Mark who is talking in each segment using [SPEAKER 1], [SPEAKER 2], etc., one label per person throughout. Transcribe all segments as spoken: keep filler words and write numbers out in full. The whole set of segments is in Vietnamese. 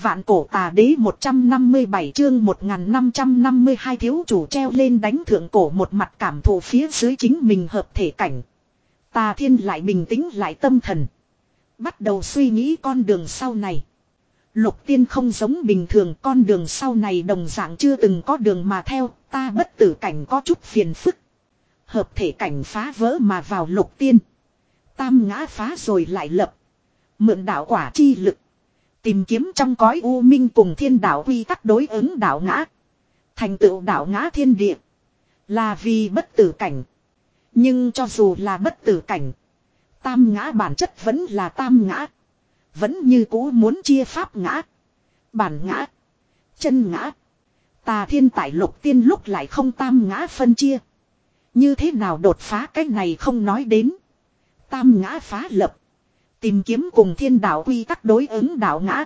[SPEAKER 1] Vạn cổ tà đế một trăm năm mươi bảy chương một nghìn năm trăm năm mươi hai thiếu chủ treo lên đánh thượng cổ một mặt cảm thụ phía dưới chính mình hợp thể cảnh. Tà Thiên lại bình tĩnh lại tâm thần. Bắt đầu suy nghĩ con đường sau này. Lục tiên không giống bình thường, con đường sau này đồng dạng chưa từng có đường mà theo, ta bất tử cảnh có chút phiền phức. Hợp thể cảnh phá vỡ mà vào lục tiên. Tam ngã phá rồi lại lập. Mượn đạo quả chi lực. Tìm kiếm trong cõi u minh cùng thiên đạo quy tắc đối ứng đạo ngã. Thành tựu đạo ngã thiên địa. Là vì bất tử cảnh. Nhưng cho dù là bất tử cảnh. Tam ngã bản chất vẫn là tam ngã. Vẫn như cũ muốn chia pháp ngã. Bản ngã. Chân ngã. Tà Thiên tại lục tiên lúc lại không tam ngã phân chia. Như thế nào đột phá cái này không nói đến. Tam ngã phá lập. Tìm kiếm cùng thiên đạo quy tắc đối ứng đạo ngã.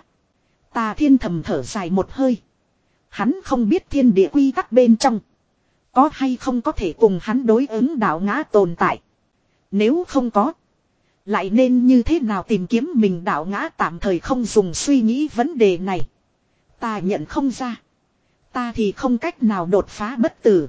[SPEAKER 1] Tà Thiên thầm thở dài một hơi. Hắn không biết thiên địa quy tắc bên trong. Có hay không có thể cùng hắn đối ứng đạo ngã tồn tại. Nếu không có. Lại nên như thế nào tìm kiếm mình đạo ngã, tạm thời không dùng suy nghĩ vấn đề này. Ta nhận không ra. Ta thì không cách nào đột phá bất tử.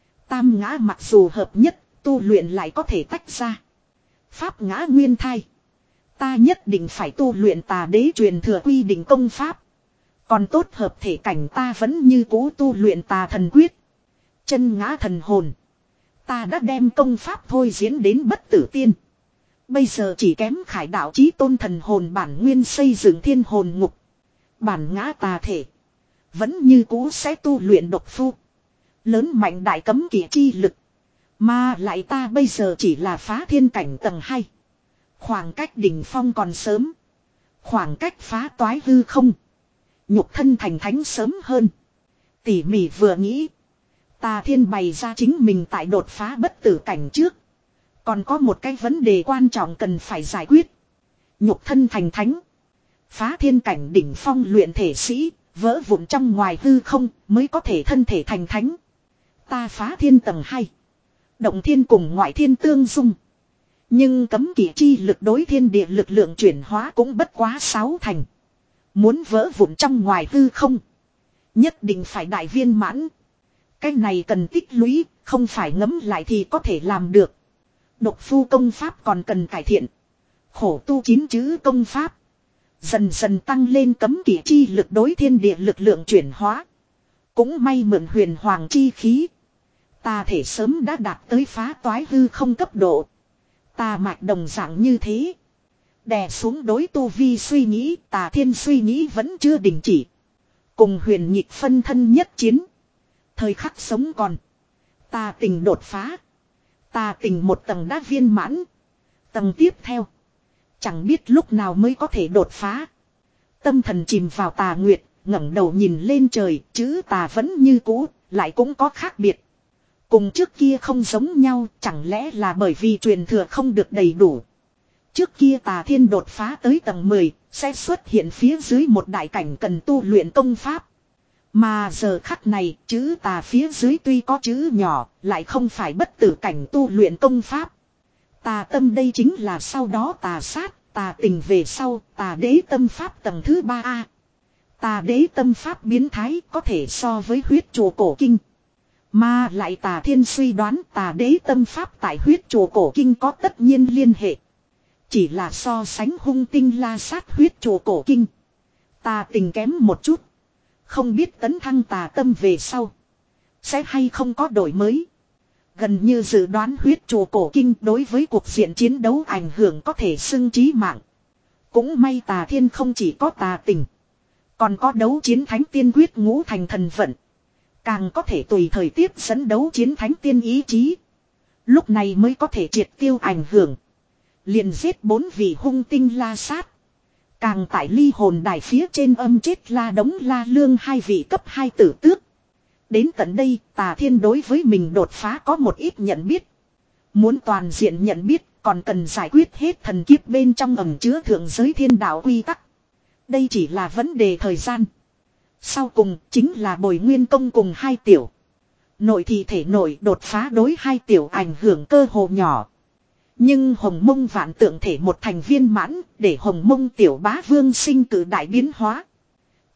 [SPEAKER 1] Tam ngã mặc dù hợp nhất, tu luyện lại có thể tách ra. Pháp ngã nguyên thai. Ta nhất định phải tu luyện tà đế truyền thừa quy định công pháp. Còn tốt hợp thể cảnh ta vẫn như cũ tu luyện tà thần quyết. Chân ngã thần hồn. Ta đã đem công pháp thôi diễn đến bất tử tiên. Bây giờ chỉ kém khải đạo chí tôn thần hồn bản nguyên xây dựng thiên hồn ngục. Bản ngã tà thể. Vẫn như cũ sẽ tu luyện độc phu. Lớn mạnh đại cấm kỵ chi lực. Mà lại ta bây giờ chỉ là phá thiên cảnh tầng hai. Khoảng cách đỉnh phong còn sớm. Khoảng cách phá toái hư không. Nhục thân thành thánh sớm hơn. Tỉ mỉ vừa nghĩ. Tà Thiên bày ra chính mình tại đột phá bất tử cảnh trước. Còn có một cái vấn đề quan trọng cần phải giải quyết. Nhục thân thành thánh. Phá thiên cảnh đỉnh phong luyện thể sĩ. Vỡ vụn trong ngoài hư không mới có thể thân thể thành thánh. Ta phá thiên tầng hai. Động thiên cùng ngoại thiên tương dung. Nhưng cấm kỵ chi lực đối thiên địa lực lượng chuyển hóa cũng bất quá sáu thành. Muốn vỡ vụn trong ngoài hư không. Nhất định phải đại viên mãn. Cái này cần tích lũy, không phải ngấm lại thì có thể làm được. Độc phu công pháp còn cần cải thiện. Khổ tu chín chữ công pháp. Dần dần tăng lên cấm kỵ chi lực đối thiên địa lực lượng chuyển hóa. Cũng may mượn huyền hoàng chi khí. Ta thể sớm đã đạt tới phá toái hư không cấp độ. Ta mạch đồng dạng như thế. Đè xuống đối tu vi suy nghĩ, Tà Thiên suy nghĩ vẫn chưa đình chỉ. Cùng huyền nhịp phân thân nhất chiến. Thời khắc sống còn. Ta tình đột phá. Ta tình một tầng đã viên mãn. Tầng tiếp theo. Chẳng biết lúc nào mới có thể đột phá. Tâm thần chìm vào tà nguyệt, ngẩng đầu nhìn lên trời, chữ tà vẫn như cũ, lại cũng có khác biệt. Cùng trước kia không giống nhau, chẳng lẽ là bởi vì truyền thừa không được đầy đủ. Trước kia Tà Thiên đột phá tới tầng mười, sẽ xuất hiện phía dưới một đại cảnh cần tu luyện công pháp. Mà giờ khắc này, chữ tà phía dưới tuy có chữ nhỏ, lại không phải bất tử cảnh tu luyện công pháp. Tà tâm đây chính là sau đó tà sát, tà tình về sau, tà đế tâm pháp tầng thứ ba A. Tà đế tâm pháp biến thái có thể so với huyết chùa cổ kinh. Mà lại Tà Thiên suy đoán tà đế tâm pháp tại huyết chùa cổ kinh có tất nhiên liên hệ. Chỉ là so sánh hung tinh la sát huyết chùa cổ kinh. Tà tình kém một chút. Không biết tấn thăng tà tâm về sau. Sẽ hay không có đổi mới. Gần như dự đoán huyết chùa cổ kinh đối với cuộc diện chiến đấu ảnh hưởng có thể xưng chí mạng. Cũng may Tà Thiên không chỉ có tà tình. Còn có đấu chiến thánh tiên quyết ngũ thành thần vận. Càng có thể tùy thời tiếp dẫn đấu chiến thánh tiên ý chí. Lúc này mới có thể triệt tiêu ảnh hưởng. Liền giết bốn vị hung tinh la sát. Càng tại ly hồn đài phía trên âm chết la đống la lương hai vị cấp hai tử tước. Đến tận đây Tà Thiên đối với mình đột phá có một ít nhận biết. Muốn toàn diện nhận biết còn cần giải quyết hết thần kiếp bên trong ẩn chứa thượng giới thiên đạo quy tắc. Đây chỉ là vấn đề thời gian. Sau cùng chính là bồi nguyên công cùng hai tiểu. Nội thì thể nội đột phá đối hai tiểu ảnh hưởng cơ hồ nhỏ. Nhưng hồng mông vạn tượng thể một thành viên mãn để hồng mông tiểu bá vương sinh cử đại biến hóa.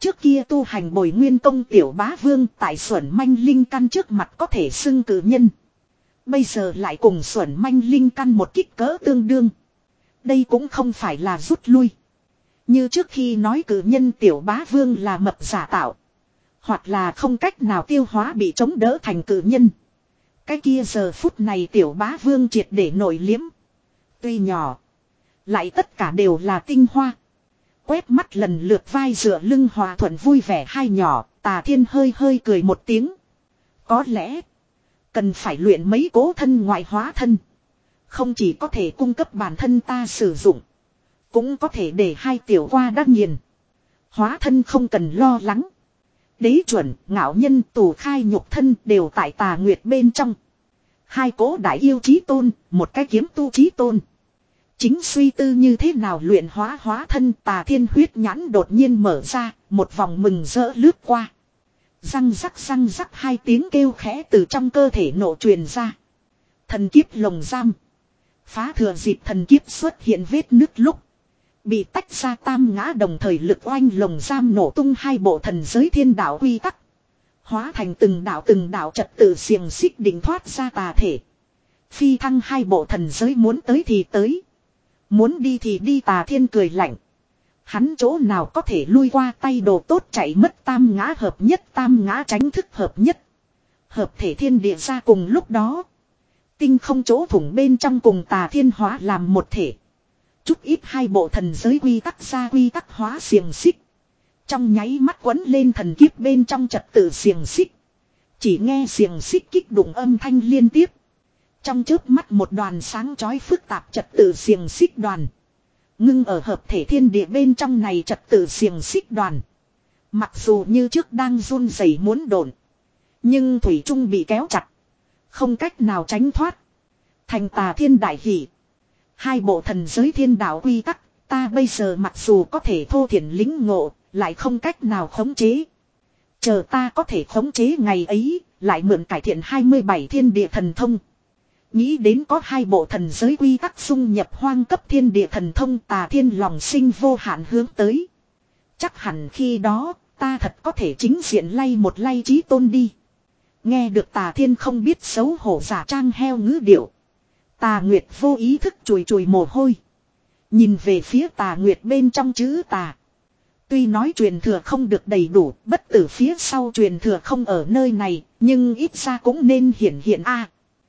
[SPEAKER 1] Trước kia tu hành bồi nguyên công tiểu bá vương tại xuẩn manh linh căn trước mặt có thể xưng cử nhân. Bây giờ lại cùng xuẩn manh linh căn một kích cỡ tương đương. Đây cũng không phải là rút lui. Như trước khi nói cử nhân tiểu bá vương là mập giả tạo. Hoặc là không cách nào tiêu hóa bị chống đỡ thành cử nhân. Cái kia giờ phút này tiểu bá vương triệt để nổi liếm. Tuy nhỏ. Lại tất cả đều là tinh hoa. Quét mắt lần lượt vai dựa lưng hòa thuận vui vẻ hai nhỏ. Tà Thiên hơi hơi cười một tiếng. Có lẽ. Cần phải luyện mấy cố thân ngoại hóa thân. Không chỉ có thể cung cấp bản thân ta sử dụng. Cũng có thể để hai tiểu qua đắc nghiền. Hóa thân không cần lo lắng. Đế chuẩn, ngạo nhân, tù khai nhục thân đều tại Tà Nguyệt bên trong. Hai cố đại yêu chí tôn, một cái kiếm tu chí tôn. Chính suy tư như thế nào luyện hóa hóa thân, Tà Thiên huyết nhãn đột nhiên mở ra, một vòng mừng rỡ lướt qua. Răng rắc răng rắc hai tiếng kêu khẽ từ trong cơ thể nổ truyền ra. Thần kiếp lồng giam. Phá thừa dịp thần kiếp xuất hiện vết nứt lúc. Bị tách ra tam ngã đồng thời lực oanh lồng giam nổ tung hai bộ thần giới thiên đạo quy tắc. Hóa thành từng đạo từng đạo trật tự xiềng xích định thoát ra tà thể. Phi thăng hai bộ thần giới muốn tới thì tới. Muốn đi thì đi. Tà Thiên cười lạnh. Hắn chỗ nào có thể lui qua tay đồ tốt chạy mất tam ngã hợp nhất tam ngã tránh thức hợp nhất. Hợp thể thiên địa ra cùng lúc đó. Tinh không chỗ thủng bên trong cùng Tà Thiên hóa làm một thể. Chút ít hai bộ thần giới quy tắc ra quy tắc hóa xiềng xích. Trong nháy mắt quấn lên thần kiếp bên trong trật tự xiềng xích. Chỉ nghe xiềng xích kích đụng âm thanh liên tiếp. Trong chớp mắt một đoàn sáng chói phức tạp trật tự xiềng xích đoàn. Ngưng ở hợp thể thiên địa bên trong này trật tự xiềng xích đoàn. Mặc dù như trước đang run rẩy muốn đồn. Nhưng thủy trung bị kéo chặt. Không cách nào tránh thoát. Thành Tà Thiên đại hỷ. Hai bộ thần giới thiên đạo quy tắc. Ta bây giờ mặc dù có thể thô thiển lính ngộ. Lại không cách nào khống chế. Chờ ta có thể khống chế ngày ấy. Lại mượn cải thiện hai mươi bảy thiên địa thần thông. Nghĩ đến có hai bộ thần giới quy tắc xung nhập hoang cấp thiên địa thần thông. Tà Thiên lòng sinh vô hạn hướng tới. Chắc hẳn khi đó ta thật có thể chính diện lay một lay chí tôn đi. Nghe được Tà Thiên không biết xấu hổ giả trang heo ngữ điệu. Tà Nguyệt vô ý thức chùi chùi mồ hôi. Nhìn về phía Tà Nguyệt bên trong chữ tà. Tuy nói truyền thừa không được đầy đủ, bất tử phía sau truyền thừa không ở nơi này, nhưng ít ra cũng nên hiển hiện a.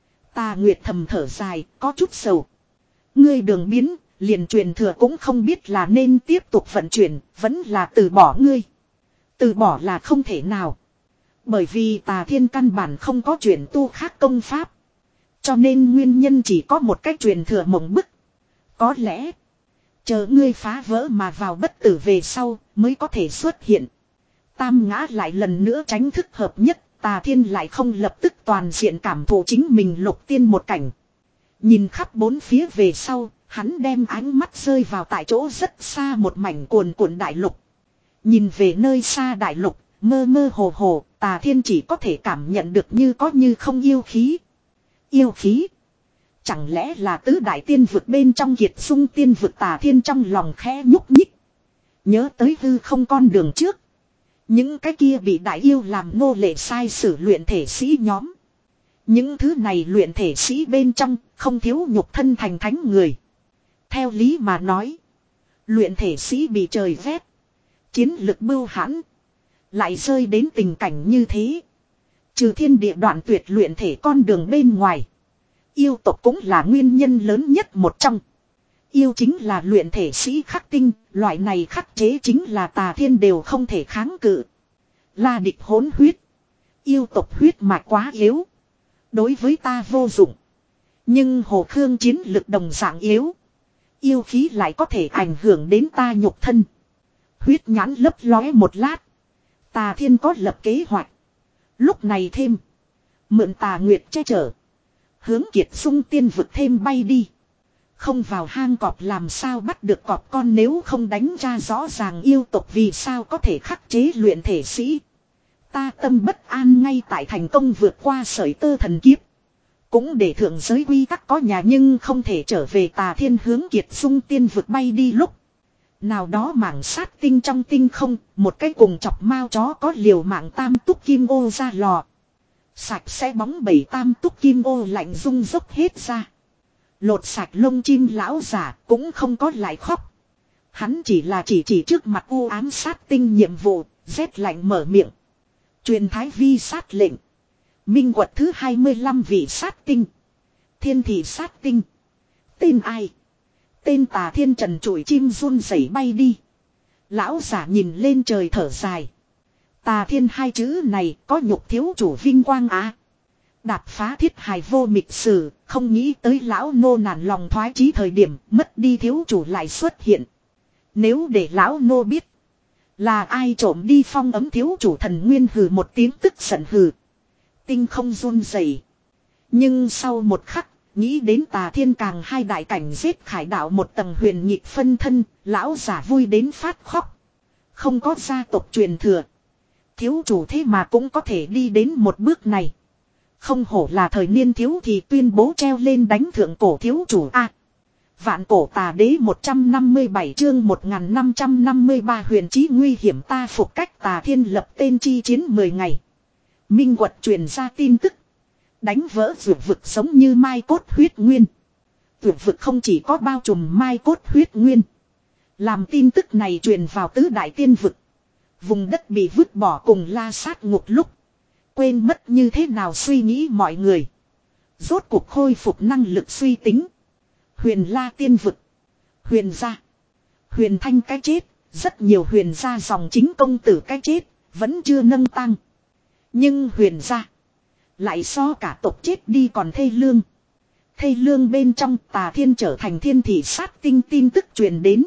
[SPEAKER 1] Tà Nguyệt thầm thở dài, có chút sầu. Ngươi đường biến, liền truyền thừa cũng không biết là nên tiếp tục vận chuyển, vẫn là từ bỏ ngươi. Từ bỏ là không thể nào. Bởi vì Tà Thiên căn bản không có chuyển tu khác công pháp. Cho nên nguyên nhân chỉ có một cách truyền thừa mộng bức. Có lẽ, chờ ngươi phá vỡ mà vào bất tử về sau, mới có thể xuất hiện. Tam ngã lại lần nữa tránh thức hợp nhất. Tà Thiên lại không lập tức toàn diện cảm thụ chính mình lục tiên một cảnh. Nhìn khắp bốn phía về sau, hắn đem ánh mắt rơi vào tại chỗ rất xa một mảnh cuồn cuộn đại lục. Nhìn về nơi xa đại lục, mơ mơ hồ hồ, Tà Thiên chỉ có thể cảm nhận được như có như không yêu khí. Yêu khí? Chẳng lẽ là tứ đại tiên vực bên trong kiệt sung tiên vực? Tà Thiên trong lòng khẽ nhúc nhích. Nhớ tới hư không con đường trước. Những cái kia bị đại yêu làm nô lệ sai sử luyện thể sĩ nhóm. Những thứ này luyện thể sĩ bên trong không thiếu nhục thân thành thánh người. Theo lý mà nói, luyện thể sĩ bị trời vét, chiến lực bưu hãn, lại rơi đến tình cảnh như thế. Trừ thiên địa đoạn tuyệt luyện thể con đường bên ngoài, yêu tộc cũng là nguyên nhân lớn nhất một trong. Yêu chính là luyện thể sĩ khắc tinh, loại này khắc chế chính là Tà Thiên đều không thể kháng cự. La địch hỗn huyết. Yêu tộc huyết mạch quá yếu. Đối với ta vô dụng. Nhưng Hồ Khương chiến lực đồng dạng yếu. Yêu khí lại có thể ảnh hưởng đến ta nhục thân. Huyết nhãn lấp lóe một lát. Tà Thiên có lập kế hoạch. Lúc này thêm. Mượn Tà Nguyệt che chở. Hướng kiệt sung tiên vực thêm bay đi. Không vào hang cọp làm sao bắt được cọp con, nếu không đánh ra rõ ràng yêu tộc vì sao có thể khắc chế luyện thể sĩ. Ta tâm bất an ngay tại thành công vượt qua sởi tơ thần kiếp. Cũng để thượng giới quy tắc có nhà nhưng không thể trở về. Tà Thiên hướng kiệt sung tiên vực bay đi lúc. Nào đó mảng sát tinh trong tinh không, một cái cùng chọc mao chó có liều mạng tam túc kim ô ra lò. Sạch sẽ bóng bẩy tam túc kim ô lạnh rung dốc hết ra. Lột sạch lông chim lão giả cũng không có lại khóc. Hắn chỉ là chỉ chỉ trước mặt u ám sát tinh nhiệm vụ, rét lạnh mở miệng. Truyền thái vi sát lệnh. Minh quật thứ hai mươi lăm vị sát tinh. Thiên thị sát tinh. Tên ai? Tên Tà Thiên Trần trụi chim run rẩy bay đi. Lão giả nhìn lên trời thở dài. Tà Thiên hai chữ này có nhục thiếu chủ vinh quang á. Đạp phá thiết hài vô mịch sử, không nghĩ tới lão nô nản lòng thoái chí thời điểm mất đi thiếu chủ lại xuất hiện. Nếu để lão nô biết là ai trộm đi phong ấm thiếu chủ thần nguyên hừ một tiếng tức giận hừ. Tinh không run rẩy. Nhưng sau một khắc, nghĩ đến Tà Thiên càng hai đại cảnh giết khải đạo một tầng huyền nhịp phân thân, lão giả vui đến phát khóc. Không có gia tộc truyền thừa. Thiếu chủ thế mà cũng có thể đi đến một bước này. Không hổ là thời niên thiếu thì tuyên bố treo lên đánh thượng cổ thiếu chủ a. Vạn cổ tà đế một trăm năm mươi bảy chương một nghìn năm trăm năm mươi ba huyền chí nguy hiểm ta phục cách Tà Thiên lập tên chi chiến mười ngày. Minh quật truyền ra tin tức. Đánh vỡ vượt vực giống như mai cốt huyết nguyên. Vượt vực không chỉ có bao trùm mai cốt huyết nguyên. Làm tin tức này truyền vào tứ đại tiên vực. Vùng đất bị vứt bỏ cùng la sát ngục lúc. Quên mất như thế nào suy nghĩ mọi người. Rốt cuộc khôi phục năng lực suy tính. Huyền la tiên vực. Huyền gia. Huyền thanh cái chết. Rất nhiều huyền gia dòng chính công tử cái chết. Vẫn chưa nâng tăng. Nhưng huyền gia. Lại so cả tộc chết đi còn thê lương. Thê lương bên trong Tà Thiên trở thành thiên thị sát tinh tin tức truyền đến.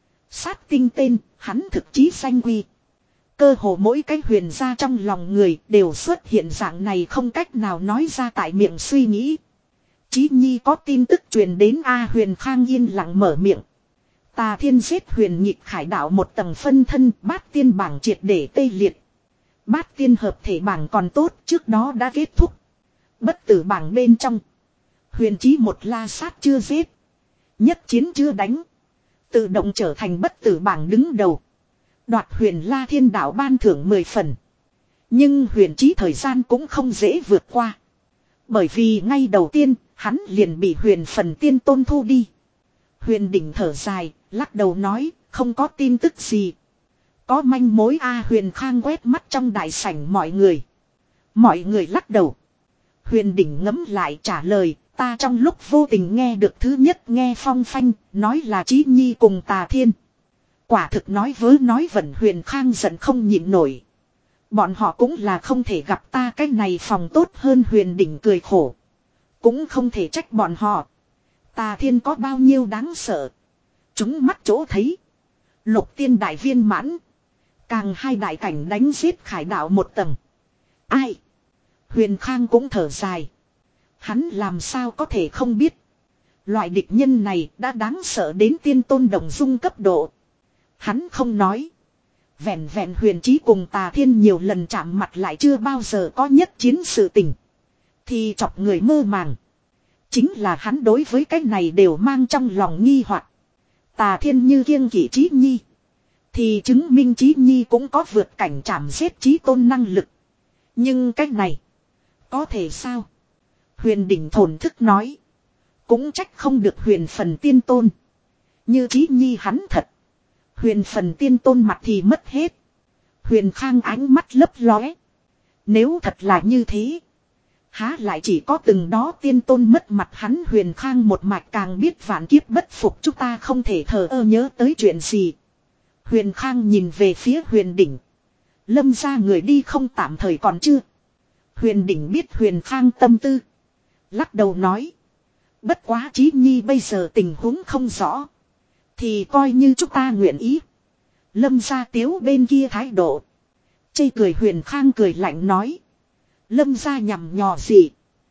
[SPEAKER 1] Sát tinh tên, hắn thực chí danh quy. Cơ hồ mỗi cái huyền gia trong lòng người đều xuất hiện dạng này không cách nào nói ra tại miệng suy nghĩ. Chí Nhi có tin tức truyền đến A Huyền Khang yên lặng mở miệng. Tà Thiên giết huyền nhịp khải đạo một tầng phân thân bát tiên bảng triệt để tê liệt. Bát tiên hợp thể bảng còn tốt trước đó đã kết thúc. Bất tử bảng bên trong. Huyền chí một la sát chưa giết. Nhất chiến chưa đánh. Tự động trở thành bất tử bảng đứng đầu. Đoạt huyền la thiên đạo ban thưởng mười phần. Nhưng huyền chí thời gian cũng không dễ vượt qua. Bởi vì ngay đầu tiên hắn liền bị huyền phần tiên tôn thu đi. Huyền đỉnh thở dài, lắc đầu nói không có tin tức gì. Có manh mối A Huyền Khang quét mắt trong đại sảnh mọi người. Mọi người lắc đầu. Huyền đỉnh ngấm lại trả lời, ta trong lúc vô tình nghe được thứ nhất nghe phong phanh, nói là Chí Nhi cùng Tà Thiên. Quả thực nói vớ nói vẩn Huyền Khang giận không nhịn nổi. Bọn họ cũng là không thể gặp ta cái này phòng tốt hơn Huyền đỉnh cười khổ. Cũng không thể trách bọn họ. Tà Thiên có bao nhiêu đáng sợ. Chúng mắt chỗ thấy. Lục tiên đại viên mãn. Càng hai đại cảnh đánh giết khải đạo một tầng. Ai? Huyền Khang cũng thở dài. Hắn làm sao có thể không biết. Loại địch nhân này đã đáng sợ đến tiên tôn đồng dung cấp độ. Hắn không nói. Vẹn vẹn huyền chí cùng Tà Thiên nhiều lần chạm mặt lại chưa bao giờ có nhất chiến sự tình. Thì chọc người mơ màng. Chính là hắn đối với cái này đều mang trong lòng nghi hoặc. Tà Thiên như kiêng kỵ Chí Nhi. Thì chứng minh Chí Nhi cũng có vượt cảnh chạm giết chí tôn năng lực. Nhưng cách này. Có thể sao? Huyền đỉnh thổn thức nói. Cũng trách không được huyền phần tiên tôn. Như Chí Nhi hắn thật. Huyền phần tiên tôn mặt thì mất hết. Huyền Khang ánh mắt lấp lóe. Nếu thật là như thế. Há lại chỉ có từng đó tiên tôn mất mặt hắn Huyền Khang một mạch càng biết vạn kiếp bất phục chúng ta không thể thờ ơ nhớ tới chuyện gì. Huyền Khang nhìn về phía huyền đỉnh. Lâm ra người đi không tạm thời còn chưa. Huyền đỉnh biết Huyền Khang tâm tư. Lắc đầu nói. Bất quá Chí Nhi bây giờ tình huống không rõ. Thì coi như chúng ta nguyện ý. Lâm gia tiếu bên kia thái độ. Chây cười Huyền Khang cười lạnh nói. Lâm gia nhằm nhò gì.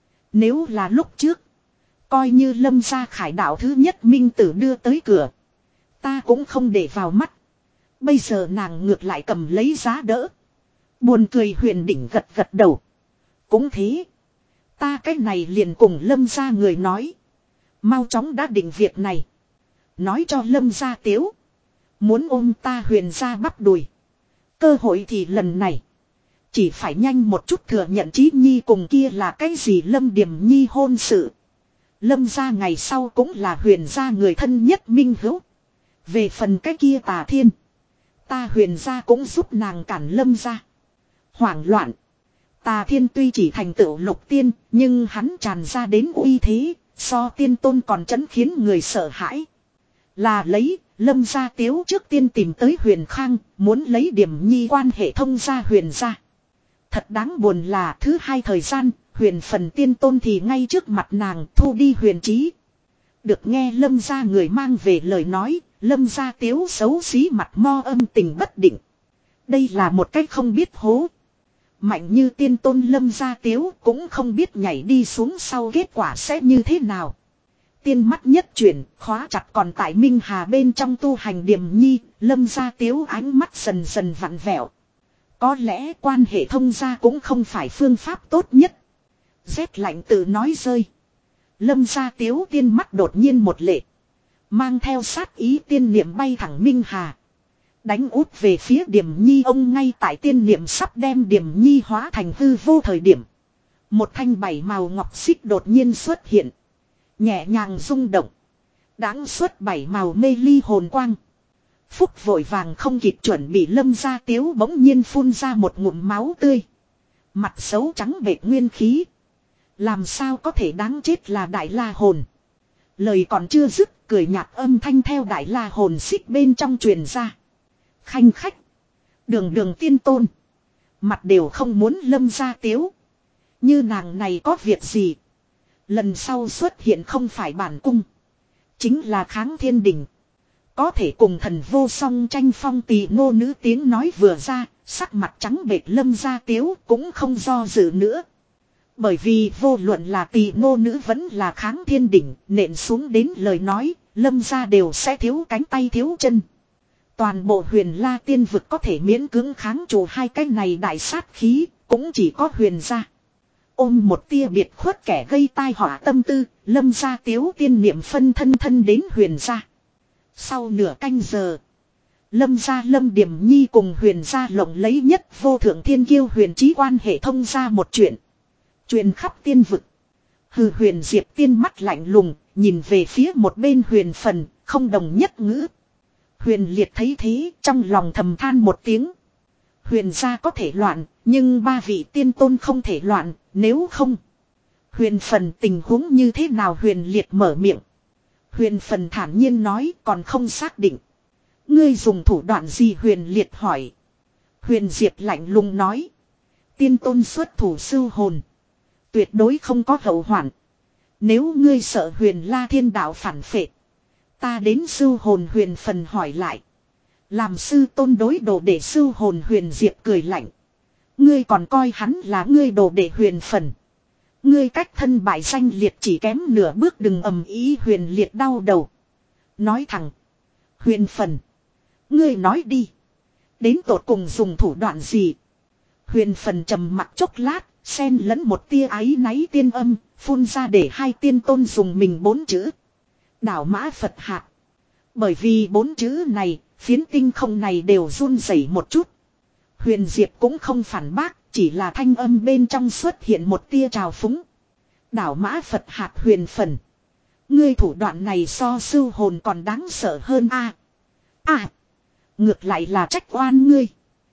[SPEAKER 1] Nếu là lúc trước. Coi như Lâm gia khải đạo thứ nhất minh tử đưa tới cửa. Ta cũng không để vào mắt. Bây giờ nàng ngược lại cầm lấy giá đỡ. Buồn cười huyền đỉnh gật gật đầu. Cũng thế. Ta cái này liền cùng Lâm gia người nói. Mau chóng đã định việc này. Nói cho Lâm gia tiếu. Muốn ôm ta huyền ra bắp đùi. Cơ hội thì lần này. Chỉ phải nhanh một chút thừa nhận Chí Nhi cùng kia là cái gì Lâm Điềm Nhi hôn sự. Lâm gia ngày sau cũng là huyền gia người thân nhất minh hữu. Về phần cái kia Tà Thiên. Ta huyền gia cũng giúp nàng cản Lâm gia. Hoảng loạn. Tà Thiên tuy chỉ thành tựu lục tiên. Nhưng hắn tràn ra đến uy thế. So tiên tôn còn chấn khiến người sợ hãi. Là lấy Lâm gia Tiếu trước tiên tìm tới Huyền Khang. Muốn lấy Điểm Nhi quan hệ thông gia huyền gia. Thật đáng buồn là thứ hai thời gian. Huyền phần tiên tôn thì ngay trước mặt nàng thu đi huyền trí. Được nghe Lâm gia người mang về lời nói. Lâm gia Tiếu xấu xí mặt mo âm tình bất định. Đây là một cách không biết hố. Mạnh như tiên tôn Lâm gia Tiếu cũng không biết nhảy đi xuống sau kết quả sẽ như thế nào. Tiên mắt nhất chuyển, khóa chặt còn tại Minh Hà bên trong tu hành Điềm Nhi, Lâm gia Tiếu ánh mắt dần dần vặn vẹo. Có lẽ quan hệ thông gia cũng không phải phương pháp tốt nhất. Rét lạnh tự nói rơi. Lâm gia Tiếu tiên mắt đột nhiên một lệ. Mang theo sát ý tiên niệm bay thẳng Minh Hà. Đánh út về phía Điềm Nhi ông ngay tại tiên niệm sắp đem Điềm Nhi hóa thành hư vô thời điểm. Một thanh bảy màu ngọc xích đột nhiên xuất hiện. Nhẹ nhàng rung động. Đáng xuất bảy màu mê ly hồn quang. Phúc vội vàng không kịp chuẩn bị Lâm gia Tiếu bỗng nhiên phun ra một ngụm máu tươi. Mặt xấu trắng bệch nguyên khí. Làm sao có thể đáng chết là Đại La Hồn. Lời còn chưa dứt cười nhạt âm thanh theo Đại La Hồn xích bên trong truyền ra. Khanh khách. Đường đường tiên tôn. Mặt đều không muốn Lâm gia Tiếu. Như nàng này có việc gì. Lần sau xuất hiện không phải bản cung. Chính là kháng thiên đỉnh. Có thể cùng thần vô song tranh phong tỳ nô nữ tiếng nói vừa ra. Sắc mặt trắng bệch Lâm gia Tiếu cũng không do dự nữa. Bởi vì vô luận là tỳ nô nữ vẫn là kháng thiên đỉnh. Nện xuống đến lời nói. Lâm gia đều sẽ thiếu cánh tay thiếu chân. Toàn bộ huyền la tiên vực có thể miễn cưỡng kháng trụ hai cái này đại sát khí. Cũng chỉ có huyền gia. Ôm một tia biệt khuất kẻ gây tai họa tâm tư. Lâm gia Tiếu tiên niệm phân thân thân đến huyền gia. Sau nửa canh giờ. Lâm gia Lâm Điềm Nhi cùng huyền gia lộng lấy nhất vô thượng thiên kiêu huyền trí quan hệ thông ra một chuyện. Truyền khắp tiên vực. Hừ huyền diệp tiên mắt lạnh lùng. Nhìn về phía một bên huyền phần. Không đồng nhất ngữ. Huyền liệt thấy thế trong lòng thầm than một tiếng. Huyền gia có thể loạn. Nhưng ba vị tiên tôn không thể loạn. Nếu không. Huyền phần tình huống như thế nào huyền liệt mở miệng. Huyền phần thản nhiên nói còn không xác định. Ngươi dùng thủ đoạn gì huyền liệt hỏi. Huyền diệp lạnh lùng nói. Tiên tôn xuất thủ sưu hồn. Tuyệt đối không có hậu hoạn. Nếu ngươi sợ huyền la thiên đạo phản phệ. Ta đến sưu hồn huyền phần hỏi lại. Làm sư tôn đối đồ để sưu hồn huyền diệp cười lạnh. Ngươi còn coi hắn là ngươi đồ để huyền phần. Ngươi cách thân bại danh liệt chỉ kém nửa bước đừng ầm ý huyền liệt đau đầu. Nói thẳng. Huyền phần. Ngươi nói đi. Đến tột cùng dùng thủ đoạn gì. Huyền phần trầm mặc chốc lát. Xen lẫn một tia áy náy tiên âm. Phun ra để hai tiên tôn dùng mình bốn chữ. Đảo mã Phật hạt. Bởi vì bốn chữ này. Phiến tinh không này đều run rẩy một chút. Huyền diệp cũng không phản bác. Chỉ là thanh âm bên trong xuất hiện một tia trào phúng. Đảo mã Phật hạt huyền phần. Ngươi thủ đoạn này so sưu hồn còn đáng sợ hơn a. À, à. Ngược lại là trách oan ngươi.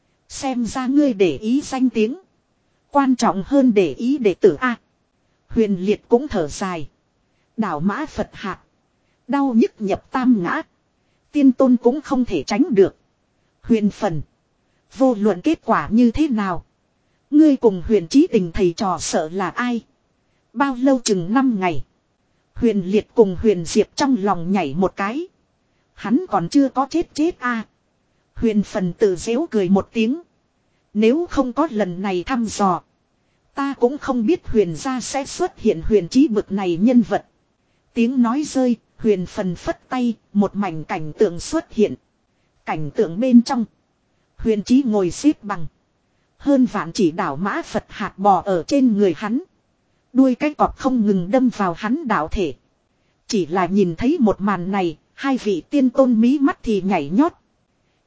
[SPEAKER 1] Xem ra ngươi để ý danh tiếng. Quan trọng hơn để ý đệ tử a. À. Huyền liệt cũng thở dài. Đảo mã Phật hạt. Đau nhức nhập tam ngã. Tiên tôn cũng không thể tránh được. Huyền phần. Vô luận kết quả như thế nào. Ngươi cùng huyền trí tình thầy trò sợ là ai? Bao lâu chừng năm ngày. Huyền liệt cùng huyền diệp trong lòng nhảy một cái. Hắn còn chưa có chết chết a. À. Huyền phần tự dễu cười một tiếng. Nếu không có lần này thăm dò. Ta cũng không biết huyền gia sẽ xuất hiện huyền trí bực này nhân vật. Tiếng nói rơi, huyền phần phất tay, một mảnh cảnh tượng xuất hiện. Cảnh tượng bên trong. Huyền trí ngồi xếp bằng. Hơn vạn chỉ đảo mã Phật hạt bò ở trên người hắn. Đuôi cái cọp không ngừng đâm vào hắn đạo thể. Chỉ là nhìn thấy một màn này, hai vị tiên tôn mí mắt thì nhảy nhót.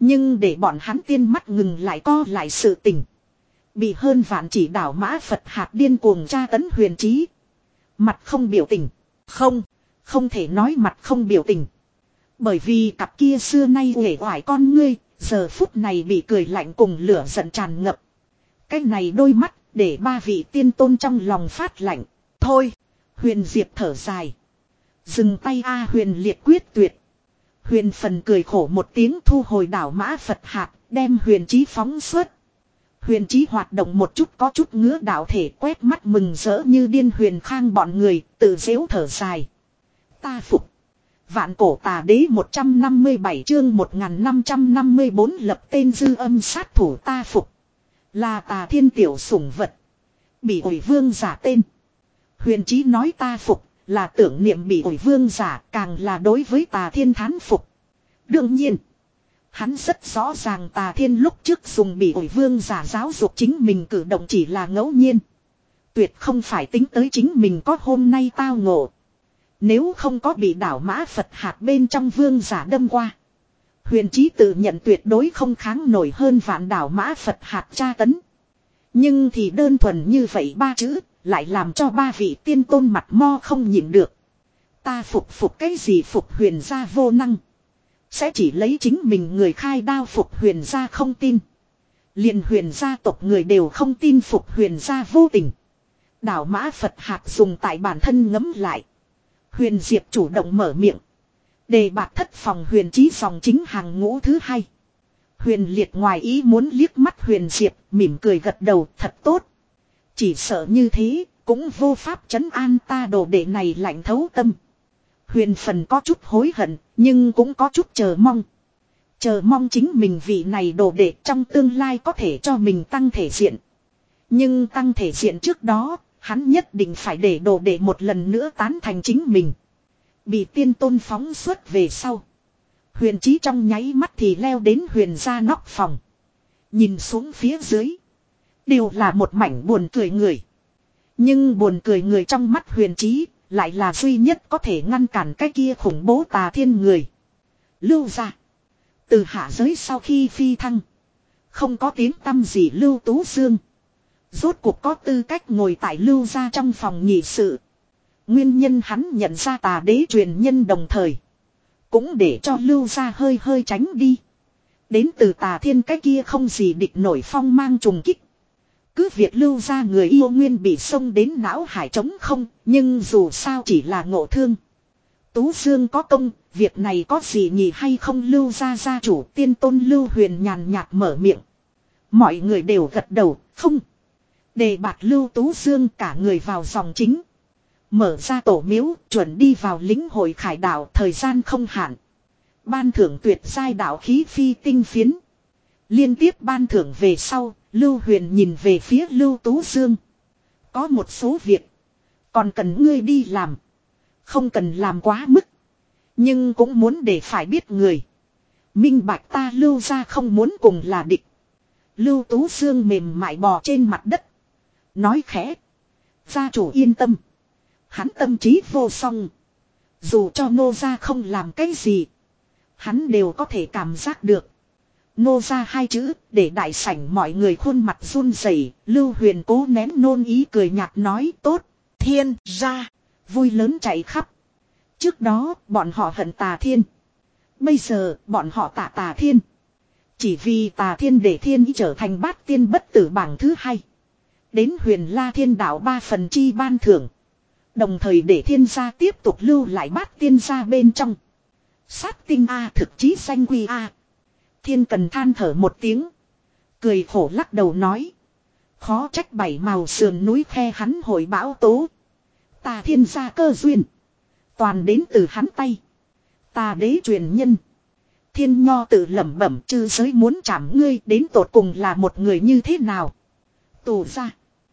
[SPEAKER 1] Nhưng để bọn hắn tiên mắt ngừng lại co lại sự tình. Bị hơn vạn chỉ đảo mã Phật hạt điên cuồng tra tấn Huyền Chí. Mặt không biểu tình. Không, không thể nói mặt không biểu tình. Bởi vì cặp kia xưa nay uể oải con ngươi, giờ phút này bị cười lạnh cùng lửa giận tràn ngập. Cái này đôi mắt, để ba vị tiên tôn trong lòng phát lạnh. Thôi, Huyền Diệp thở dài. Dừng tay a Huyền liệt quyết tuyệt. Huyền phần cười khổ một tiếng thu hồi đảo mã Phật hạt, đem Huyền Chí phóng xuất. Huyền Chí hoạt động một chút có chút ngứa đạo thể quét mắt mừng rỡ như điên Huyền Khang bọn người, tự dễu thở dài. Ta phục. Vạn cổ tà đế một trăm năm mươi bảy chương một nghìn năm trăm năm mươi bốn lập tên dư âm sát thủ ta phục. Là tà thiên tiểu sủng vật. Bị ổi vương giả tên. Huyền Chí nói ta phục, là tưởng niệm bị ổi vương giả, càng là đối với tà thiên thán phục. Đương nhiên, hắn rất rõ ràng tà thiên lúc trước dùng bị ổi vương giả giáo dục chính mình cử động chỉ là ngẫu nhiên. Tuyệt không phải tính tới chính mình có hôm nay tao ngộ. Nếu không có bị đảo mã Phật hạt bên trong vương giả đâm qua. Huyền Chí tự nhận tuyệt đối không kháng nổi hơn vạn đảo mã Phật hạt tra tấn. Nhưng thì đơn thuần như vậy ba chữ, lại làm cho ba vị tiên tôn mặt mo không nhịn được. Ta phục phục cái gì phục Huyền gia vô năng. Sẽ chỉ lấy chính mình người khai đao phục Huyền gia không tin. Liền Huyền gia tộc người đều không tin phục Huyền gia vô tình. Đảo mã Phật hạt dùng tại bản thân ngấm lại. Huyền Diệp chủ động mở miệng. Đề bạt thất phòng Huyền Chí phòng chính hàng ngũ thứ hai. Huyền liệt ngoài ý muốn liếc mắt Huyền Diệp, mỉm cười gật đầu, thật tốt. Chỉ sợ như thế, cũng vô pháp trấn an ta đồ đệ này lạnh thấu tâm. Huyền phần có chút hối hận, nhưng cũng có chút chờ mong. Chờ mong chính mình vị này đồ đệ trong tương lai có thể cho mình tăng thể diện. Nhưng tăng thể diện trước đó, hắn nhất định phải để đồ đệ một lần nữa tán thành chính mình. Bị tiên tôn phóng xuất về sau. Huyền Chí trong nháy mắt thì leo đến Huyền gia nóc phòng. Nhìn xuống phía dưới. Đều là một mảnh buồn cười người. Nhưng buồn cười người trong mắt Huyền Chí lại là duy nhất có thể ngăn cản cái kia khủng bố tà thiên người. Lưu gia. Từ hạ giới sau khi phi thăng. Không có tiếng tăm gì Lưu Tú Dương. Rốt cuộc có tư cách ngồi tại Lưu gia trong phòng nghị sự. Nguyên nhân hắn nhận ra tà đế truyền nhân đồng thời. Cũng để cho Lưu gia hơi hơi tránh đi. Đến từ tà thiên cái kia không gì địch nổi phong mang trùng kích. Cứ việc Lưu gia người yêu nguyên bị xông đến não hải trống không. Nhưng dù sao chỉ là ngộ thương. Tú Dương có công, việc này có gì nhỉ hay không Lưu gia gia chủ tiên tôn Lưu Huyền nhàn nhạt mở miệng. Mọi người đều gật đầu, không. Đề bạt Lưu Tú Dương cả người vào dòng chính. Mở ra tổ miếu, chuẩn đi vào lĩnh hội khải đạo thời gian không hạn. Ban thưởng tuyệt giai đạo khí phi tinh phiến. Liên tiếp ban thưởng về sau, Lưu Huyền nhìn về phía Lưu Tú Dương. Có một số việc, còn cần ngươi đi làm. Không cần làm quá mức. Nhưng cũng muốn để phải biết người. Minh bạch ta Lưu gia không muốn cùng là địch. Lưu Tú Dương mềm mại bò trên mặt đất. Nói khẽ. Gia chủ yên tâm. Hắn tâm trí vô song. Dù cho nô gia không làm cái gì. Hắn đều có thể cảm giác được. Nô gia hai chữ để đại sảnh mọi người khuôn mặt run rẩy. Lưu Huyền cố nén nôn ý cười nhạt nói tốt. Thiên gia. Vui lớn chạy khắp. Trước đó bọn họ hận tà thiên. Bây giờ bọn họ tạ tà thiên. Chỉ vì tà thiên để thiên ý trở thành bát tiên bất tử bảng thứ hai. Đến Huyền La Thiên đạo ba phần chi ban thưởng. Đồng thời để thiên gia tiếp tục lưu lại bát tiên gia bên trong. Sát tinh A thực chí danh quy A. Thiên Cần than thở một tiếng. Cười khổ lắc đầu nói. Khó trách bảy màu sườn núi khe hắn hồi bão tố. Tà thiên gia cơ duyên. Toàn đến từ hắn tay. Tà đế truyền nhân. Thiên Nho tự lẩm bẩm chư giới muốn chạm ngươi đến tột cùng là một người như thế nào. Tù ra.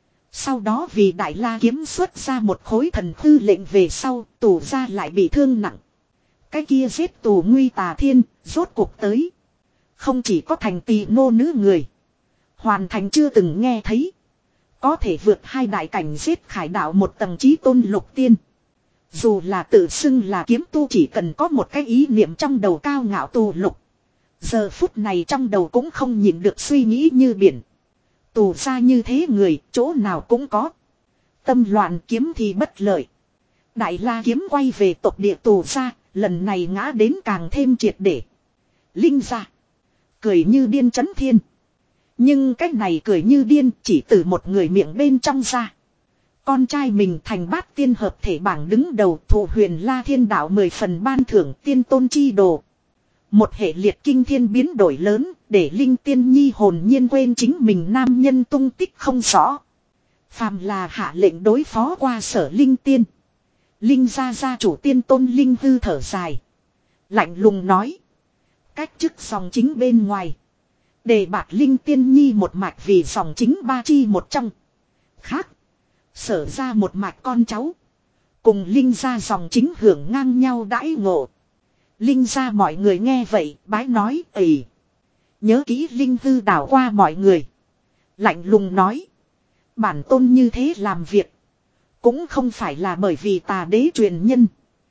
[SPEAKER 1] Sau đó vì Đại La kiếm xuất ra một khối thần thư lệnh về sau tù ra lại bị thương nặng. Cái kia giết tù nguy tà thiên rốt cuộc tới. Không chỉ có thành tỳ nô nữ người. Hoàn thành chưa từng nghe thấy. Có thể vượt hai đại cảnh giết khải đạo một tầng chí tôn lục tiên. Dù là tự xưng là kiếm tu chỉ cần có một cái ý niệm trong đầu cao ngạo tù lục. Giờ phút này trong đầu cũng không nhìn được suy nghĩ như biển. Tù ra như thế người, chỗ nào cũng có. Tâm loạn kiếm thì bất lợi. Đại La Kiếm quay về tộc địa tù ra, lần này ngã đến càng thêm triệt để. Linh ra. Cười như điên chấn thiên. Nhưng cách này cười như điên chỉ từ một người miệng bên trong ra. Con trai mình thành bát tiên hợp thể bảng đứng đầu thụ huyền La Thiên đạo mười phần ban thưởng tiên tôn chi đồ. Một hệ liệt kinh thiên biến đổi lớn để Linh Tiên Nhi hồn nhiên quên chính mình nam nhân tung tích không rõ. Phàm là hạ lệnh đối phó qua Sở Linh Tiên. Linh gia gia chủ tiên tôn Linh hư thở dài. Lạnh lùng nói. Cách chức dòng chính bên ngoài. Để bạt Linh Tiên Nhi một mạch vì dòng chính ba chi một trong. Khác. Sở ra một mạch con cháu. Cùng Linh gia dòng chính hưởng ngang nhau đãi ngộ. Linh gia mọi người nghe vậy bái nói ầy. Nhớ kỹ Linh hư đảo qua mọi người. Lạnh lùng nói. Bản tôn như thế làm việc. Cũng không phải là bởi vì tà đế truyền nhân.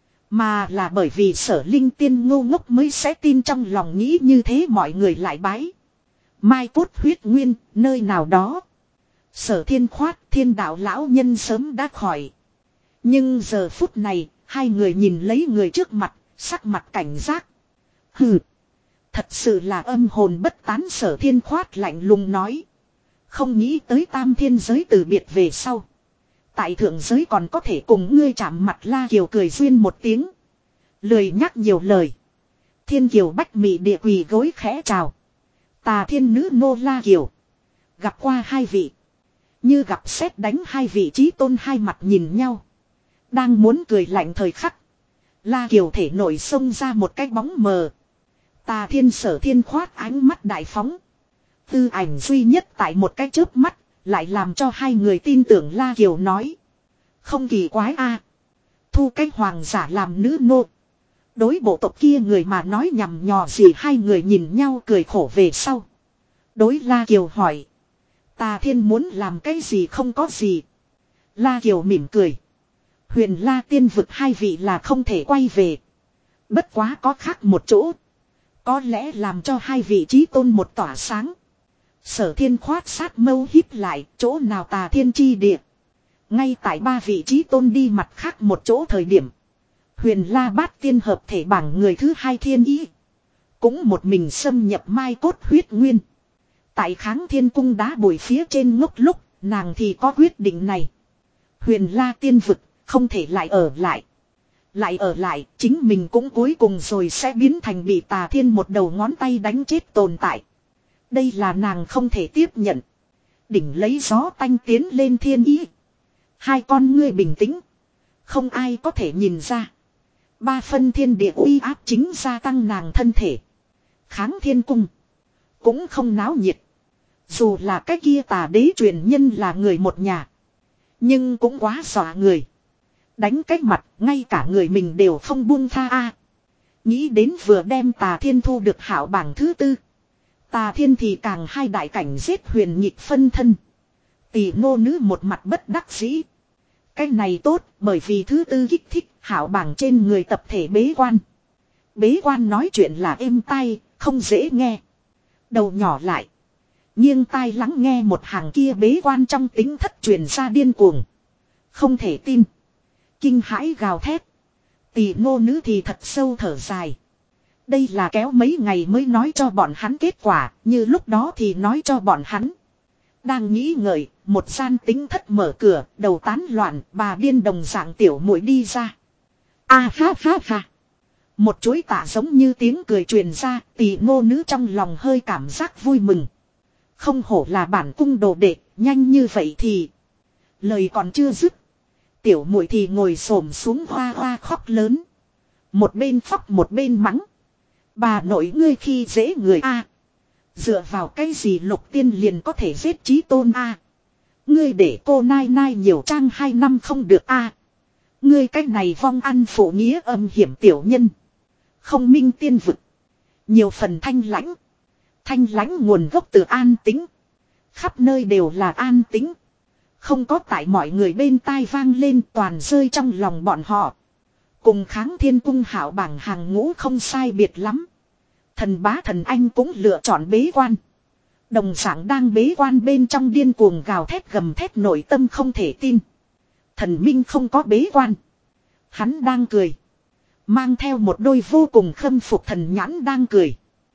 [SPEAKER 1] Mà là bởi vì Sở Linh Tiên ngu ngốc mới sẽ tin trong lòng nghĩ như thế mọi người lại bái. Mai cốt huyết nguyên, nơi nào đó. Sở Thiên Khoát Thiên đạo lão nhân sớm đã khỏi. Nhưng giờ phút này, hai người nhìn lấy người trước mặt, sắc mặt cảnh giác. Hừ. Thật sự là âm hồn bất tán. Sở Thiên Khoát lạnh lùng nói. Không nghĩ tới tam thiên giới từ biệt về sau. Tại thượng giới còn có thể cùng ngươi chạm mặt. La Kiều cười duyên một tiếng. Lười nhắc nhiều lời. Thiên Kiều bách mị địa quỳ gối khẽ chào. Tà thiên nữ nô La Kiều. Gặp qua hai vị. Như gặp sét đánh hai vị chí tôn hai mặt nhìn nhau. Đang muốn cười lạnh thời khắc. La Kiều thể nổi xông ra một cái bóng mờ. Tà thiên Sở Thiên Khoát ánh mắt đại phóng. Tư ảnh duy nhất tại một cái chớp mắt. Lại làm cho hai người tin tưởng. La Kiều nói. Không kỳ quái a, thu cái hoàng giả làm nữ nô. Đối bộ tộc kia người mà nói nhằm nhò gì. Hai người nhìn nhau cười khổ về sau. Đối La Kiều hỏi. Tà thiên muốn làm cái gì không có gì. La Kiều mỉm cười. Huyền La tiên vực hai vị là không thể quay về. Bất quá có khác một chỗ. Có lẽ làm cho hai vị chí tôn một tỏa sáng. Sở Thiên Khoát sát mâu híp lại. Chỗ nào tà thiên chi địa. Ngay tại ba vị chí tôn đi mặt khác một chỗ thời điểm. Huyền La bát tiên hợp thể bảng người thứ hai thiên ý. Cũng một mình xâm nhập mai cốt huyết nguyên. Tại kháng thiên cung đá bụi phía trên ngốc lúc. Nàng thì có quyết định này. Huyền La tiên vực. Không thể lại ở lại. Lại ở lại chính mình cũng cuối cùng rồi sẽ biến thành bị tà thiên một đầu ngón tay đánh chết tồn tại. Đây là nàng không thể tiếp nhận. Đỉnh lấy gió tanh tiến lên thiên ý. Hai con ngươi bình tĩnh. Không ai có thể nhìn ra. Ba phân thiên địa uy áp chính gia tăng nàng thân thể. Kháng thiên cung. Cũng không náo nhiệt. Dù là cái kia tà đế truyền nhân là người một nhà. Nhưng cũng quá dọa người. Đánh cách mặt, ngay cả người mình đều không buông tha a. Nghĩ đến vừa đem Tà Thiên thu được hảo bảng thứ tư. Tà Thiên thì càng hai đại cảnh giết huyền nhịp phân thân. Tỷ nô nữ một mặt bất đắc dĩ. Cái này tốt, bởi vì thứ tư kích thích hảo bảng trên người tập thể bế quan. Bế quan nói chuyện là êm tai, không dễ nghe. Đầu nhỏ lại. Nghiêng tai lắng nghe một hàng kia bế quan trong tính thất truyền ra điên cuồng. Không thể tin. Kinh hãi gào thét. Tỷ nô nữ thì thật sâu thở dài. Đây là kéo mấy ngày mới nói cho bọn hắn kết quả. Như lúc đó thì nói cho bọn hắn. Đang nghĩ ngợi. Một gian tính thất mở cửa. Đầu tán loạn. Bà điên đồng dạng tiểu muội đi ra. A ha ha ha. Một chuỗi tạ giống như tiếng cười truyền ra. Tỷ nô nữ trong lòng hơi cảm giác vui mừng. Không hổ là bản cung đồ đệ. Nhanh như vậy thì. Lời còn chưa dứt. Tiểu muội thì ngồi xổm xuống hoa hoa khóc lớn. Một bên khóc một bên mắng. Bà nội ngươi khi dễ người a, dựa vào cái gì lục tiên liền có thể giết chí tôn a. Ngươi để cô nai nai nhiều trang hai năm không được a. Ngươi cái này vong ăn phụ nghĩa âm hiểm tiểu nhân. Không minh tiên vực. Nhiều phần thanh lãnh. Thanh lãnh nguồn gốc từ an tính. Khắp nơi đều là an tính. Không có tại mọi người bên tai vang lên toàn rơi trong lòng bọn họ. Cùng kháng thiên cung hảo bảng hàng ngũ không sai biệt lắm. Thần bá thần anh cũng lựa chọn bế quan. Đồng dạng đang bế quan bên trong điên cuồng gào thét gầm thét nội tâm không thể tin. Thần minh không có bế quan. Hắn đang cười. Mang theo một đôi vô cùng khâm phục thần nhãn đang cười.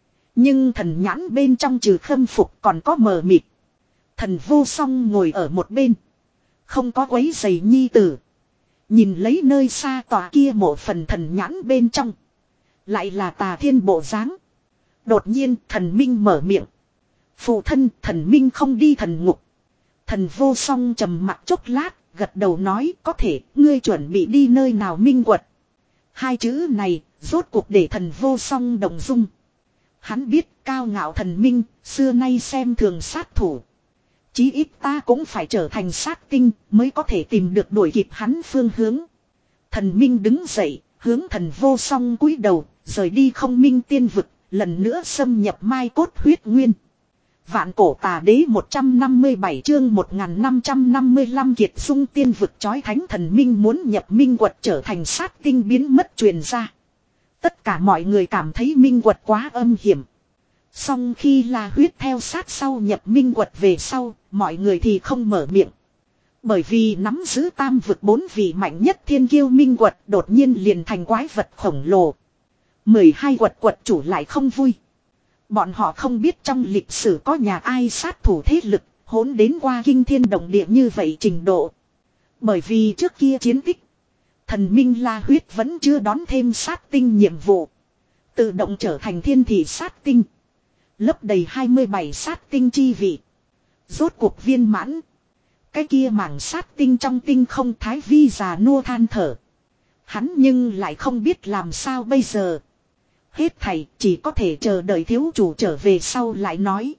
[SPEAKER 1] Nhưng thần nhãn bên trong trừ khâm phục còn có mờ mịt. Thần vô song ngồi ở một bên. Không có quấy giày nhi tử. Nhìn lấy nơi xa tòa kia mộ phần thần nhãn bên trong. Lại là Tà Thiên bộ dáng. Đột nhiên thần minh mở miệng. Phụ thân, thần minh không đi thần ngục. Thần vô song trầm mặc chốc lát, gật đầu nói có thể, ngươi chuẩn bị đi nơi nào minh quật. Hai chữ này, rốt cuộc để thần vô song động dung. Hắn biết cao ngạo thần minh, xưa nay xem thường sát thủ. Chí ít ta cũng phải trở thành sát tinh, mới có thể tìm được đuổi kịp hắn phương hướng. Thần minh đứng dậy, hướng thần vô song cúi đầu, rời đi không minh tiên vực, lần nữa xâm nhập mai cốt huyết nguyên. Vạn cổ tà đế một trăm năm mươi bảy chương một nghìn năm trăm năm mươi lăm kiệt dung tiên vực chói thánh thần minh muốn nhập minh quật trở thành sát tinh biến mất truyền ra. Tất cả mọi người cảm thấy minh quật quá âm hiểm. Song khi là huyết theo sát sau nhập minh quật về sau, mọi người thì không mở miệng. Bởi vì nắm giữ tam vực bốn vị mạnh nhất thiên kiêu minh quật đột nhiên liền thành quái vật khổng lồ. mười hai quật quật chủ lại không vui. Bọn họ không biết trong lịch sử có nhà ai sát thủ thế lực, hỗn đến qua kinh thiên động địa như vậy trình độ. Bởi vì trước kia chiến tích, thần minh La Huyết vẫn chưa đón thêm sát tinh nhiệm vụ. Tự động trở thành thiên thị sát tinh. Lấp đầy hai mươi bảy sát tinh chi vị. Rốt cuộc viên mãn. Cái kia mảng sát tinh trong tinh không thái vi già nua than thở. Hắn nhưng lại không biết làm sao bây giờ. Hết thảy chỉ có thể chờ đợi thiếu chủ trở về sau lại nói.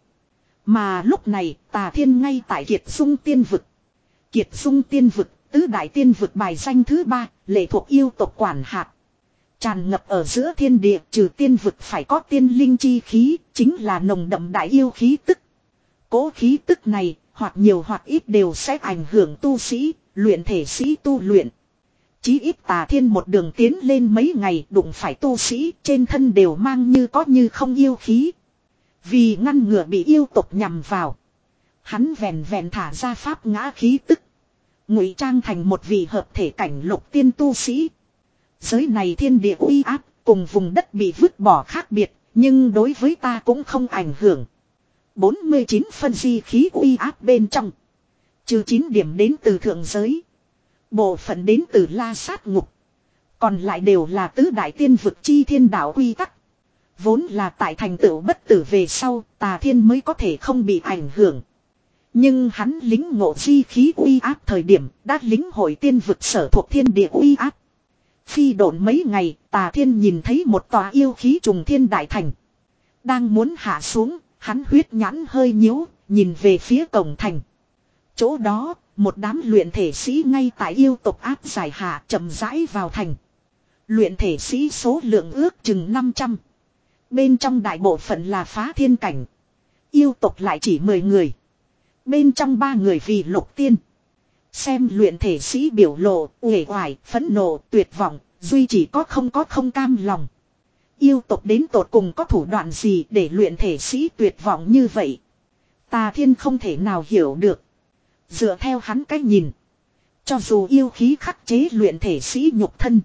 [SPEAKER 1] Mà lúc này Tà Thiên ngay tại Kiệt Dung tiên vực. Kiệt Dung tiên vực, tứ đại tiên vực bài danh thứ ba, lệ thuộc yêu tộc quản hạt. Tràn ngập ở giữa thiên địa, trừ tiên vực phải có tiên linh chi khí, chính là nồng đậm đại yêu khí tức. Cố khí tức này, hoặc nhiều hoặc ít đều sẽ ảnh hưởng tu sĩ, luyện thể sĩ tu luyện. Chí ít Tà Thiên một đường tiến lên mấy ngày đụng phải tu sĩ trên thân đều mang như có như không yêu khí. Vì ngăn ngừa bị yêu tộc nhằm vào. Hắn vèn vèn thả ra pháp ngã khí tức. Ngụy trang thành một vị hợp thể cảnh lục tiên tu sĩ. Giới này thiên địa uy áp cùng vùng đất bị vứt bỏ khác biệt. Nhưng đối với ta cũng không ảnh hưởng. bốn mươi chín phân di khí uy áp bên trong. Trừ chín điểm đến từ thượng giới. Bộ phận đến từ La Sát Ngục. Còn lại đều là tứ đại tiên vực chi thiên đạo quy tắc. Vốn là tại thành tựu bất tử về sau, Tà Thiên mới có thể không bị ảnh hưởng. Nhưng hắn lính ngộ di khí uy áp thời điểm, đã lính hội tiên vực sở thuộc thiên địa uy áp. Phi độn mấy ngày, Tà Thiên nhìn thấy một tòa yêu khí trùng thiên đại thành. Đang muốn hạ xuống, hắn huyết nhãn hơi nhíu, nhìn về phía cổng thành. Chỗ đó, một đám luyện thể sĩ ngay tại yêu tộc áp giải hạ chậm rãi vào thành. Luyện thể sĩ số lượng ước chừng năm trăm. Bên trong đại bộ phận là phá thiên cảnh. Yêu tộc lại chỉ mười người. Bên trong ba người vì lục tiên. Xem luyện thể sĩ biểu lộ, uể oải, phẫn nộ, tuyệt vọng, duy chỉ có không có không cam lòng. Yêu tộc đến tột cùng có thủ đoạn gì để luyện thể sĩ tuyệt vọng như vậy? Tà Thiên không thể nào hiểu được. Dựa theo hắn cách nhìn. Cho dù yêu khí khắc chế luyện thể sĩ nhục thân.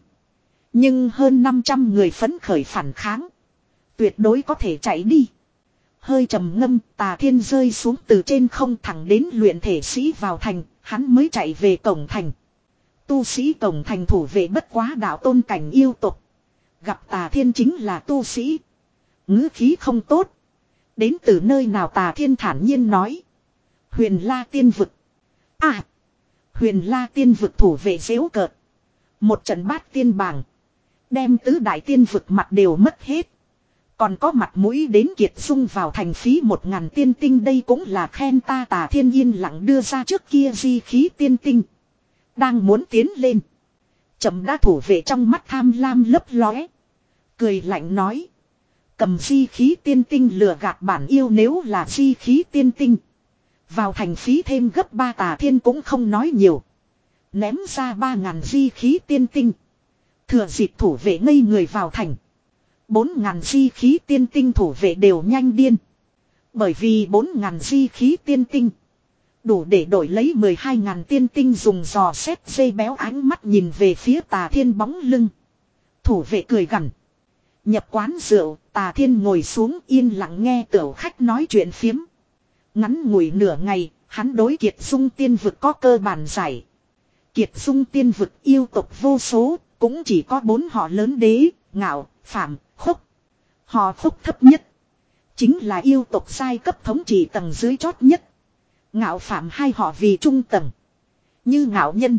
[SPEAKER 1] Nhưng hơn năm trăm người phấn khởi phản kháng. Tuyệt đối có thể chạy đi. Hơi trầm ngâm, Tà Thiên rơi xuống từ trên không thẳng đến luyện thể sĩ vào thành, hắn mới chạy về cổng thành. Tu sĩ cổng thành thủ vệ bất quá đạo tôn cảnh yêu tục. Gặp Tà Thiên chính là tu sĩ. Ngữ khí không tốt. Đến từ nơi nào Tà Thiên thản nhiên nói. Huyền La tiên vực. À. Huyền La tiên vực thủ vệ giễu cợt. Một trận bát tiên bảng. Đem tứ đại tiên vực mặt đều mất hết. Còn có mặt mũi đến Kiệt Dung vào thành phí một ngàn tiên tinh, đây cũng là khen ta. Tà Thiên yên lặng đưa ra trước kia di khí tiên tinh. Đang muốn tiến lên. Chậm đã thủ vệ trong mắt tham lam lấp lóe. Cười lạnh nói. Cầm di khí tiên tinh lừa gạt bản yêu, nếu là di khí tiên tinh. Vào thành phí thêm gấp ba. Tà Thiên cũng không nói nhiều. Ném ra ba ngàn di khí tiên tinh. Thừa dịp thủ vệ ngây người vào thành. Bốn ngàn di khí tiên tinh thủ vệ đều nhanh điên. Bởi vì bốn ngàn di khí tiên tinh đủ để đổi lấy mười hai ngàn tiên tinh dùng giò xét dây béo ánh mắt nhìn về phía Tà Thiên bóng lưng. Thủ vệ cười gằn. Nhập quán rượu, Tà Thiên ngồi xuống yên lặng nghe tiểu khách nói chuyện phiếm. Ngắn ngủi nửa ngày, hắn đối Kiệt Dung tiên vực có cơ bản giải. Kiệt Dung tiên vực yêu tộc vô số, cũng chỉ có bốn họ lớn đế, Ngạo, Phạm, Khúc. Họ Khúc thấp nhất chính là yêu tộc giai cấp thống trị tầng dưới chót nhất. Ngạo Phạm hai họ vì trung tầng. Như Ngạo Nhân.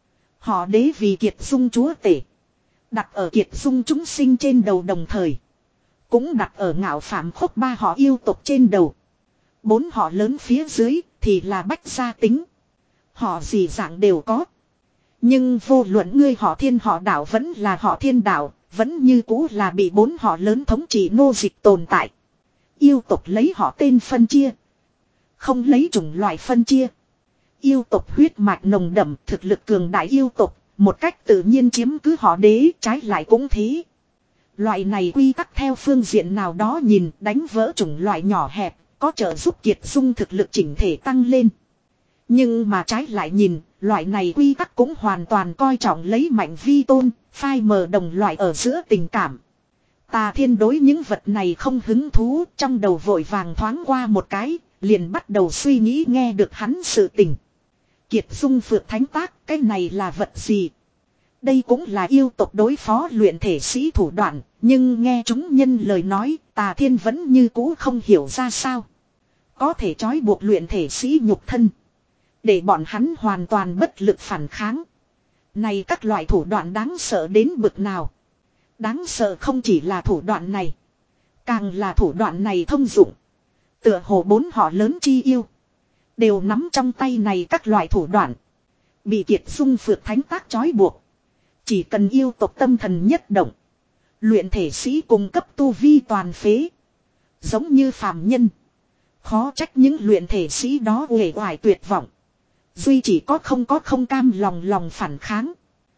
[SPEAKER 1] Họ đế vì Kiệt Dung chúa tể. Đặt ở Kiệt Dung chúng sinh trên đầu đồng thời. Cũng đặt ở Ngạo Phạm Khúc ba họ yêu tộc trên đầu. Bốn họ lớn phía dưới thì là bách gia tính. Họ gì dạng đều có. Nhưng vô luận ngươi họ Thiên họ Đạo vẫn là họ Thiên Đạo, vẫn như cũ là bị bốn họ lớn thống trị nô dịch tồn tại. Yêu tộc lấy họ tên phân chia. Không lấy chủng loại phân chia. Yêu tộc huyết mạch nồng đậm, thực lực cường đại yêu tộc, một cách tự nhiên chiếm cứ họ đế, trái lại cũng thế. Loại này quy tắc theo phương diện nào đó nhìn đánh vỡ chủng loại nhỏ hẹp, có trợ giúp Kiệt Dung thực lực chỉnh thể tăng lên. Nhưng mà trái lại nhìn, loại này quy tắc cũng hoàn toàn coi trọng lấy mạnh vi tôn, phai mờ đồng loại ở giữa tình cảm. Tà Thiên đối những vật này không hứng thú, trong đầu vội vàng thoáng qua một cái, liền bắt đầu suy nghĩ nghe được hắn sự tình. Kiệt Dung Phượng Thánh Tác, cái này là vật gì? Đây cũng là yêu tộc đối phó luyện thể sĩ thủ đoạn, nhưng nghe chúng nhân lời nói, Tà Thiên vẫn như cũ không hiểu ra sao. Có thể trói buộc luyện thể sĩ nhục thân, để bọn hắn hoàn toàn bất lực phản kháng. Này các loại thủ đoạn đáng sợ đến bực nào. Đáng sợ không chỉ là thủ đoạn này, càng là thủ đoạn này thông dụng. Tựa hồ bốn họ lớn chi yêu đều nắm trong tay này các loại thủ đoạn. Bị Kiệt Dung Phượng Thánh Tác trói buộc, chỉ cần yêu tộc tâm thần nhất động, luyện thể sĩ cung cấp tu vi toàn phế. Giống như phàm nhân, khó trách những luyện thể sĩ đó uể oải tuyệt vọng. Duy chỉ có không có không cam lòng lòng phản kháng.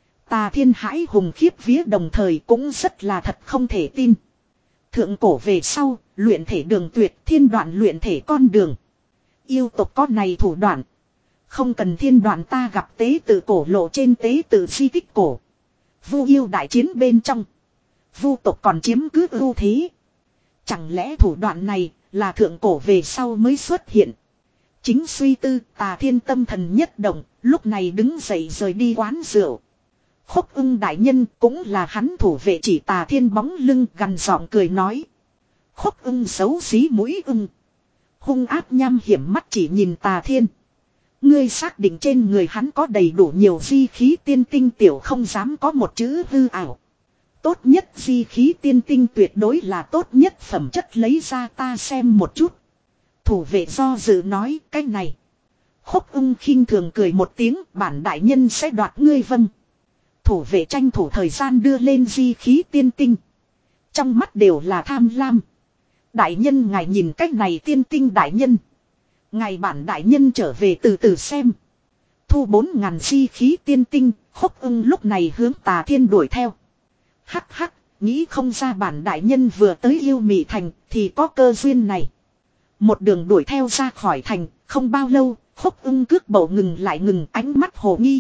[SPEAKER 1] Tà Thiên hãi hùng khiếp vía đồng thời cũng rất là thật không thể tin. Thượng cổ về sau, luyện thể đường tuyệt, thiên đoạn luyện thể con đường. Yêu tộc có này thủ đoạn, không cần thiên đoạn ta gặp tế tự cổ lộ trên tế tự di tích cổ. Vu yêu đại chiến bên trong, vu tộc còn chiếm cứ ưu thế. Chẳng lẽ thủ đoạn này là thượng cổ về sau mới xuất hiện? Chính suy tư, Tà Thiên tâm thần nhất động, lúc này đứng dậy rời đi quán rượu. Khúc Ưng đại nhân cũng là hắn thủ vệ chỉ Tà Thiên bóng lưng gằn giọng cười nói. Khúc Ưng xấu xí mũi ưng, hung ác nham hiểm mắt chỉ nhìn Tà Thiên. Ngươi xác định trên người hắn có đầy đủ nhiều di khí tiên tinh tiểu không dám có một chữ hư ảo. Tốt nhất di khí tiên tinh tuyệt đối là tốt nhất phẩm chất, lấy ra ta xem một chút. Thủ vệ do dự nói cái này. Khúc Ưng khinh thường cười một tiếng, bản đại nhân sẽ đoạt ngươi vâng. Thủ vệ tranh thủ thời gian đưa lên di khí tiên tinh. Trong mắt đều là tham lam. Đại nhân ngài nhìn cách này tiên tinh đại nhân. Ngài bản đại nhân trở về từ từ xem. Thu bốn ngàn di khí tiên tinh, Khúc Ưng lúc này hướng Tà Thiên đuổi theo. Hắc hắc, nghĩ không ra bản đại nhân vừa tới yêu mị thành thì có cơ duyên này. Một đường đuổi theo ra khỏi thành, không bao lâu, Khúc Ưng cước bộ ngừng lại ngừng, ánh mắt hồ nghi.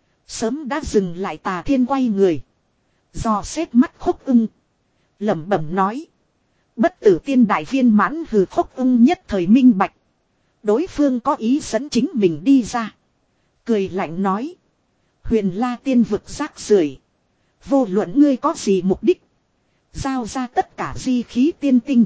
[SPEAKER 1] Sớm đã dừng lại Tà Thiên quay người, dò xét mắt Khúc Ưng, lẩm bẩm nói. Bất tử tiên đại viên mãn hừ. Khúc Ưng nhất thời minh bạch. Đối phương có ý dẫn chính mình đi ra. Cười lạnh nói. Huyền La tiên vực rác rưởi, vô luận ngươi có gì mục đích, giao ra tất cả di khí tiên tinh,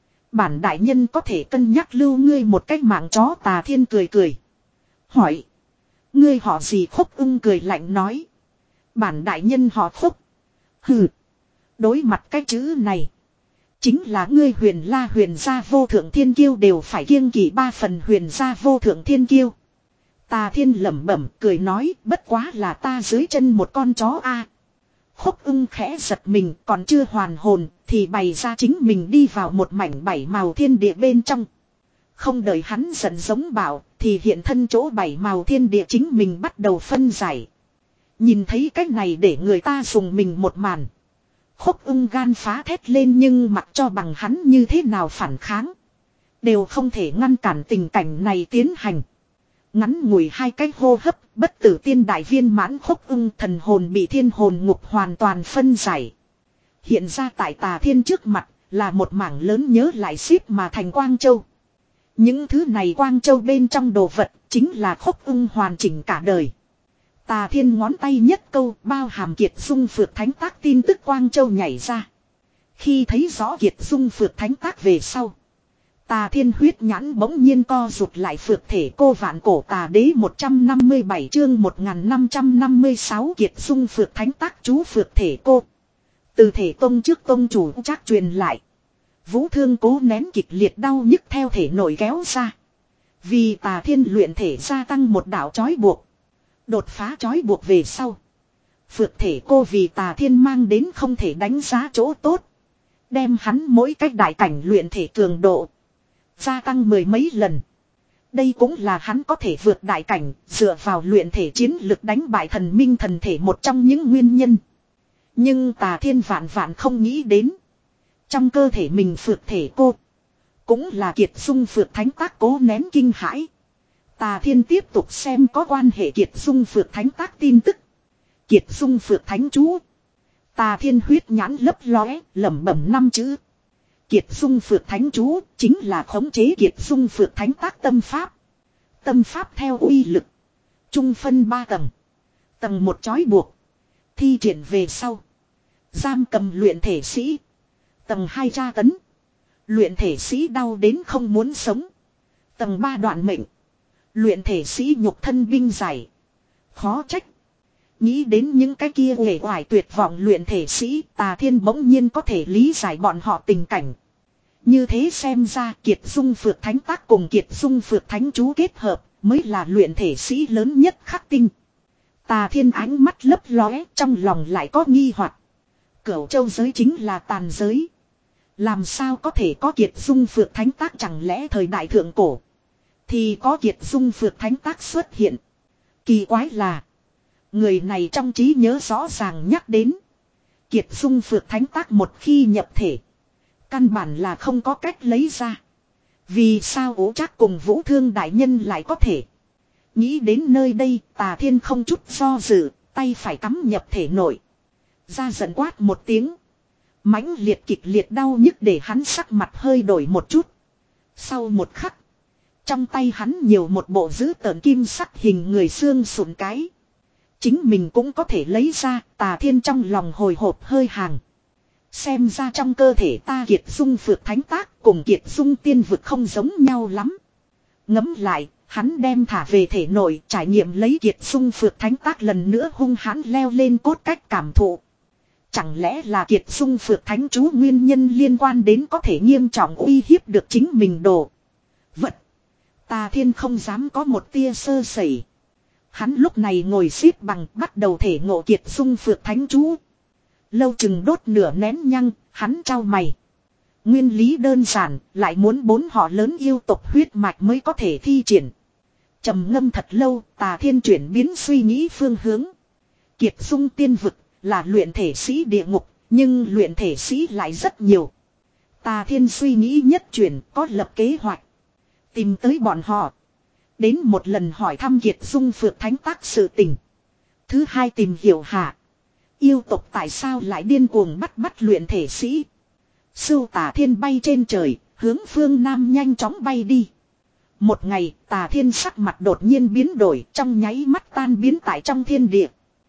[SPEAKER 1] bản đại nhân có thể cân nhắc lưu ngươi một cách mạng chó. Tà Thiên cười cười, hỏi. Ngươi họ gì? Khúc Ưng cười lạnh nói. Bản đại nhân họ Khúc. Hừ. Đối mặt cái chữ này, chính là ngươi Huyền La huyền gia vô thượng thiên kiêu đều phải kiêng kỵ ba phần huyền gia vô thượng thiên kiêu. Tà Thiên lẩm bẩm cười nói, bất quá là ta dưới chân một con chó a. À. Khúc Ưng khẽ giật mình, còn chưa hoàn hồn thì bày ra chính mình đi vào một mảnh bảy màu thiên địa bên trong. Không đợi hắn giận giống bảo thì hiện thân chỗ bảy màu thiên địa chính mình bắt đầu phân giải. Nhìn thấy cách này để người ta dùng mình một màn, Khúc ưng gan phá thét lên nhưng mặc cho bằng hắn như thế nào phản kháng. Đều không thể ngăn cản tình cảnh này tiến hành. Ngắn ngủi hai cái hô hấp, bất tử tiên đại viên mãn khúc ưng thần hồn bị thiên hồn ngục hoàn toàn phân giải. Hiện ra tại Tà Thiên trước mặt là một mảng lớn nhớ lại xếp mà thành Quang Châu. Những thứ này Quang Châu bên trong đồ vật chính là khúc ưng hoàn chỉnh cả đời. Tà Thiên ngón tay nhất câu bao hàm Kiệt Dung Phược Thánh Tác tin tức Quang Châu nhảy ra. Khi thấy rõ Kiệt Dung Phược Thánh Tác về sau. Tà Thiên huyết nhãn bỗng nhiên co rụt lại phược thể cô vạn cổ tà đế một trăm năm mươi bảy chương một nghìn năm trăm năm mươi sáu Kiệt Dung Phược Thánh Tác chú phược thể cô. Từ thể tông trước tông chủ chắc truyền lại. Vũ Thương cố nén kịch liệt đau nhức theo thể nổi kéo ra. Vì Tà Thiên luyện thể gia tăng một đạo chói buộc. Đột phá chói buộc về sau. Phược thể cô vì Tà Thiên mang đến không thể đánh giá chỗ tốt. Đem hắn mỗi cách đại cảnh luyện thể cường độ. Gia tăng mười mấy lần. Đây cũng là hắn có thể vượt đại cảnh, dựa vào luyện thể chiến lực đánh bại thần minh thần thể một trong những nguyên nhân. Nhưng Tà Thiên vạn vạn không nghĩ đến. Trong cơ thể mình phược thể cô. Cũng là Kiệt Dung Phược Thánh Tác cố nén kinh hãi. Tà Thiên tiếp tục xem có quan hệ Kiệt Dung Phược Thánh Tác tin tức. Kiệt Dung Phược Thánh chú. Tà Thiên huyết nhãn lấp lóe, lẩm bẩm năm chữ. Kiệt Dung Phược Thánh chú chính là khống chế Kiệt Dung Phược Thánh Tác tâm pháp. Tâm pháp theo uy lực. Trung phân ba tầng. Tầng một chói buộc. Thi triển về sau. Giam cầm luyện thể sĩ. Tầng hai tra tấn. Luyện thể sĩ đau đến không muốn sống. Tầng ba đoạn mệnh. Luyện thể sĩ nhục thân binh giải. Khó trách. Nghĩ đến những cái kia uể oải tuyệt vọng luyện thể sĩ, Tà Thiên bỗng nhiên có thể lý giải bọn họ tình cảnh. Như thế xem ra Kiệt Dung Phược Thánh Tác cùng Kiệt Dung Phược Thánh chú kết hợp mới là luyện thể sĩ lớn nhất khắc tinh. Tà Thiên ánh mắt lấp lóe, trong lòng lại có nghi hoặc. Cửu Châu giới chính là tàn giới. Làm sao có thể có Kiệt Dung Phược Thánh Tác, chẳng lẽ thời đại thượng cổ thì có Kiệt Dung Phược Thánh Tác xuất hiện. Kỳ quái là người này trong trí nhớ rõ ràng nhắc đến Kiệt Dung Phược Thánh Tác một khi nhập thể, căn bản là không có cách lấy ra. Vì sao Ố Trác cùng Vũ Thương đại nhân lại có thể? Nghĩ đến nơi đây, Tà Thiên không chút do dự, tay phải cắm nhập thể nội. Ra giận quát một tiếng. Mãnh liệt kịch liệt đau nhức để hắn sắc mặt hơi đổi một chút. Sau một khắc, trong tay hắn nhiều một bộ dữ tợn kim sắc hình người xương sụn cái. Chính mình cũng có thể lấy ra. Tà Thiên trong lòng hồi hộp hơi hàng. Xem ra trong cơ thể ta Kiệt Dung Phược Thánh Tác cùng Kiệt Dung Tiên Vực không giống nhau lắm. Ngẫm lại, hắn đem thả về thể nội, trải nghiệm lấy Kiệt Dung Phược Thánh Tác lần nữa hung hãn leo lên cốt cách cảm thụ. Chẳng lẽ là Kiệt Dung Phược Thánh chú nguyên nhân liên quan đến có thể nghiêm trọng uy hiếp được chính mình đồ vật. Tà Thiên không dám có một tia sơ sẩy. Hắn lúc này ngồi xếp bằng, bắt đầu thể ngộ Kiệt Dung Phược Thánh chú. Lâu chừng đốt nửa nén nhăng, hắn trao mày. Nguyên lý đơn giản, lại muốn bốn họ lớn yêu tộc huyết mạch mới có thể thi triển. Trầm ngâm thật lâu, Tà Thiên chuyển biến suy nghĩ phương hướng. Kiệt Dung Tiên Vực là luyện thể sĩ địa ngục, nhưng luyện thể sĩ lại rất nhiều. Tà Thiên suy nghĩ nhất chuyển, có lập kế hoạch. Tìm tới bọn họ. Đến một lần hỏi thăm Kiệt Dung Phược Thánh Tác sự tình. Thứ hai tìm hiểu hạ. Yêu tộc tại sao lại điên cuồng bắt bắt luyện thể sĩ. Sưu Tà Thiên bay trên trời, hướng phương Nam nhanh chóng bay đi. Một ngày, Tà Thiên sắc mặt đột nhiên biến đổi, trong nháy mắt tan biến tại trong thiên địa.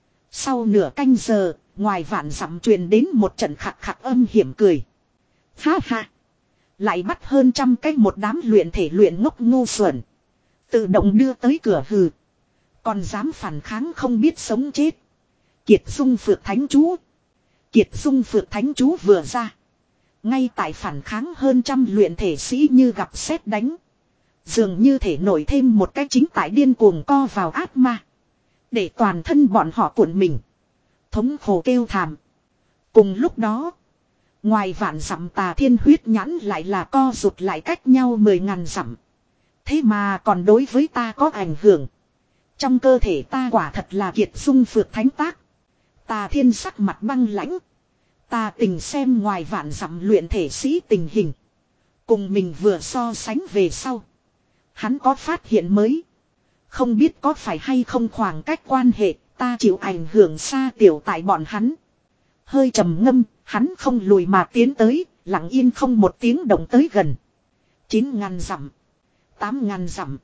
[SPEAKER 1] Sau nửa canh giờ, ngoài vạn dặm truyền đến một trận khạc khạc âm hiểm cười. Ha ha! Lại bắt hơn trăm cái một đám luyện thể luyện ngốc ngu xuẩn. Tự động đưa tới cửa hừ. Còn dám phản kháng không biết sống chết. Kiệt Dung Phược Thánh chú. Kiệt Dung Phược Thánh chú vừa ra. Ngay tại phản kháng hơn trăm luyện thể sĩ như gặp sét đánh. Dường như thể nổi thêm một cái chính tại điên cuồng co vào ác ma. Để toàn thân bọn họ cuộn mình. Thống khổ kêu thảm. Cùng lúc đó. Ngoài vạn dặm Tà Thiên huyết nhãn lại là co rụt lại cách nhau mười ngàn dặm. Thế mà còn đối với ta có ảnh hưởng. Trong cơ thể ta quả thật là Kiệt Dung Phược Thánh Tác. Tà Thiên sắc mặt băng lãnh. Ta tình xem ngoài vạn dặm luyện thể sĩ tình hình. Cùng mình vừa so sánh về sau. Hắn có phát hiện mới. Không biết có phải hay không khoảng cách quan hệ, ta chịu ảnh hưởng xa tiểu tại bọn hắn. Hơi trầm ngâm, hắn không lùi mà tiến tới, lặng yên không một tiếng động tới gần. Chín ngàn dặm. Tám ngàn dặm.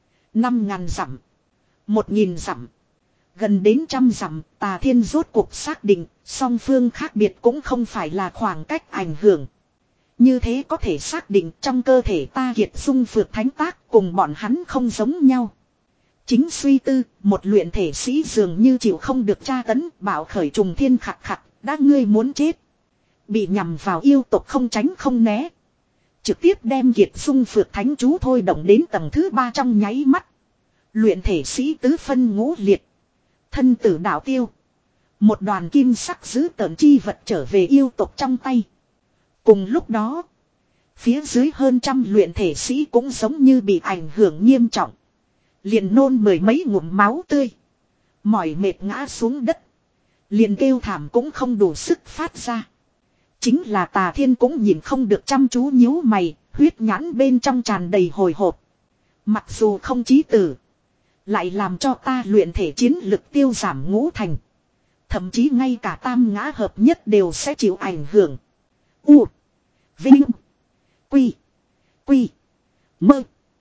[SPEAKER 1] Năm ngàn dặm. Một nghìn dặm. Gần đến trăm dặm, Tà Thiên rốt cuộc xác định, song phương khác biệt cũng không phải là khoảng cách ảnh hưởng. Như thế có thể xác định trong cơ thể ta kiệt dung phược thánh tác cùng bọn hắn không giống nhau. Chính suy tư, một luyện thể sĩ dường như chịu không được tra tấn, bảo khởi trùng thiên khặt khặt, đã ngươi muốn chết. Bị nhằm vào yêu tộc không tránh không né. Trực tiếp đem kiệt dung phược thánh chú thôi động đến tầng thứ ba trong nháy mắt. Luyện thể sĩ tứ phân ngũ liệt. Thân tử đạo tiêu. Một đoàn kim sắc giữ tợn chi vật trở về yêu tộc trong tay. Cùng lúc đó, phía dưới hơn trăm luyện thể sĩ cũng giống như bị ảnh hưởng nghiêm trọng. Liền nôn mười mấy ngụm máu tươi. Mỏi mệt ngã xuống đất. Liền kêu thảm cũng không đủ sức phát ra. Chính là Tà Thiên cũng nhìn không được chăm chú nhíu mày, huyết nhãn bên trong tràn đầy hồi hộp. Mặc dù không chí tử, lại làm cho ta luyện thể chiến lực tiêu giảm ngũ thành. Thậm chí ngay cả tam ngã hợp nhất đều sẽ chịu ảnh hưởng. U. Vinh. Quy. Quy. Mơ.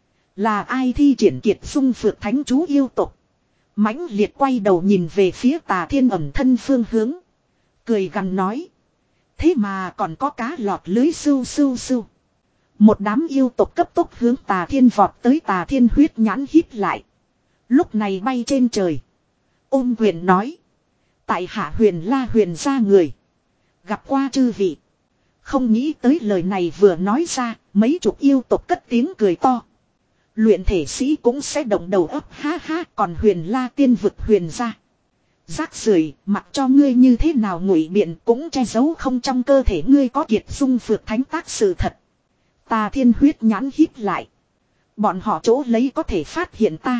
[SPEAKER 1] Là ai thi triển kiệt dung phược thánh chú yêu tục. Mãnh liệt quay đầu nhìn về phía Tà Thiên ẩm thân phương hướng. Cười gằn nói. Thế mà còn có cá lọt lưới sưu sưu sưu. Một đám yêu tộc cấp tốc hướng Tà Thiên vọt tới. Tà Thiên huyết nhãn hít lại. Lúc này bay trên trời. Ôm quyền nói. Tại hạ huyền la huyền ra người. Gặp qua chư vị. Không nghĩ tới lời này vừa nói ra. Mấy chục yêu tộc cất tiếng cười to. Luyện thể sĩ cũng sẽ động đầu ấp ha ha. Còn huyền la tiên vực huyền ra. Rác rưởi, mặc cho ngươi như thế nào ngụy biện cũng che giấu không trong cơ thể ngươi có kiệt dung phược thánh tác sự thật. Tà Thiên huyết nhãn hít lại. Bọn họ chỗ lấy có thể phát hiện ta.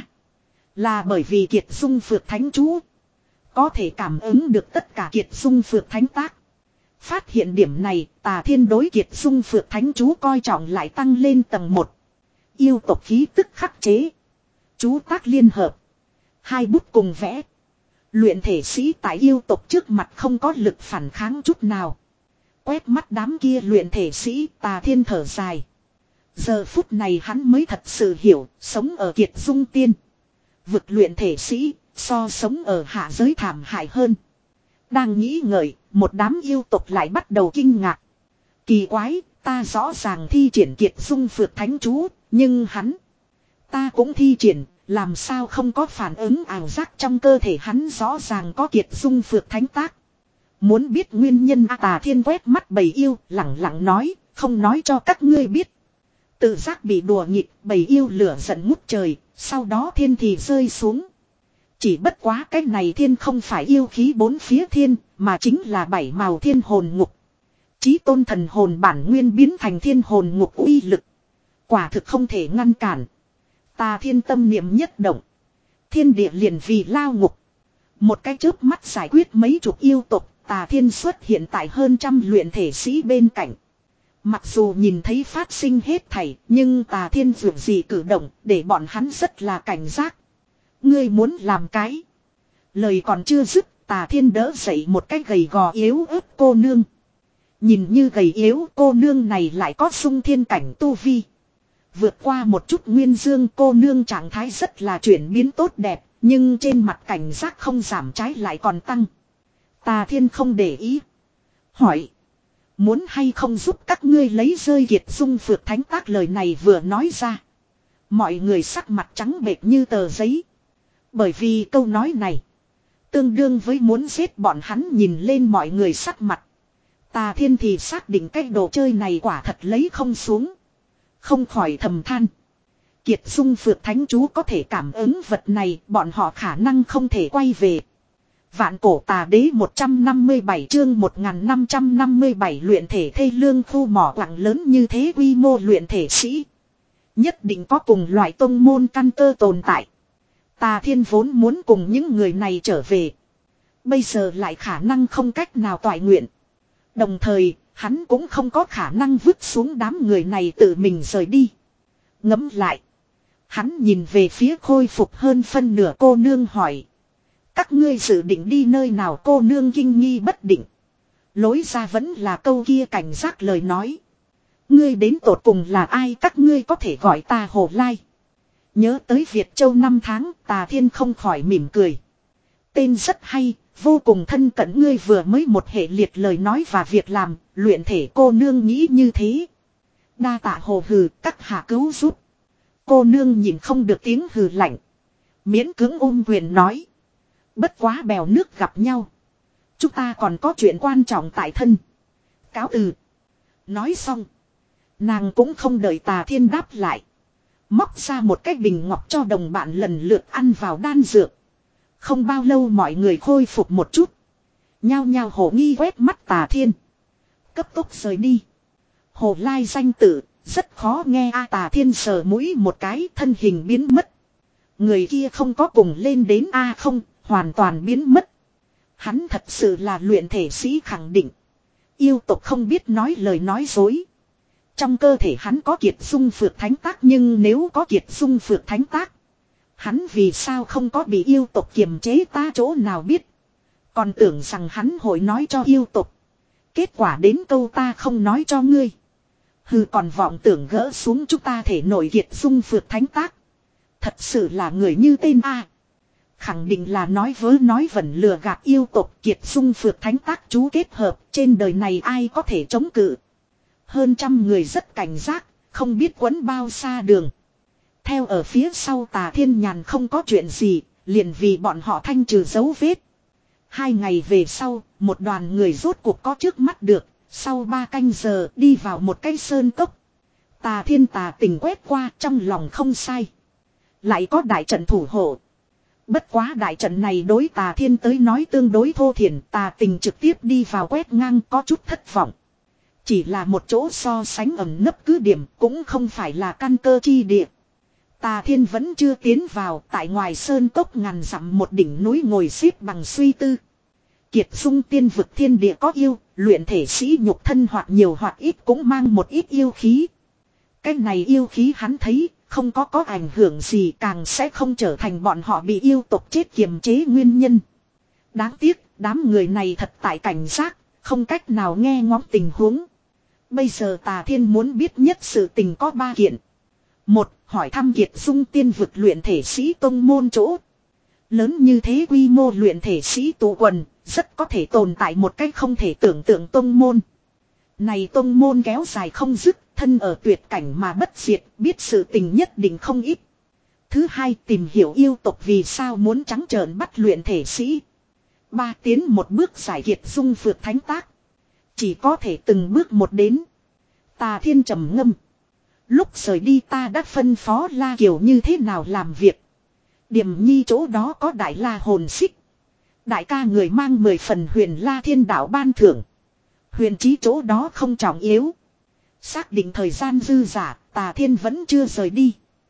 [SPEAKER 1] Là bởi vì kiệt dung phược thánh chú. Có thể cảm ứng được tất cả kiệt dung phược thánh tác. Phát hiện điểm này, Tà Thiên đối kiệt dung phược thánh chú coi trọng lại tăng lên tầng một. Yêu tộc khí tức khắc chế. Chú tác liên hợp. Hai bút cùng vẽ. Luyện thể sĩ tại yêu tộc trước mặt không có lực phản kháng chút nào. Quét mắt đám kia luyện thể sĩ, Tà Thiên thở dài. Giờ phút này hắn mới thật sự hiểu, sống ở kiệt dung tiên. Vực luyện thể sĩ, so sống ở hạ giới thảm hại hơn. Đang nghĩ ngợi, một đám yêu tộc lại bắt đầu kinh ngạc. Kỳ quái, ta rõ ràng thi triển kiệt dung phược thánh chú, nhưng hắn, ta cũng thi triển. Làm sao không có phản ứng ảo giác trong cơ thể hắn rõ ràng có kiệt dung phược thánh tác. Muốn biết nguyên nhân Tà Thiên quét mắt bầy yêu lặng lặng nói, không nói cho các ngươi biết. Tự giác bị đùa nghịch bầy yêu lửa giận ngút trời, sau đó thiên thì rơi xuống. Chỉ bất quá cái này thiên không phải yêu khí bốn phía thiên, mà chính là bảy màu thiên hồn ngục. Chí tôn thần hồn bản nguyên biến thành thiên hồn ngục uy lực. Quả thực không thể ngăn cản. Tà Thiên tâm niệm nhất động. Thiên địa liền vì lao ngục. Một cái chớp mắt giải quyết mấy chục yêu tộc. Tà Thiên xuất hiện tại hơn trăm luyện thể sĩ bên cạnh. Mặc dù nhìn thấy phát sinh hết thảy. Nhưng Tà Thiên dù gì cử động. Để bọn hắn rất là cảnh giác. Ngươi muốn làm cái. Lời còn chưa dứt. Tà Thiên đỡ dậy một cái gầy gò yếu ớt cô nương. Nhìn như gầy yếu cô nương này lại có sung thiên cảnh tu vi. Vượt qua một chút nguyên dương cô nương trạng thái rất là chuyển biến tốt đẹp. Nhưng trên mặt cảnh giác không giảm trái lại còn tăng. Tà Thiên không để ý. Hỏi. Muốn hay không giúp các ngươi lấy rơi kiệt dung phược thánh tác lời này vừa nói ra. Mọi người sắc mặt trắng bệch như tờ giấy. Bởi vì câu nói này. Tương đương với muốn giết bọn hắn nhìn lên mọi người sắc mặt. Tà Thiên thì xác định cái đồ chơi này quả thật lấy không xuống. Không khỏi thầm than. Kiệt dung phược thánh chú có thể cảm ứng vật này, bọn họ khả năng không thể quay về. Vạn cổ tà đế một trăm năm mươi bảy chương một nghìn năm trăm năm mươi bảy luyện thể thê lương khu mỏ quặng lớn như thế quy mô luyện thể sĩ. Nhất định có cùng loại tông môn căn cơ tồn tại. Tà Thiên vốn muốn cùng những người này trở về. Bây giờ lại khả năng không cách nào toại nguyện. Đồng thời, hắn cũng không có khả năng vứt xuống đám người này tự mình rời đi. Ngẫm lại. Hắn nhìn về phía khôi phục hơn phân nửa cô nương hỏi. Các ngươi dự định đi nơi nào? Cô nương kinh nghi bất định. Lối ra vẫn là câu kia cảnh giác lời nói. Ngươi đến tột cùng là ai? Các ngươi có thể gọi ta Hồ Lai. Nhớ tới Việt Châu năm tháng, Tà Thiên không khỏi mỉm cười. Tên rất hay, vô cùng thân cận. Ngươi vừa mới một hệ liệt lời nói và việc làm, luyện thể cô nương nghĩ như thế. Đa tạ Hồ hừ, các hạ cứu giúp. Cô nương nhìn không được tiếng hừ lạnh. Miễn cưỡng ôm quyền nói. Bất quá bèo nước gặp nhau. Chúng ta còn có chuyện quan trọng tại thân. Cáo từ. Nói xong. Nàng cũng không đợi Tà Thiên đáp lại. Móc ra một cái bình ngọc cho đồng bạn lần lượt ăn vào đan dược. Không bao lâu mọi người khôi phục một chút. Nhao nhao hổ nghi quét mắt Tà Thiên. Cấp tốc rời đi. Hồ Lai danh tự. Rất khó nghe a. Tà Thiên sờ mũi một cái, thân hình biến mất. Người kia không có cùng lên đến a. Không, hoàn toàn biến mất. Hắn thật sự là luyện thể sĩ khẳng định. Yêu tộc không biết nói lời nói dối. Trong cơ thể hắn có kiệt dung phược thánh tác, nhưng nếu có kiệt dung phược thánh tác, hắn vì sao không có bị yêu tộc kiềm chế? Ta chỗ nào biết. Còn tưởng rằng hắn hội nói cho yêu tộc. Kết quả đến câu ta không nói cho ngươi. Hừ, còn vọng tưởng gỡ xuống chúng ta thể nổi kiệt dung phược thánh tác. Thật sự là người như tên A. Khẳng định là nói vớ nói vẩn lừa gạt yêu tộc. Kiệt dung phược thánh tác chú kết hợp, trên đời này ai có thể chống cự. Hơn trăm người rất cảnh giác, không biết quấn bao xa đường. Theo ở phía sau Tà Thiên nhàn không có chuyện gì, liền vì bọn họ thanh trừ dấu vết. Hai ngày về sau, một đoàn người rốt cuộc có trước mắt được. Sau ba canh giờ đi vào một cái sơn cốc. Tà Thiên tà tình quét qua, trong lòng không sai. Lại có đại trận thủ hộ. Bất quá đại trận này đối Tà Thiên tới nói tương đối thô thiển. Tà tình trực tiếp đi vào quét ngang, có chút thất vọng. Chỉ là một chỗ so sánh ẩn nấp cứ điểm, cũng không phải là căn cơ chi địa. Tà Thiên vẫn chưa tiến vào. Tại ngoài sơn cốc ngàn dặm một đỉnh núi ngồi xếp bằng suy tư. Kiệt dung tiên vực thiên địa có yêu, luyện thể sĩ nhục thân hoặc nhiều hoặc ít cũng mang một ít yêu khí. Cái này yêu khí hắn thấy, không có có ảnh hưởng gì, càng sẽ không trở thành bọn họ bị yêu tộc chết kiềm chế nguyên nhân. Đáng tiếc, đám người này thật tại cảnh giác, không cách nào nghe ngóng tình huống. Bây giờ Tà Thiên muốn biết nhất sự tình có ba kiện. Một, hỏi thăm Kiệt dung tiên vực luyện thể sĩ tông môn chỗ. Lớn như thế quy mô luyện thể sĩ tụ quần, rất có thể tồn tại một cách không thể tưởng tượng tông môn. Này tông môn kéo dài không dứt, thân ở tuyệt cảnh mà bất diệt, biết sự tình nhất định không ít. Thứ hai, tìm hiểu yêu tộc vì sao muốn trắng trợn bắt luyện thể sĩ. Ba, tiến một bước giải kiệt dung phược thánh tác. Chỉ có thể từng bước một đến. Tà Thiên trầm ngâm. Lúc rời đi ta đã phân phó La Kiều như thế nào làm việc. Điềm nhi chỗ đó có đại la hồn xích. Đại ca người mang mười phần huyền la thiên đạo ban thưởng. Huyền trí chỗ đó không trọng yếu. Xác định thời gian dư giả, Tà Thiên vẫn chưa rời đi.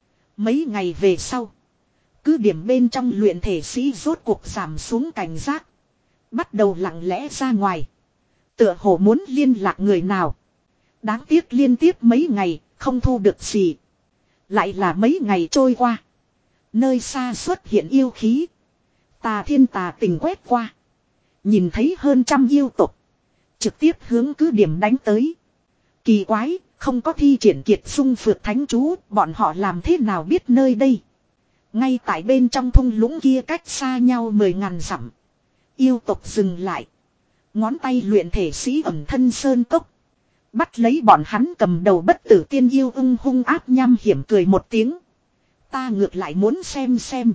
[SPEAKER 1] Mấy ngày về sau, cứ điểm bên trong luyện thể sĩ rốt cuộc giảm xuống cảnh giác. Bắt đầu lặng lẽ ra ngoài. Tựa hồ muốn liên lạc người nào. Đáng tiếc liên tiếp mấy ngày, không thu được gì. Lại là mấy ngày trôi qua. Nơi xa xuất hiện yêu khí. Tà Thiên tà tình quét qua. Nhìn thấy hơn trăm yêu tộc. Trực tiếp hướng cứ điểm đánh tới. Kỳ quái, không có thi triển kiệt dung phược thánh chú, bọn họ làm thế nào biết nơi đây. Ngay tại bên trong thung lũng kia cách xa nhau mười ngàn dặm. Yêu tộc dừng lại. Ngón tay luyện thể sĩ ẩn thân sơn cốc. Bắt lấy bọn hắn cầm đầu bất tử tiên yêu ung hung áp nham hiểm cười một tiếng. Ta ngược lại muốn xem xem.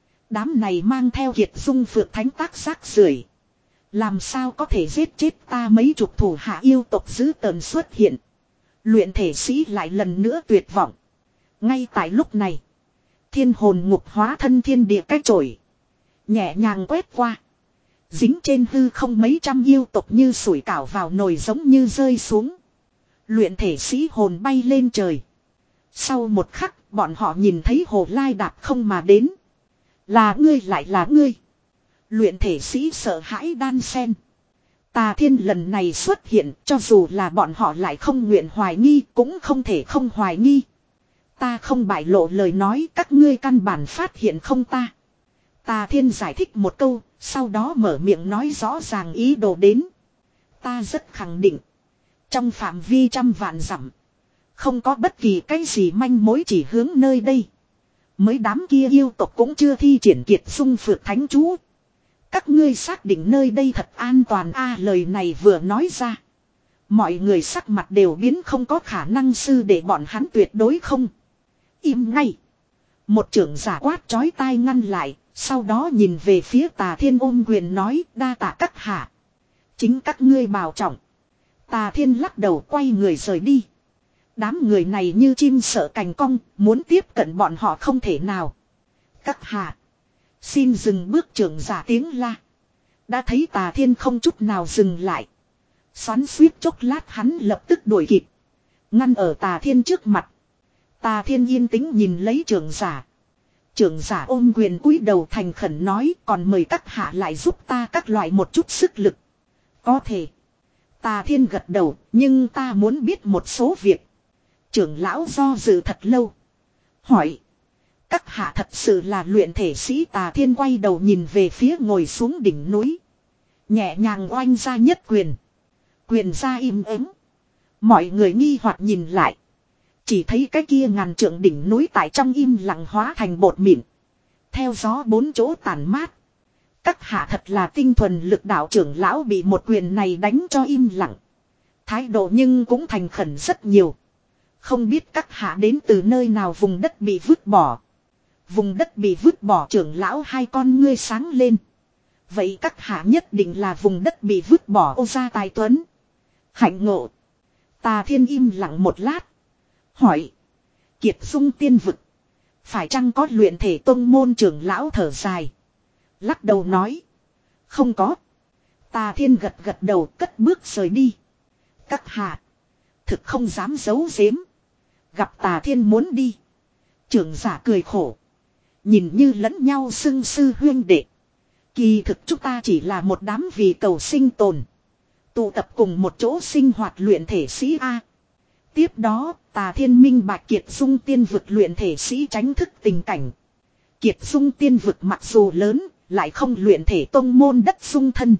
[SPEAKER 1] Đám này mang theo kiệt dung phược thánh tác xác rưởi, làm sao có thể giết chết ta mấy chục thủ hạ yêu tộc dữ tợn xuất hiện. Luyện thể sĩ lại lần nữa tuyệt vọng. Ngay tại lúc này, thiên hồn ngục hóa thân thiên địa cách trổi. Nhẹ nhàng quét qua. Dính trên hư không mấy trăm yêu tộc như sủi cảo vào nồi giống như rơi xuống. Luyện thể sĩ hồn bay lên trời. Sau một khắc, bọn họ nhìn thấy Hồ Lai đạp không mà đến. Là ngươi, lại là ngươi. Luyện thể sĩ sợ hãi đan sen. Tà Thiên lần này xuất hiện, cho dù là bọn họ lại không nguyện hoài nghi, cũng không thể không hoài nghi. Ta không bại lộ lời nói, các ngươi căn bản phát hiện không ta. Tà Thiên giải thích một câu, sau đó mở miệng nói rõ ràng ý đồ đến. Ta rất khẳng định. Trong phạm vi trăm vạn dặm, không có bất kỳ cái gì manh mối chỉ hướng nơi đây. Mới đám kia yêu tộc cũng chưa thi triển kiệt dung phượt thánh chú. Các ngươi xác định nơi đây thật an toàn a lời này vừa nói ra. Mọi người sắc mặt đều biến không có khả năng sư để bọn hắn tuyệt đối không. Im ngay. Một trưởng giả quát chói tai ngăn lại, sau đó nhìn về phía Tà Thiên ôm quyền nói đa tạ các hạ. Chính các ngươi bảo trọng. Tà Thiên lắc đầu quay người rời đi. Đám người này như chim sợ cành cong, muốn tiếp cận bọn họ không thể nào. Các hạ. Xin dừng bước trưởng giả tiếng la. Đã thấy Tà Thiên không chút nào dừng lại. Xoắn suýt chốc lát hắn lập tức đuổi kịp. Ngăn ở Tà Thiên trước mặt. Tà Thiên yên tĩnh nhìn lấy trưởng giả. Trưởng giả ôm quyền cúi đầu thành khẩn nói còn mời các hạ lại giúp ta các loại một chút sức lực. Có thể. Tà Thiên gật đầu nhưng ta muốn biết một số việc. Trưởng lão do dự thật lâu. Hỏi. Các hạ thật sự là luyện thể sĩ Tà Thiên quay đầu nhìn về phía ngồi xuống đỉnh núi. Nhẹ nhàng oanh ra nhất quyền. Quyền ra im ắng. Mọi người nghi hoặc nhìn lại. Chỉ thấy cái kia ngàn trượng đỉnh núi tại trong im lặng hóa thành bột mịn. Theo gió bốn chỗ tàn mát. Các hạ thật là tinh thuần lực đạo trưởng lão bị một quyền này đánh cho im lặng. Thái độ nhưng cũng thành khẩn rất nhiều. Không biết các hạ đến từ nơi nào vùng đất bị vứt bỏ. Vùng đất bị vứt bỏ trưởng lão hai con ngươi sáng lên. Vậy các hạ nhất định là vùng đất bị vứt bỏ Ô Gia Tài Tuấn. Hạnh ngộ. Tà Thiên im lặng một lát. Hỏi. Kiệt Dung tiên vực. Phải chăng có luyện thể tông môn trưởng lão thở dài. Lắc đầu nói. Không có. Tà Thiên gật gật đầu cất bước rời đi. Các hạ. Thực không dám giấu giếm. Gặp Tà Thiên muốn đi. Trưởng giả cười khổ. Nhìn như lẫn nhau xưng sư huyên đệ. Kỳ thực chúng ta chỉ là một đám vì cầu sinh tồn. Tụ tập cùng một chỗ sinh hoạt luyện thể sĩ A. Tiếp đó, Tà Thiên minh bạch Kiệt Dung tiên vực luyện thể sĩ tránh thức tình cảnh. Kiệt Dung tiên vực mặc dù lớn, lại không luyện thể tông môn đất dung thân.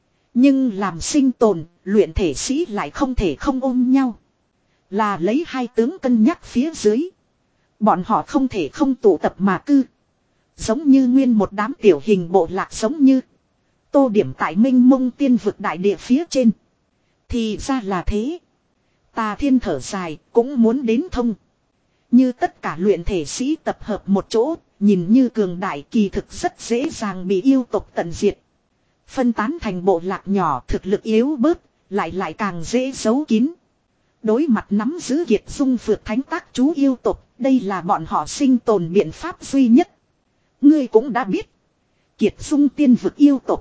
[SPEAKER 1] Nhưng làm sinh tồn, luyện thể sĩ lại không thể không ôm nhau. Là lấy hai tướng cân nhắc phía dưới. Bọn họ không thể không tụ tập mà cư. Giống như nguyên một đám tiểu hình bộ lạc giống như. Tô điểm tại minh mông tiên vực đại địa phía trên. Thì ra là thế. Tà Thiên thở dài cũng muốn đến thông. Như tất cả luyện thể sĩ tập hợp một chỗ. Nhìn như cường đại kỳ thực rất dễ dàng bị yêu tộc tận diệt. Phân tán thành bộ lạc nhỏ thực lực yếu bớt. Lại lại càng dễ giấu kín. Đối mặt nắm giữ Kiệt Dung phượt thánh tác chú yêu tộc. Đây là bọn họ sinh tồn biện pháp duy nhất. Ngươi cũng đã biết. Kiệt Dung tiên vực yêu tộc.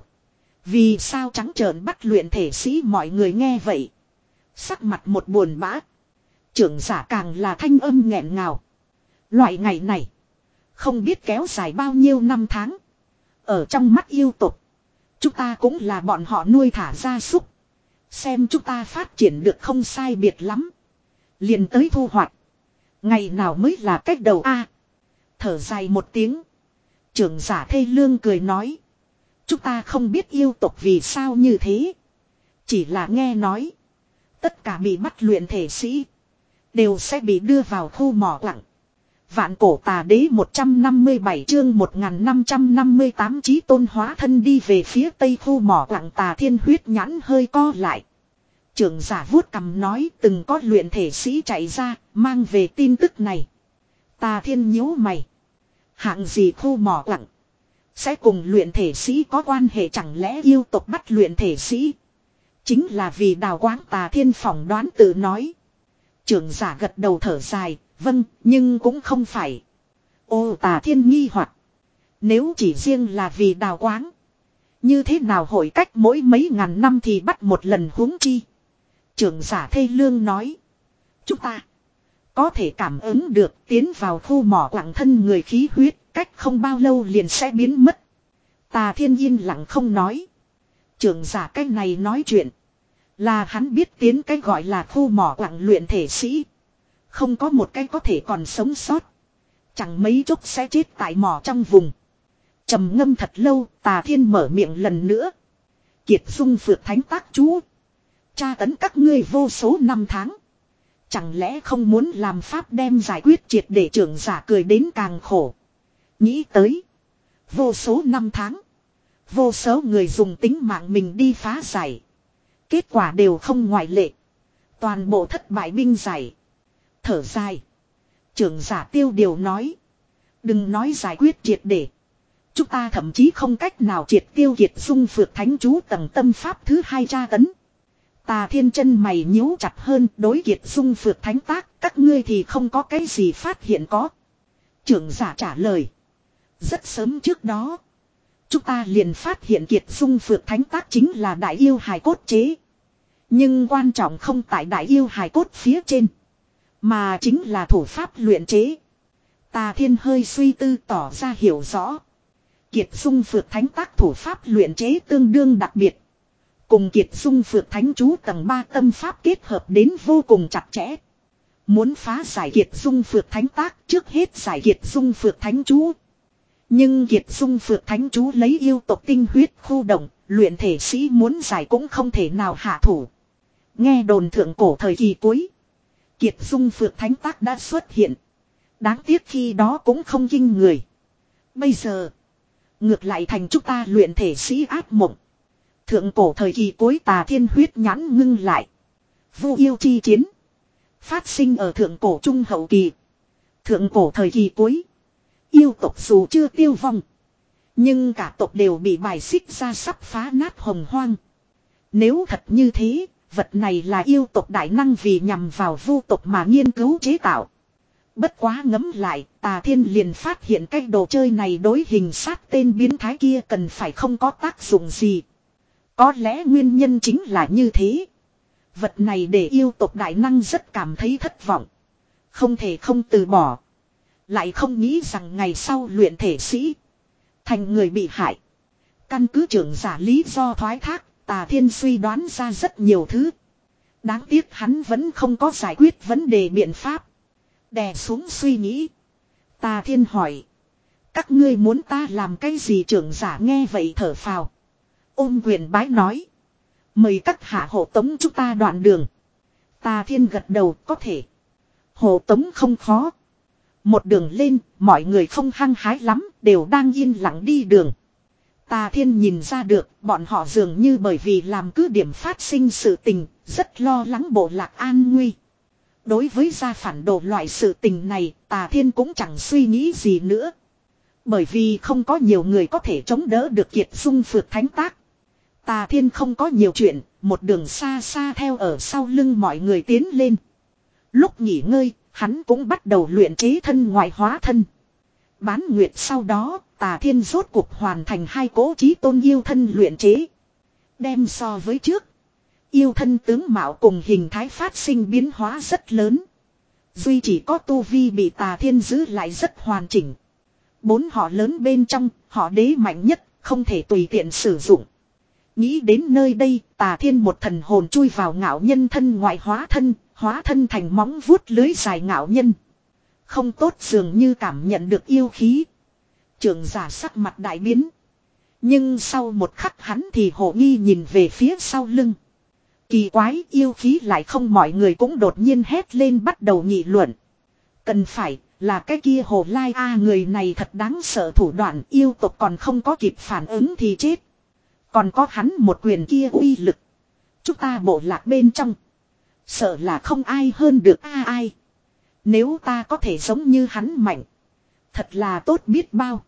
[SPEAKER 1] Vì sao trắng trợn bắt luyện thể sĩ mọi người nghe vậy. Sắc mặt một buồn bã. Trưởng giả càng là thanh âm nghẹn ngào. Loại ngày này. Không biết kéo dài bao nhiêu năm tháng. Ở trong mắt yêu tộc. Chúng ta cũng là bọn họ nuôi thả gia súc. Xem chúng ta phát triển được không sai biệt lắm. Liền tới thu hoạch. Ngày nào mới là cách đầu a? Thở dài một tiếng. Trưởng giả thê lương cười nói. Chúng ta không biết yêu tộc vì sao như thế. Chỉ là nghe nói. Tất cả bị bắt luyện thể sĩ. Đều sẽ bị đưa vào khu mỏ quặng. Vạn cổ tà đế một trăm năm mươi bảy chương một nghìn năm trăm năm mươi tám chí tôn hóa thân đi về phía tây khu mỏ quặng. Tà Thiên huyết nhãn hơi co lại. Trưởng giả vuốt cằm nói từng có luyện thể sĩ chạy ra mang về tin tức này. Tà Thiên nhíu mày. Hạng gì khu mỏ quặng. Sẽ cùng luyện thể sĩ có quan hệ chẳng lẽ yêu tộc bắt luyện thể sĩ. Chính là vì đào quáng. Tà Thiên phỏng đoán tự nói. Trưởng giả gật đầu thở dài. Vâng nhưng cũng không phải. Ô Tà Thiên nghi hoặc. Nếu chỉ riêng là vì đào quáng. Như thế nào hội cách mỗi mấy ngàn năm thì bắt một lần huống chi. Trưởng giả thê lương nói. Chúng ta. Có thể cảm ứng được tiến vào khu mỏ quặng thân người khí huyết. Cách không bao lâu liền sẽ biến mất. Tà Thiên yên lặng không nói. Trưởng giả cái này nói chuyện. Là hắn biết tiến cái gọi là khu mỏ quặng luyện thể sĩ. Không có một cái có thể còn sống sót. Chẳng mấy chốc sẽ chết tại mỏ trong vùng. Trầm ngâm thật lâu, Tà Thiên mở miệng lần nữa. Kiệt Dung Phược Thánh tác chú. Tra tấn các ngươi vô số năm tháng. Chẳng lẽ không muốn làm pháp đem giải quyết triệt để trưởng giả cười đến càng khổ. Nghĩ tới. Vô số năm tháng. Vô số người dùng tính mạng mình đi phá giải. Kết quả đều không ngoại lệ. Toàn bộ thất bại binh giải. Thở dài. Trưởng giả Tiêu Điều nói. Đừng nói giải quyết triệt để. Chúng ta thậm chí không cách nào triệt tiêu Kiệt Dung Phược Thánh chú tầng tâm pháp thứ hai tra tấn. Tà Thiên chân mày nhíu chặt hơn, đối Kiệt Dung Phược Thánh tác, các ngươi thì không có cái gì phát hiện có. Trưởng giả trả lời. Rất sớm trước đó, chúng ta liền phát hiện Kiệt Dung Phược Thánh tác chính là đại yêu hài cốt chế. Nhưng quan trọng không tại đại yêu hài cốt phía trên, mà chính là thủ pháp luyện chế. Tà Thiên hơi suy tư tỏ ra hiểu rõ. Kiệt Dung Phược Thánh tác thủ pháp luyện chế tương đương đặc biệt. Cùng Kiệt Dung Phược Thánh chú tầng ba tâm pháp kết hợp đến vô cùng chặt chẽ. Muốn phá giải Kiệt Dung Phược Thánh tác trước hết giải Kiệt Dung Phược Thánh chú. Nhưng Kiệt Dung Phược Thánh chú lấy yêu tộc tinh huyết khu động, luyện thể sĩ muốn giải cũng không thể nào hạ thủ. Nghe đồn thượng cổ thời kỳ cuối, Kiệt Dung Phược Thánh tác đã xuất hiện. Đáng tiếc khi đó cũng không kinh người. Bây giờ, ngược lại thành chúng ta luyện thể sĩ ác mộng. Thượng cổ thời kỳ cuối Tà Thiên huyết nhãn ngưng lại. Vu yêu chi chiến phát sinh ở thượng cổ trung hậu kỳ. Thượng cổ thời kỳ cuối, yêu tộc dù chưa tiêu vong, nhưng cả tộc đều bị bài xích ra sắp phá nát hồng hoang. Nếu thật như thế, vật này là yêu tộc đại năng vì nhằm vào vu tộc mà nghiên cứu chế tạo. Bất quá ngấm lại, Tà Thiên liền phát hiện cái đồ chơi này đối hình sát tên biến thái kia cần phải không có tác dụng gì. Có lẽ nguyên nhân chính là như thế. Vật này để yêu tộc đại năng rất cảm thấy thất vọng. Không thể không từ bỏ. Lại không nghĩ rằng ngày sau luyện thể sĩ thành người bị hại. Căn cứ trưởng giả lý do thoái thác, Tà Thiên suy đoán ra rất nhiều thứ. Đáng tiếc hắn vẫn không có giải quyết vấn đề biện pháp. Đè xuống suy nghĩ, Tà Thiên hỏi. Các ngươi muốn ta làm cái gì? Trưởng giả nghe vậy thở phào. Ôm quyền bái nói. Mời các hạ hộ tống chúng ta đoạn đường. Tà Thiên gật đầu, có thể. Hộ tống không khó. Một đường lên, mọi người không hăng hái lắm, đều đang yên lặng đi đường. Tà Thiên nhìn ra được, bọn họ dường như bởi vì làm cứ điểm phát sinh sự tình, rất lo lắng bộ lạc an nguy. Đối với gia phản đồ loại sự tình này, Tà Thiên cũng chẳng suy nghĩ gì nữa. Bởi vì không có nhiều người có thể chống đỡ được Kiệt Dung Phược Thánh tác. Tà Thiên không có nhiều chuyện, một đường xa xa theo ở sau lưng mọi người tiến lên. Lúc nghỉ ngơi, hắn cũng bắt đầu luyện chế thân ngoại hóa thân. Bán nguyệt sau đó, Tà Thiên rốt cuộc hoàn thành hai cỗ chí tôn yêu thân luyện chế. Đem so với trước, yêu thân tướng mạo cùng hình thái phát sinh biến hóa rất lớn. Duy chỉ có tu vi bị Tà Thiên giữ lại rất hoàn chỉnh. Bốn họ lớn bên trong, họ đế mạnh nhất, không thể tùy tiện sử dụng. Nghĩ đến nơi đây, Tà Thiên một thần hồn chui vào ngạo nhân thân ngoại hóa thân, hóa thân thành móng vuốt lưới dài ngạo nhân. Không tốt dường như cảm nhận được yêu khí. Trưởng giả sắc mặt đại biến. Nhưng sau một khắc hắn thì hồ nghi nhìn về phía sau lưng. Kỳ quái, yêu khí lại không, mọi người cũng đột nhiên hét lên bắt đầu nghị luận. Cần phải là cái kia Hồ Lai A, người này thật đáng sợ thủ đoạn, yêu tộc còn không có kịp phản ứng thì chết. Còn có hắn một quyền kia uy lực. Chúng ta bộ lạc bên trong, sợ là không ai hơn được a ai. Nếu ta có thể giống như hắn mạnh, thật là tốt biết bao.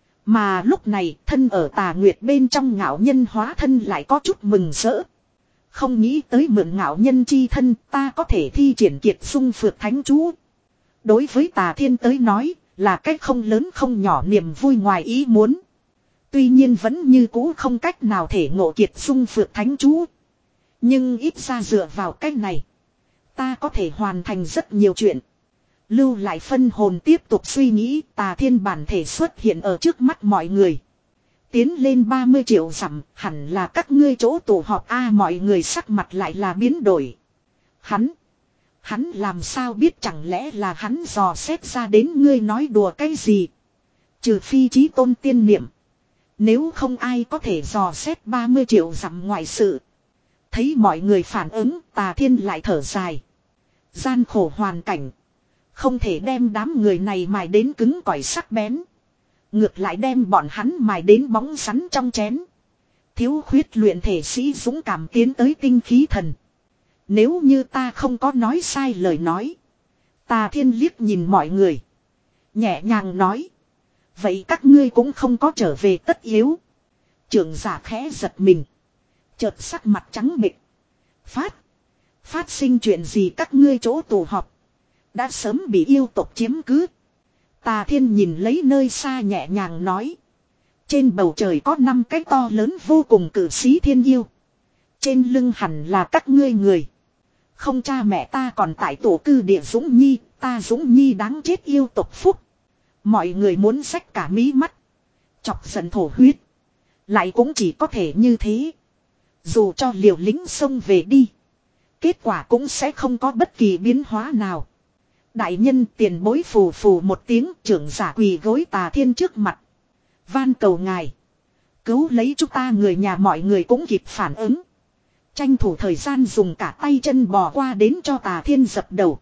[SPEAKER 1] Mà lúc này thân ở Tà Nguyệt bên trong ngạo nhân hóa thân lại có chút mừng rỡ. Không nghĩ tới mượn ngạo nhân chi thân ta có thể thi triển Kiệt Dung Phược Thánh chú. Đối với Tà Thiên tới nói là cách không lớn không nhỏ niềm vui ngoài ý muốn. Tuy nhiên vẫn như cũ không cách nào thể ngộ Kiệt Dung Phược Thánh chú. Nhưng ít ra dựa vào cách này, ta có thể hoàn thành rất nhiều chuyện. Lưu lại phân hồn tiếp tục suy nghĩ, Tà Thiên bản thể xuất hiện ở trước mắt mọi người. Tiến lên ba mươi triệu dặm, hẳn là các ngươi chỗ tụ họp a mọi người sắc mặt lại là biến đổi. Hắn, hắn làm sao biết chẳng lẽ là hắn dò xét ra đến ngươi nói đùa cái gì. Trừ phi chí tôn tiên niệm. Nếu không ai có thể dò xét ba mươi triệu dặm ngoại sự. Thấy mọi người phản ứng, Tà Thiên lại thở dài. Gian khổ hoàn cảnh. Không thể đem đám người này mài đến cứng cỏi sắc bén. Ngược lại đem bọn hắn mài đến bóng rắn trong chén. Thiếu khuyết luyện thể sĩ dũng cảm tiến tới tinh khí thần. Nếu như ta không có nói sai lời nói. Tà Thiên liếc nhìn mọi người. Nhẹ nhàng nói. Vậy các ngươi cũng không có trở về tất yếu. Trưởng giả khẽ giật mình. Chợt sắc mặt trắng bệch. Phát. Phát sinh chuyện gì các ngươi chỗ tụ họp. Đã sớm bị yêu tộc chiếm cứ. Tà Thiên nhìn lấy nơi xa nhẹ nhàng nói. Trên bầu trời có năm cái to lớn vô cùng cử sĩ thiên yêu. Trên lưng hẳn là các ngươi người. Không cha mẹ ta còn tại tổ cư địa Dũng Nhi. Ta Dũng Nhi đáng chết yêu tộc phúc. Mọi người muốn xách cả mí mắt. Chọc giận thổ huyết. Lại cũng chỉ có thể như thế. Dù cho liều lính xông về đi. Kết quả cũng sẽ không có bất kỳ biến hóa nào. Đại nhân tiền bối phù phù một tiếng trưởng giả quỳ gối Tà Thiên trước mặt. Van cầu ngài. Cứu lấy chúng ta người nhà mọi người cũng kịp phản ứng. Tranh thủ thời gian dùng cả tay chân bò qua đến cho Tà Thiên dập đầu.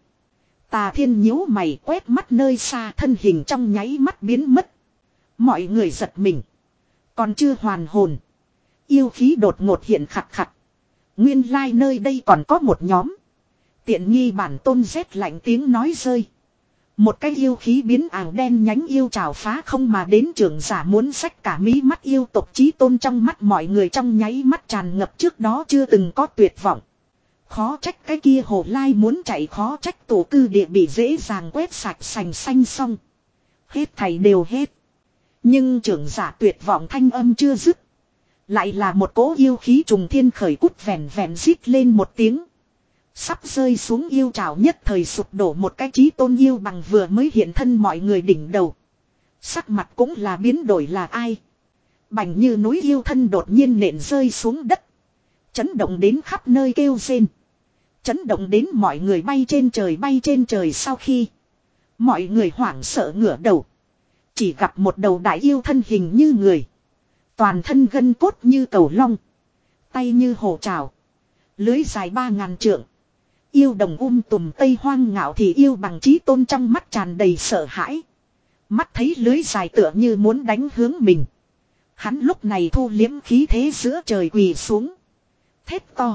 [SPEAKER 1] Tà Thiên nhíu mày quét mắt nơi xa thân hình trong nháy mắt biến mất. Mọi người giật mình. Còn chưa hoàn hồn. Yêu khí đột ngột hiện khặt khặt. Nguyên lai nơi đây còn có một nhóm. Tiện nghi bản tôn rét lạnh tiếng nói rơi. Một cái yêu khí biến ảo đen nhánh yêu trào phá không mà đến trưởng giả muốn xách cả mí mắt yêu tộc chí tôn trong mắt mọi người trong nháy mắt tràn ngập trước đó chưa từng có tuyệt vọng. Khó trách cái kia hồ lai muốn chạy khó trách tổ cư địa bị dễ dàng quét sạch sành xanh xong. Hết thầy đều hết. Nhưng trưởng giả tuyệt vọng thanh âm chưa dứt. Lại là một cỗ yêu khí trùng thiên khởi cút vèn vèn rít lên một tiếng. Sắp rơi xuống yêu trào nhất thời sụp đổ một cái chí tôn yêu bằng vừa mới hiện thân mọi người đỉnh đầu. Sắc mặt cũng là biến đổi là ai. Bành như núi yêu thân đột nhiên nện rơi xuống đất. Chấn động đến khắp nơi kêu rên. Chấn động đến mọi người bay trên trời bay trên trời sau khi. Mọi người hoảng sợ ngửa đầu. Chỉ gặp một đầu đại yêu thân hình như người. Toàn thân gân cốt như cầu long. Tay như hổ trào. Lưới dài ba ngàn trượng. Yêu đồng um tùm tây hoang ngạo thì yêu bằng chí tôn trong mắt tràn đầy sợ hãi. Mắt thấy lưới dài tựa như muốn đánh hướng mình. Hắn lúc này thu liếm khí thế giữa trời quỳ xuống. Thét to.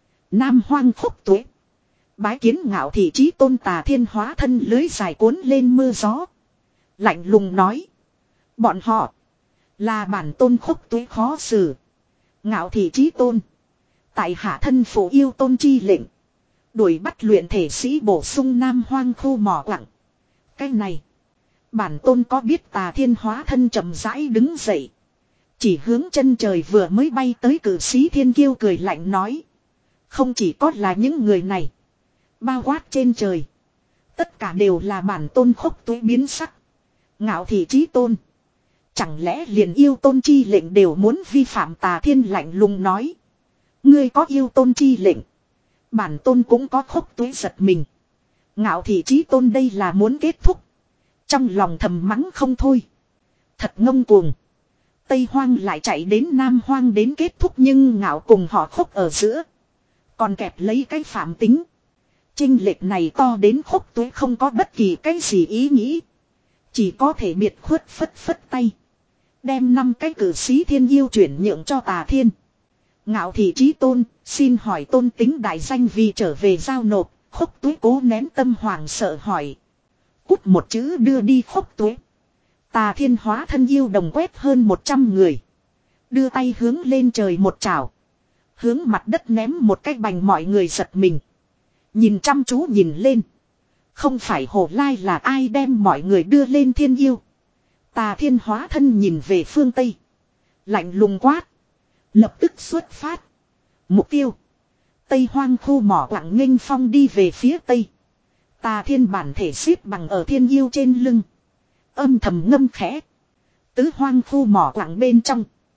[SPEAKER 1] Nam hoang khúc tuế. Bái kiến ngạo thị chí tôn Tà Thiên hóa thân lưới dài cuốn lên mưa gió. Lạnh lùng nói. Bọn họ. Là bản tôn khúc tuế khó xử. Ngạo thị chí tôn. Tại hạ thân phụ yêu tôn chi lệnh. Đuổi bắt luyện thể sĩ bổ sung Nam hoang khu mỏ quặng. Cái này. Bản tôn có biết Tà Thiên hóa thân chậm rãi đứng dậy. Chỉ hướng chân trời vừa mới bay tới cử sĩ thiên kiêu cười lạnh nói. Không chỉ có là những người này. Bao quát trên trời. Tất cả đều là bản tôn khúc tuế biến sắc. Ngạo thị chí tôn. Chẳng lẽ liền yêu tôn chi lệnh đều muốn vi phạm Tà Thiên lạnh lùng nói. Ngươi có yêu tôn chi lệnh. Bản tôn cũng có khúc tuế giật mình. Ngạo thị chí tôn đây là muốn kết thúc. Trong lòng thầm mắng không thôi. Thật ngông cuồng. Tây hoang lại chạy đến Nam hoang đến kết thúc nhưng ngạo cùng họ khúc ở giữa. Còn kẹp lấy cái phạm tính. Chênh lệch này to đến khúc tuế không có bất kỳ cái gì ý nghĩ. Chỉ có thể biệt khuất phất phất tay. Đem năm cái cử sĩ thiên yêu chuyển nhượng cho Tà Thiên. Ngạo thị chí tôn, xin hỏi tôn tính đại danh vì trở về giao nộp, khúc tuế cố nén tâm hoàng sợ hỏi. Cút một chữ đưa đi khúc tuế. Tà Thiên hóa thân yêu đồng quét hơn một trăm người. Đưa tay hướng lên trời một chảo. Hướng mặt đất ném một cái bành mọi người giật mình. Nhìn chăm chú nhìn lên. Không phải hồ lai là ai đem mọi người đưa lên thiên yêu. Tà Thiên hóa thân nhìn về phương Tây. Lạnh lùng quát. Lập tức xuất phát. Mục tiêu. Tây hoang khu mỏ quặng nghênh phong đi về phía Tây. Tà Thiên bản thể xếp bằng ở thiên yêu trên lưng. Âm thầm ngâm khẽ. Tứ hoang khu mỏ quặng bên trong.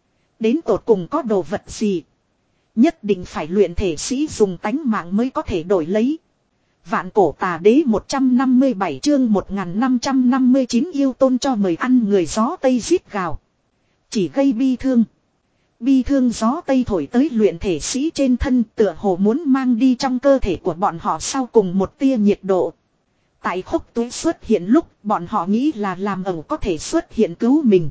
[SPEAKER 1] đến tột cùng có đồ vật gì. Nhất định phải luyện thể sĩ dùng tánh mạng mới có thể đổi lấy. Vạn cổ tà đế một trăm năm mươi bảy chương một nghìn năm trăm năm mươi chín yêu tôn cho mời ăn người gió tây giết gào. Chỉ gây bi thương. Bi thương gió tây thổi tới luyện thể sĩ trên thân tựa hồ muốn mang đi trong cơ thể của bọn họ sau cùng một tia nhiệt độ. Tại khúc túi xuất hiện lúc bọn họ nghĩ là làm ẩu có thể xuất hiện cứu mình.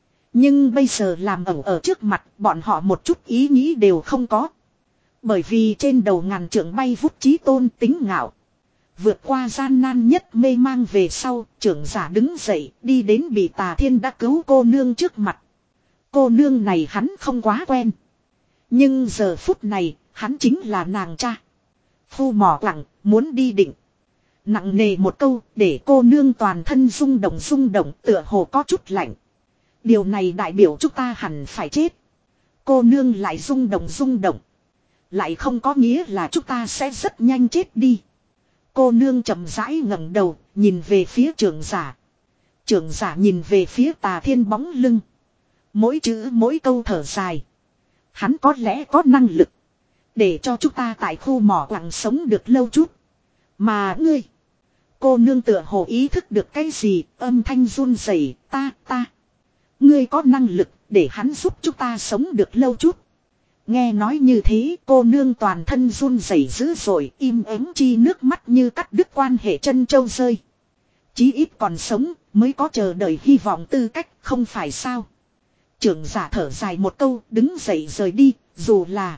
[SPEAKER 1] Nhưng bây giờ làm ẩu ở trước mặt bọn họ một chút ý nghĩ đều không có. Bởi vì trên đầu ngàn trượng bay vút chí tôn tính ngạo. Vượt qua gian nan nhất mê mang về sau, trưởng giả đứng dậy đi đến bị Tà Thiên đã cứu cô nương trước mặt. Cô nương này hắn không quá quen. Nhưng giờ phút này, hắn chính là nàng cha. Phu mỏ lặng, muốn đi định. Nặng nề một câu, để cô nương toàn thân rung động rung động tựa hồ có chút lạnh. Điều này đại biểu chúng ta hẳn phải chết. Cô nương lại rung động rung động. Lại không có nghĩa là chúng ta sẽ rất nhanh chết đi. Cô nương chậm rãi ngẩng đầu, nhìn về phía trưởng giả. Trưởng giả nhìn về phía Tà Thiên bóng lưng. Mỗi chữ mỗi câu thở dài. Hắn có lẽ có năng lực. Để cho chúng ta tại khu mỏ quặng sống được lâu chút. Mà ngươi. Cô nương tựa hồ ý thức được cái gì, âm thanh run rẩy, ta, ta. Ngươi có năng lực để hắn giúp chúng ta sống được lâu chút. Nghe nói như thế cô nương toàn thân run rẩy dữ dội im ắng chi nước mắt như cắt đứt quan hệ chân châu rơi. Chí ít còn sống mới có chờ đợi hy vọng tư cách không phải sao. Trưởng giả thở dài một câu đứng dậy rời đi dù là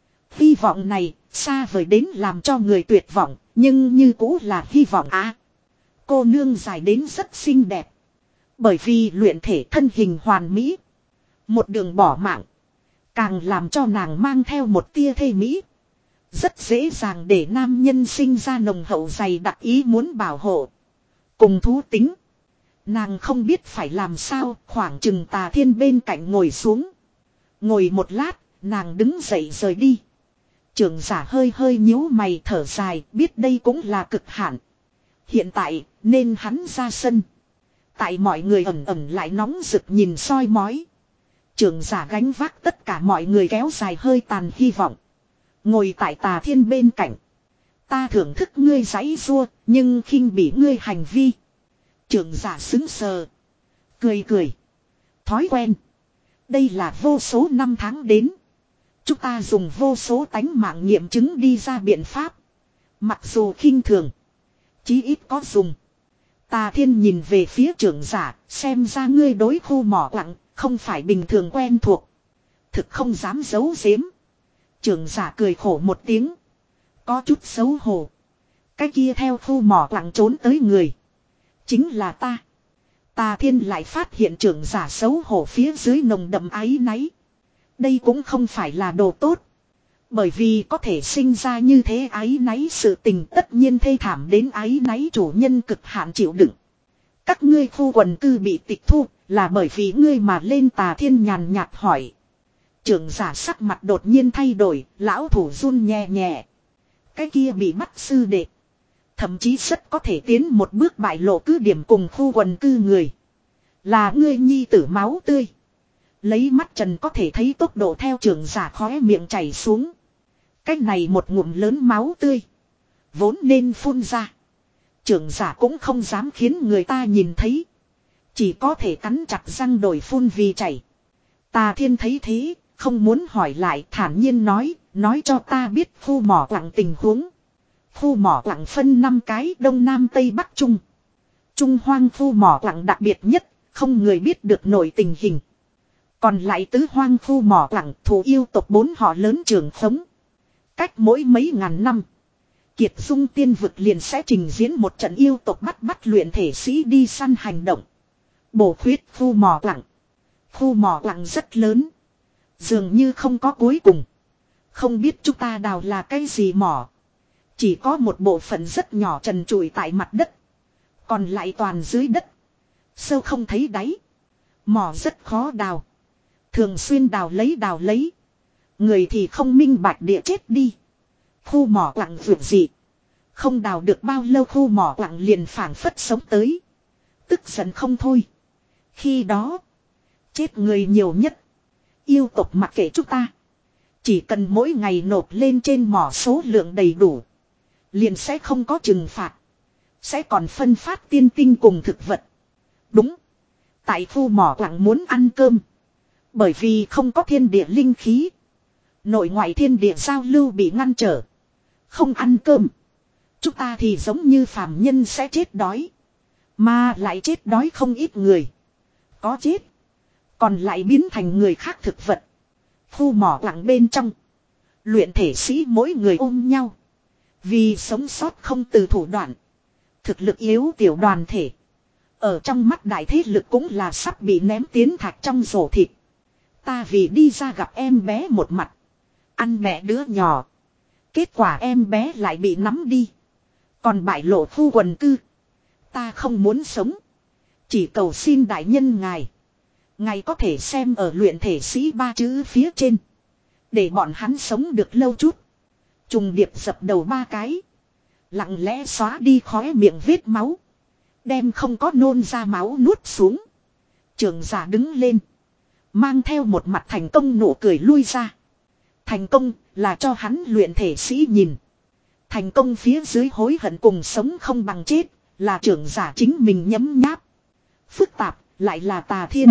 [SPEAKER 1] hy vọng này xa vời đến làm cho người tuyệt vọng nhưng như cũ là hy vọng á. À, cô nương dài đến rất xinh đẹp. Bởi vì luyện thể thân hình hoàn mỹ. Một đường bỏ mạng. Càng làm cho nàng mang theo một tia thê mỹ. Rất dễ dàng để nam nhân sinh ra nồng hậu dày đặc ý muốn bảo hộ. Cùng thú tính. Nàng không biết phải làm sao khoảng chừng Tà Thiên bên cạnh ngồi xuống. Ngồi một lát nàng đứng dậy rời đi. Trưởng giả hơi hơi nhíu mày thở dài biết đây cũng là cực hạn. Hiện tại nên hắn ra sân. Tại mọi người ẩn ẩn lại nóng rực nhìn soi mói. Trưởng giả gánh vác tất cả mọi người kéo dài hơi tàn hy vọng. Ngồi tại Tà Thiên bên cạnh. Ta thưởng thức ngươi giãy giụa, nhưng khinh bỉ ngươi hành vi. Trưởng giả sững sờ. Cười cười. Thói quen. Đây là vô số năm tháng đến. Chúng ta dùng vô số tánh mạng nghiệm chứng đi ra biện pháp. Mặc dù khinh thường. Chí ít có dùng. Tà Thiên nhìn về phía trưởng giả. Xem ra ngươi đối khu mỏ quặng. Không phải bình thường quen thuộc. Thực không dám giấu giếm. Trưởng giả cười khổ một tiếng. Có chút xấu hổ. Cái kia theo khu mỏ quặng trốn tới người. Chính là ta. Tà Thiên lại phát hiện trưởng giả xấu hổ phía dưới nồng đậm áy náy. Đây cũng không phải là đồ tốt. Bởi vì có thể sinh ra như thế áy náy sự tình tất nhiên thê thảm đến áy náy chủ nhân cực hạn chịu đựng. Các ngươi khu quần cư bị tịch thu là bởi vì ngươi mà lên. Tà Thiên nhàn nhạt hỏi. Trưởng giả sắc mặt đột nhiên thay đổi, lão thủ run nhẹ nhẹ. Cái kia bị bắt sư đệ. Thậm chí rất có thể tiến một bước bại lộ cứ điểm cùng khu quần cư người. Là ngươi nhi tử máu tươi. Lấy mắt trần có thể thấy tốc độ theo trưởng giả khóe miệng chảy xuống. Cái này một ngụm lớn máu tươi. Vốn nên phun ra. Trưởng giả cũng không dám khiến người ta nhìn thấy. Chỉ có thể cắn chặt răng đổi phun vì chảy. Tà Thiên thấy thế, không muốn hỏi lại thản nhiên nói, nói cho ta biết khu mỏ quặng tình huống. Khu mỏ quặng phân năm cái đông nam tây bắc trung. Trung hoang khu mỏ quặng đặc biệt nhất, không người biết được nổi tình hình. Còn lại tứ hoang khu mỏ quặng thủ yêu tộc bốn họ lớn trường khống. Cách mỗi mấy ngàn năm. Kiệt Dung tiên vực liền sẽ trình diễn một trận yêu tộc bắt bắt luyện thể sĩ đi săn hành động. Bổ khuyết khu mỏ quặng. Khu mỏ quặng rất lớn. Dường như không có cuối cùng. Không biết chúng ta đào là cái gì mỏ. Chỉ có một bộ phận rất nhỏ trần trụi tại mặt đất. Còn lại toàn dưới đất. Sâu không thấy đáy. Mỏ rất khó đào. Thường xuyên đào lấy đào lấy. Người thì không minh bạch địa chết đi. Khu mỏ quặng vượt dị. Không đào được bao lâu khu mỏ quặng liền phảng phất sống tới. Tức giận không thôi. Khi đó. Chết người nhiều nhất. Yêu tộc mặc kệ chúng ta. Chỉ cần mỗi ngày nộp lên trên mỏ số lượng đầy đủ. Liền sẽ không có trừng phạt. Sẽ còn phân phát tiên tinh cùng thực vật. Đúng. Tại khu mỏ quặng muốn ăn cơm. Bởi vì không có thiên địa linh khí. Nội ngoại thiên địa giao lưu bị ngăn trở. Không ăn cơm. Chúng ta thì giống như phàm nhân sẽ chết đói. Mà lại chết đói không ít người. Có chết. Còn lại biến thành người khác thực vật. Khu mỏ quặng bên trong. Luyện thể sĩ mỗi người ôm nhau. Vì sống sót không từ thủ đoạn. Thực lực yếu tiểu đoàn thể. Ở trong mắt đại thế lực cũng là sắp bị ném tiến thạch trong rổ thịt. Ta vì đi ra gặp em bé một mặt. Ăn mẹ đứa nhỏ. Kết quả em bé lại bị nắm đi. Còn bại lộ khu quần cư. Ta không muốn sống. Chỉ cầu xin đại nhân ngài. Ngài có thể xem ở luyện thể sĩ ba chữ phía trên. Để bọn hắn sống được lâu chút. Trùng điệp dập đầu ba cái. Lặng lẽ xóa đi khóe miệng vết máu. Đem không có nôn ra máu nuốt xuống. Trưởng giả đứng lên. Mang theo một mặt thành công nụ cười lui ra. Thành công là cho hắn luyện thể sĩ nhìn. Thành công phía dưới hối hận cùng sống không bằng chết. Là trưởng giả chính mình nhấm nháp. Phức tạp lại là Tà Thiên.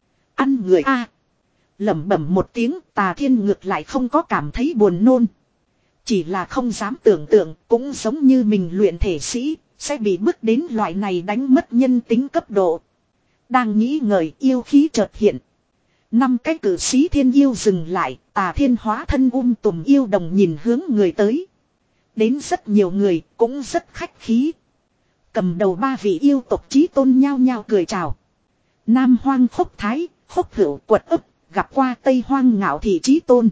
[SPEAKER 1] Ăn người A. Lẩm bẩm một tiếng, Tà Thiên ngược lại không có cảm thấy buồn nôn. Chỉ là không dám tưởng tượng, cũng giống như mình luyện thể sĩ, sẽ bị bước đến loại này đánh mất nhân tính cấp độ. Đang nghĩ ngợi, yêu khí chợt hiện. Năm cái cử sĩ thiên yêu dừng lại, Tà Thiên hóa thân um tùm yêu đồng nhìn hướng người tới. Đến rất nhiều người, cũng rất khách khí. Cầm đầu ba vị yêu tộc chí tôn nhao nhao cười chào. Nam Hoang Phúc Thái, Phúc Hữu Quật ấp, gặp qua Tây Hoang Ngạo Thị chí tôn.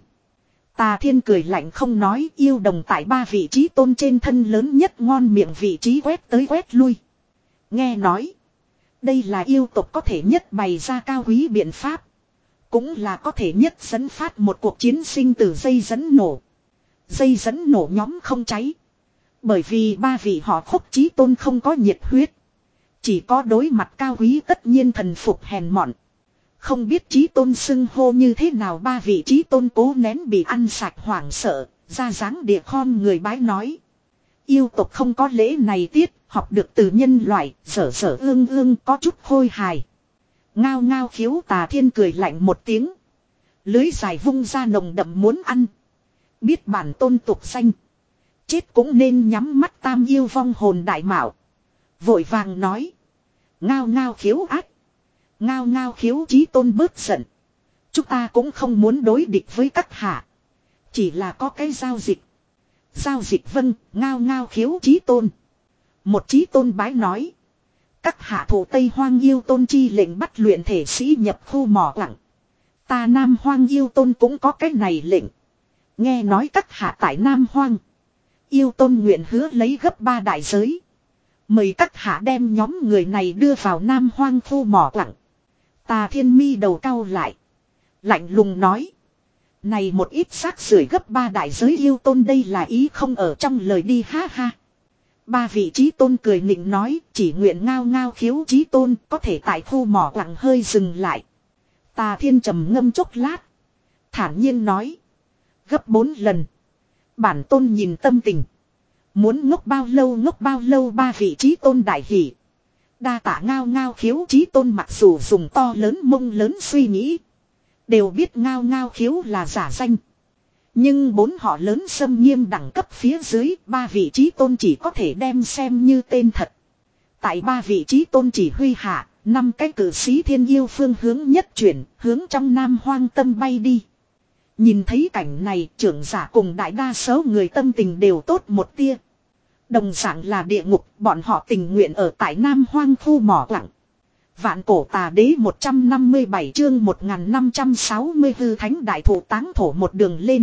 [SPEAKER 1] Tà Thiên cười lạnh không nói, yêu đồng tại ba vị chí tôn trên thân lớn nhất ngon miệng vị trí quét tới quét lui. Nghe nói, đây là yêu tộc có thể nhất bày ra cao quý biện pháp. Cũng là có thể nhất dẫn phát một cuộc chiến sinh từ dây dẫn nổ. Dây dẫn nổ nhóm không cháy. Bởi vì ba vị họ Phúc chí tôn không có nhiệt huyết. Chỉ có đối mặt cao quý tất nhiên thần phục hèn mọn. Không biết chí tôn xưng hô như thế nào, ba vị chí tôn cố nén bị ăn sạch hoảng sợ, ra dáng địa khom người bái nói. Yêu tộc không có lễ này tiết, học được từ nhân loại, dở dở ương ương có chút khôi hài. Ngao ngao khiếu. Tà Thiên cười lạnh một tiếng. Lưới dài vung ra nồng đậm muốn ăn. Biết bản tôn tục danh. Chết cũng nên nhắm mắt tam yêu vong hồn đại mạo. Vội vàng nói. Ngao ngao khiếu ác. Ngao ngao khiếu chí tôn bớt giận. Chúng ta cũng không muốn đối địch với các hạ. Chỉ là có cái giao dịch. Giao dịch vâng, ngao ngao khiếu chí tôn. Một chí tôn bái nói. Các hạ thủ Tây Hoang yêu tôn chi lệnh bắt luyện thể sĩ nhập khu mỏ quặng. Ta Nam Hoang yêu tôn cũng có cái này lệnh. Nghe nói các hạ tại Nam Hoang. Yêu tôn nguyện hứa lấy gấp ba đại giới. Mời các hạ đem nhóm người này đưa vào Nam Hoang khu mỏ quặng. Tà Thiên mi đầu cau lại. Lạnh lùng nói. Này một ít xác rưởi gấp ba đại giới yêu tôn, đây là ý không ở trong lời đi ha ha. Ba vị chí tôn cười nịnh nói, chỉ nguyện ngao ngao khiếu chí tôn có thể tại khu mỏ quặng hơi dừng lại. Tà Thiên trầm ngâm chốc lát. Thản nhiên nói. Gấp bốn lần. Bản tôn nhìn tâm tình. Muốn ngốc bao lâu ngốc bao lâu. Ba vị chí tôn đại hỉ. Đa tạ ngao ngao khiếu chí tôn, mặc dù dùng to lớn mông lớn suy nghĩ. Đều biết ngao ngao khiếu là giả danh. Nhưng bốn họ lớn xâm nghiêm đẳng cấp phía dưới, ba vị chí tôn chỉ có thể đem xem như tên thật. Tại ba vị chí tôn chỉ huy hạ, năm cái cử sĩ thiên yêu phương hướng nhất chuyển, hướng trong Nam Hoang tâm bay đi. Nhìn thấy cảnh này, trưởng giả cùng đại đa số người tâm tình đều tốt một tia. Đồng dạng là địa ngục, bọn họ tình nguyện ở tại Nam Hoang khu mỏ quặng. Vạn cổ tà đế một trăm năm mươi bảy chương một nghìn năm trăm sáu mươi hư thánh đại thủ táng thổ một đường lên.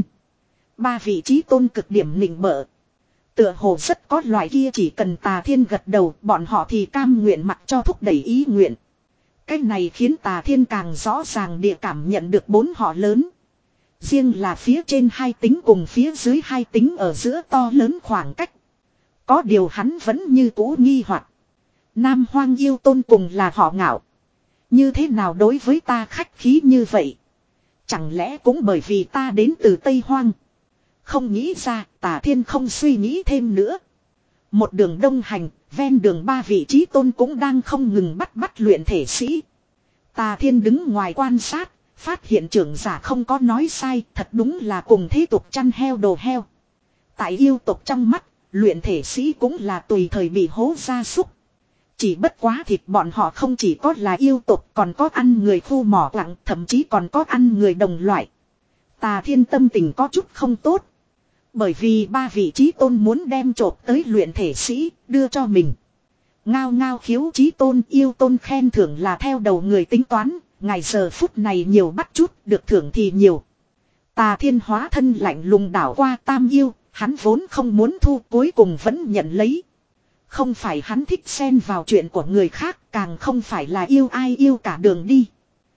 [SPEAKER 1] Ba vị chí tôn cực điểm nịnh bợ. Tựa hồ rất có loại kia chỉ cần Tà Thiên gật đầu, bọn họ thì cam nguyện mặc cho thúc đẩy ý nguyện. Cái này khiến Tà Thiên càng rõ ràng địa cảm nhận được bốn họ lớn. Riêng là phía trên hai tính cùng phía dưới hai tính ở giữa to lớn khoảng cách. Có điều hắn vẫn như cũ nghi hoặc. Nam Hoang yêu tôn cùng là họ Ngạo. Như thế nào đối với ta khách khí như vậy? Chẳng lẽ cũng bởi vì ta đến từ Tây Hoang. Không nghĩ ra, Tà Thiên không suy nghĩ thêm nữa. Một đường đông hành, ven đường ba vị trí tôn cũng đang không ngừng bắt bắt luyện thể sĩ. Tà Thiên đứng ngoài quan sát, phát hiện trưởng giả không có nói sai, thật đúng là cùng thế tục chăn heo đồ heo. Tại yêu tục trong mắt, luyện thể sĩ cũng là tùy thời bị hố gia súc. Chỉ bất quá thịt bọn họ không chỉ có là yêu tục, còn có ăn người khu mỏ lặng, thậm chí còn có ăn người đồng loại. Tà Thiên tâm tình có chút không tốt. Bởi vì ba vị trí tôn muốn đem trộp tới luyện thể sĩ, đưa cho mình. Ngao ngao khiếu trí tôn yêu tôn khen thưởng là theo đầu người tính toán, ngày giờ phút này nhiều bắt chút, được thưởng thì nhiều. Tà Thiên hóa thân lạnh lùng đảo qua tam yêu, hắn vốn không muốn thu, cuối cùng vẫn nhận lấy. Không phải hắn thích xen vào chuyện của người khác, càng không phải là yêu ai yêu cả đường đi.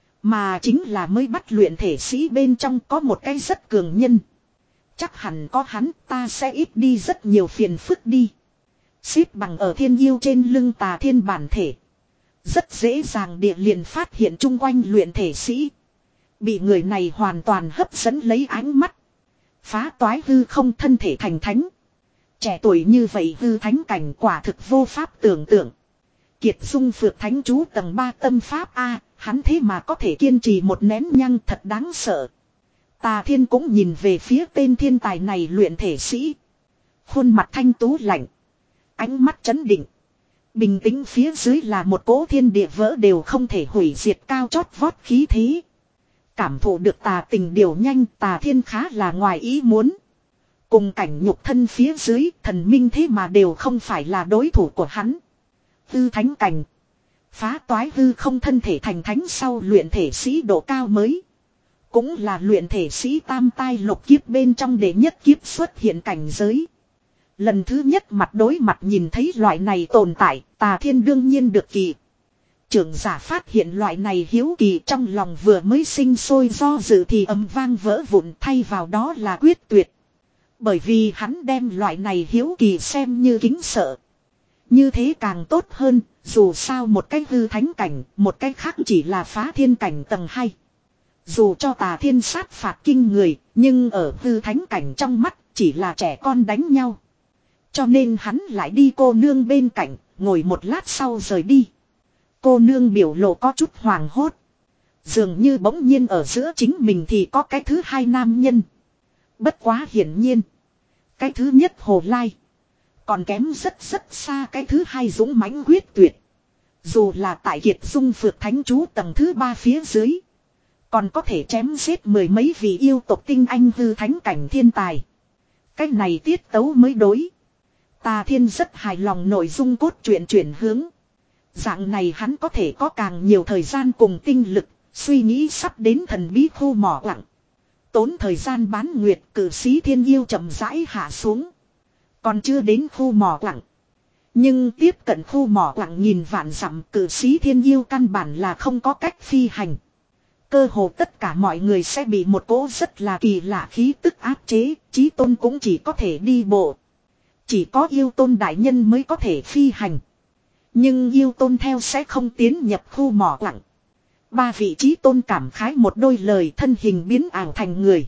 [SPEAKER 1] Mà chính là mới bắt luyện thể sĩ bên trong có một cái rất cường nhân. Chắc hẳn có hắn ta sẽ ít đi rất nhiều phiền phức đi. Xếp bằng ở thiên yêu trên lưng Tà Thiên bản thể. Rất dễ dàng địa liền phát hiện chung quanh luyện thể sĩ. Bị người này hoàn toàn hấp dẫn lấy ánh mắt. Phá toái hư không thân thể thành thánh. Trẻ tuổi như vậy hư thánh cảnh quả thực vô pháp tưởng tượng. Kiệt Dung Phược Thánh Chú tầng ba tâm pháp A, hắn thế mà có thể kiên trì một nén nhang thật đáng sợ. Tà Thiên cũng nhìn về phía tên thiên tài này luyện thể sĩ. Khuôn mặt thanh tú lạnh. Ánh mắt chấn định. Bình tĩnh phía dưới là một cỗ thiên địa vỡ đều không thể hủy diệt cao chót vót khí thế. Cảm thụ được tà tình điều nhanh, Tà Thiên khá là ngoài ý muốn. Cùng cảnh nhục thân phía dưới, thần minh thế mà đều không phải là đối thủ của hắn. Hư thánh cảnh. Phá toái hư không thân thể thành thánh sau luyện thể sĩ độ cao mới. Cũng là luyện thể sĩ tam tai lục kiếp bên trong đệ nhất kiếp xuất hiện cảnh giới. Lần thứ nhất mặt đối mặt nhìn thấy loại này tồn tại, Tà Thiên đương nhiên được kỳ. Trưởng giả phát hiện loại này hiếu kỳ trong lòng vừa mới sinh sôi do dự thì ầm vang vỡ vụn, thay vào đó là quyết tuyệt. Bởi vì hắn đem loại này hiếu kỳ xem như kính sợ. Như thế càng tốt hơn, dù sao một cách hư thánh cảnh, một cách khác chỉ là phá thiên cảnh tầng hai. Dù cho Tà Thiên sát phạt kinh người, nhưng ở hư thánh cảnh trong mắt chỉ là trẻ con đánh nhau. Cho nên hắn lại đi cô nương bên cạnh, ngồi một lát sau rời đi. Cô nương biểu lộ có chút hoàng hốt. Dường như bỗng nhiên ở giữa chính mình thì có cái thứ hai nam nhân. Bất quá hiển nhiên. Cái thứ nhất Hồ Lai. Còn kém rất rất xa cái thứ hai dũng mãnh quyết tuyệt. Dù là tại Kiệt Dung Phược Thánh Chú tầng thứ ba phía dưới. Còn có thể chém giết mười mấy vị yêu tộc tinh anh hư thánh cảnh thiên tài. Cái này tiết tấu mới đối. Tà Thiên rất hài lòng nội dung cốt truyện chuyển hướng. Dạng này hắn có thể có càng nhiều thời gian cùng tinh lực, suy nghĩ sắp đến thần bí khu mỏ lặng. Tốn thời gian bán nguyệt, cử sĩ thiên yêu chậm rãi hạ xuống. Còn chưa đến khu mỏ lặng. Nhưng tiếp cận khu mỏ lặng nghìn vạn dặm, cử sĩ thiên yêu căn bản là không có cách phi hành. Cơ hồ tất cả mọi người sẽ bị một cỗ rất là kỳ lạ khí tức áp chế, chí tôn cũng chỉ có thể đi bộ. Chỉ có yêu tôn đại nhân mới có thể phi hành. Nhưng yêu tôn theo sẽ không tiến nhập khu mỏ lặng. Ba vị chí tôn cảm khái một đôi lời, thân hình biến ảo thành người.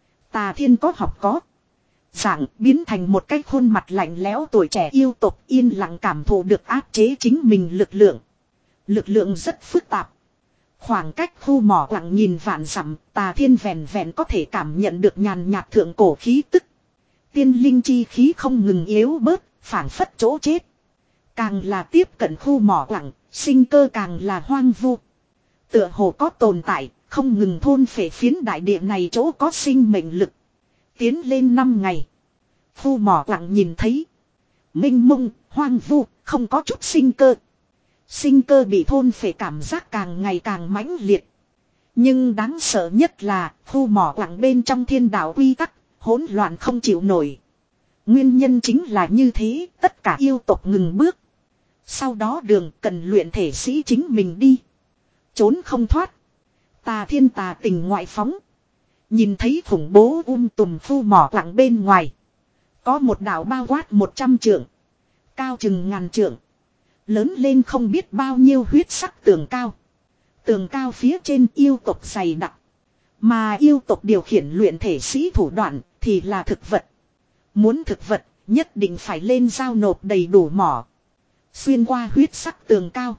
[SPEAKER 1] Tà Thiên có học có. Dạng biến thành một cái khuôn mặt lạnh lẽo tuổi trẻ yêu tộc, yên lặng cảm thụ được áp chế chính mình lực lượng. Lực lượng rất phức tạp. Khoảng cách khu mỏ lặng nhìn vạn dặm, Tà Thiên vẹn vẹn có thể cảm nhận được nhàn nhạt thượng cổ khí tức. Tiên linh chi khí không ngừng yếu bớt, phảng phất chỗ chết. Càng là tiếp cận khu mỏ lặng, sinh cơ càng là hoang vu. Tựa hồ có tồn tại, không ngừng thôn phệ phiến đại địa này chỗ có sinh mệnh lực. Tiến lên năm ngày. Khu mỏ lặng nhìn thấy. Minh mông, hoang vu, không có chút sinh cơ. Sinh cơ bị thôn phệ cảm giác càng ngày càng mãnh liệt. Nhưng đáng sợ nhất là, khu mỏ lặng bên trong thiên đạo quy tắc, hỗn loạn không chịu nổi. Nguyên nhân chính là như thế, tất cả yêu tộc ngừng bước. Sau đó đường cần luyện thể sĩ chính mình đi. Trốn không thoát. Tà Thiên tà tình ngoại phóng. Nhìn thấy khủng bố um tùm khu mỏ lặng bên ngoài. Có một đảo bao quát một trăm trượng. Cao chừng ngàn trượng. Lớn lên không biết bao nhiêu huyết sắc tường cao. Tường cao phía trên yêu tộc dày đặc. Mà yêu tộc điều khiển luyện thể sĩ thủ đoạn thì là thực vật. Muốn thực vật nhất định phải lên giao nộp đầy đủ mỏ. Xuyên qua huyết sắc tường cao.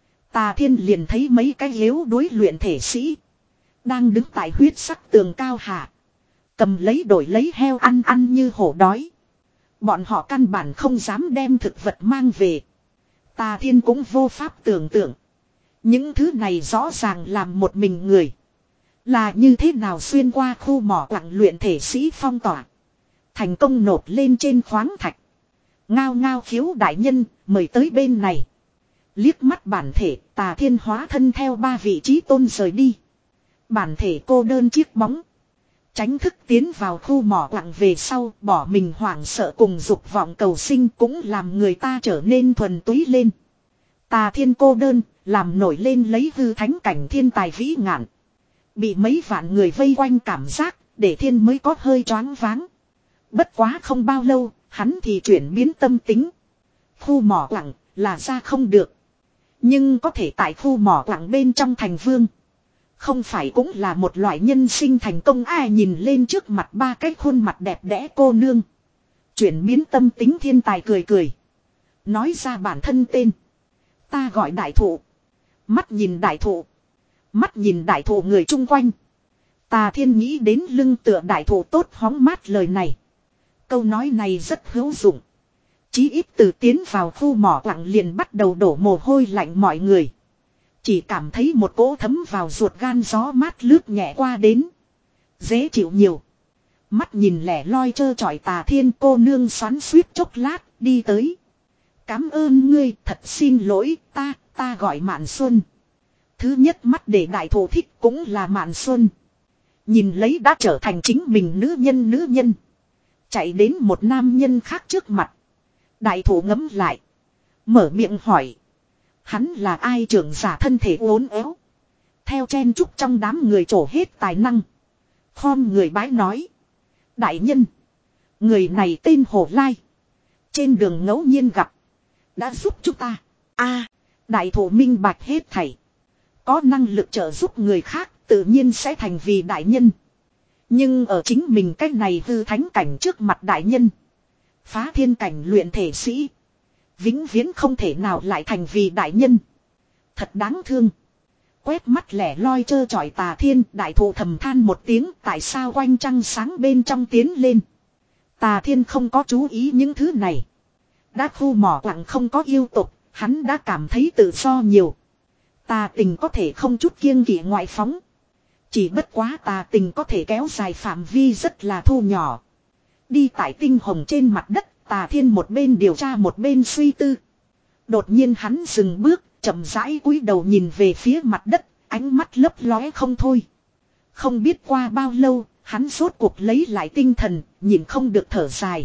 [SPEAKER 1] Tà Thiên liền thấy mấy cái yếu đuối luyện thể sĩ. Đang đứng tại huyết sắc tường cao hạ. Cầm lấy đổi lấy heo ăn ăn như hổ đói. Bọn họ căn bản không dám đem thực vật mang về. Tà Thiên cũng vô pháp tưởng tượng. Những thứ này rõ ràng làm một mình người. Là như thế nào xuyên qua khu mỏ quặng luyện thể sĩ phong tỏa. Thành công nộp lên trên khoáng thạch. Ngao ngao khiếu đại nhân mời tới bên này. Liếc mắt bản thể Tà Thiên hóa thân theo ba vị trí tôn rời đi. Bản thể cô đơn chiếc bóng. Tránh thức tiến vào khu mỏ quặng về sau bỏ mình hoảng sợ cùng dục vọng cầu sinh cũng làm người ta trở nên thuần túy lên. Tà Thiên cô đơn làm nổi lên lấy hư thánh cảnh thiên tài vĩ ngạn. Bị mấy vạn người vây quanh cảm giác để Thiên mới có hơi choáng váng. Bất quá không bao lâu hắn thì chuyển biến tâm tính. Khu mỏ quặng là ra không được. Nhưng có thể tại khu mỏ quặng bên trong thành vương. Không phải cũng là một loại nhân sinh thành công ai nhìn lên trước mặt ba cái khuôn mặt đẹp đẽ cô nương. Chuyển biến tâm tính thiên tài cười cười. Nói ra bản thân tên. Ta gọi đại thụ. Mắt nhìn đại thụ. Mắt nhìn đại thụ người chung quanh. Tà Thiên nghĩ đến lưng tựa đại thụ tốt hóng mát lời này. Câu nói này rất hữu dụng. Chí ít từ tiến vào khu mỏ quặng liền bắt đầu đổ mồ hôi lạnh mọi người. Chỉ cảm thấy một cỗ thấm vào ruột gan gió mát lướt nhẹ qua đến. Dễ chịu nhiều. Mắt nhìn lẻ loi trơ trọi Tà Thiên cô nương xoắn suýt chốc lát đi tới. Cám ơn ngươi thật xin lỗi ta, ta gọi Mạn Xuân. Thứ nhất mắt để đại thổ thích cũng là Mạn Xuân. Nhìn lấy đã trở thành chính mình nữ nhân nữ nhân. Chạy đến một nam nhân khác trước mặt. Đại thổ ngấm lại. Mở miệng hỏi. Hắn là ai trưởng giả thân thể uốn éo. Theo chen chúc trong đám người trổ hết tài năng. Khom người bái nói. Đại nhân. Người này tên Hồ Lai. Trên đường ngẫu nhiên gặp. Đã giúp chúng ta. a đại thổ minh bạch hết thảy. Có năng lực trợ giúp người khác tự nhiên sẽ thành vì đại nhân. Nhưng ở chính mình cách này hư thánh cảnh trước mặt đại nhân. Phá thiên cảnh luyện thể sĩ. Vĩnh viễn không thể nào lại thành vì đại nhân. Thật đáng thương. Quét mắt lẻ loi trơ trọi Tà Thiên đại thụ thầm than một tiếng tại sao quanh trăng sáng bên trong tiến lên. Tà Thiên không có chú ý những thứ này. Đã khu mỏ quặng không có yêu tục, hắn đã cảm thấy tự do nhiều. Tà tình có thể không chút kiêng kỵ ngoại phóng. Chỉ bất quá tà tình có thể kéo dài phạm vi rất là thu nhỏ. Đi tại tinh hồng trên mặt đất, Tà Thiên một bên điều tra một bên suy tư. Đột nhiên hắn dừng bước, chậm rãi cúi đầu nhìn về phía mặt đất, ánh mắt lấp lóe không thôi. Không biết qua bao lâu, hắn rốt cuộc lấy lại tinh thần, nhìn không được thở dài.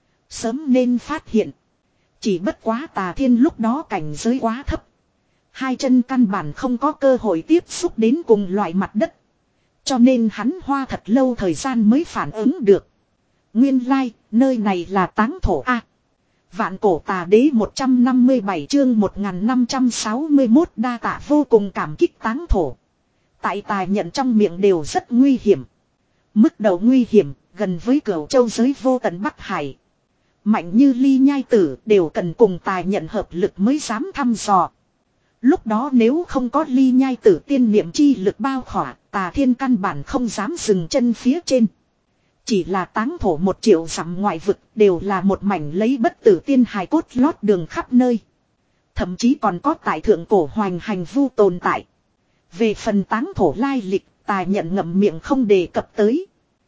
[SPEAKER 1] Sớm nên phát hiện. Chỉ bất quá Tà Thiên lúc đó cảnh giới quá thấp. Hai chân căn bản không có cơ hội tiếp xúc đến cùng loại mặt đất. Cho nên hắn hoa thật lâu thời gian mới phản ứng được. Nguyên lai, like, nơi này là táng thổ A. Vạn cổ tà đế một trăm năm mươi bảy chương một nghìn năm trăm sáu mươi mốt đa tạ vô cùng cảm kích táng thổ. Tại tài nhận trong miệng đều rất nguy hiểm. Mức độ nguy hiểm, gần với Cửu Châu giới vô tận Bắc Hải. Mạnh như ly nhai tử đều cần cùng tài nhận hợp lực mới dám thăm dò. Lúc đó nếu không có ly nhai tử tiên niệm chi lực bao khỏa, Tà Thiên căn bản không dám dừng chân phía trên. Chỉ là táng thổ một triệu dặm ngoại vực đều là một mảnh lấy bất tử tiên hài cốt lót đường khắp nơi. Thậm chí còn có tại thượng cổ hoành hành vu tồn tại. Về phần táng thổ lai lịch, Tà nhận ngậm miệng không đề cập tới.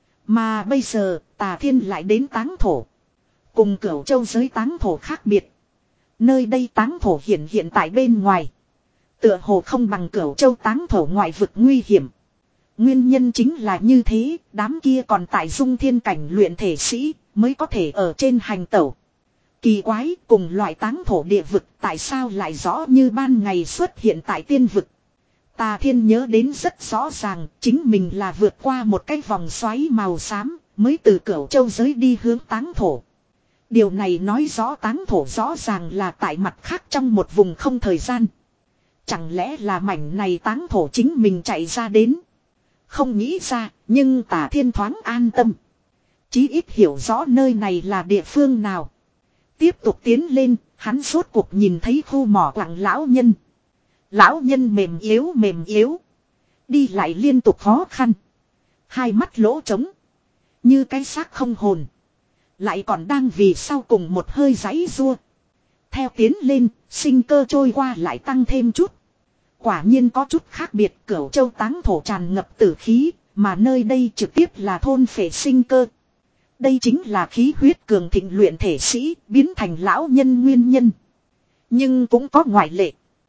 [SPEAKER 1] Mà bây giờ, Tà Thiên lại đến táng thổ. Cùng Cửu Châu giới táng thổ khác biệt. Nơi đây táng thổ hiện hiện tại bên ngoài. Tựa hồ không bằng Cửu Châu táng thổ ngoại vực nguy hiểm. Nguyên nhân chính là như thế, đám kia còn tại dung thiên cảnh luyện thể sĩ, mới có thể ở trên hành tẩu. Kỳ quái, cùng loại táng thổ địa vực tại sao lại rõ như ban ngày xuất hiện tại tiên vực. Tà Thiên nhớ đến rất rõ ràng, chính mình là vượt qua một cái vòng xoáy màu xám, mới từ Cửu Châu giới đi hướng táng thổ. Điều này nói rõ táng thổ rõ ràng là tại mặt khác trong một vùng không thời gian. Chẳng lẽ là mảnh này táng thổ chính mình chạy ra đến. Không nghĩ ra, nhưng Tà Thiên thoáng an tâm. Chí ít hiểu rõ nơi này là địa phương nào. Tiếp tục tiến lên, hắn rốt cuộc nhìn thấy khu mỏ quặng lão nhân. Lão nhân mềm yếu mềm yếu. Đi lại liên tục khó khăn. Hai mắt lỗ trống. Như cái xác không hồn. Lại còn đang vì sau cùng một hơi giãy giụa. Theo tiến lên, sinh cơ trôi qua lại tăng thêm chút. Quả nhiên có chút khác biệt, Cửu Châu táng thổ tràn ngập tử khí, mà nơi đây trực tiếp là thôn phệ sinh cơ. Đây chính là khí huyết cường thịnh luyện thể sĩ, biến thành lão nhân nguyên nhân. Nhưng cũng có ngoại lệ.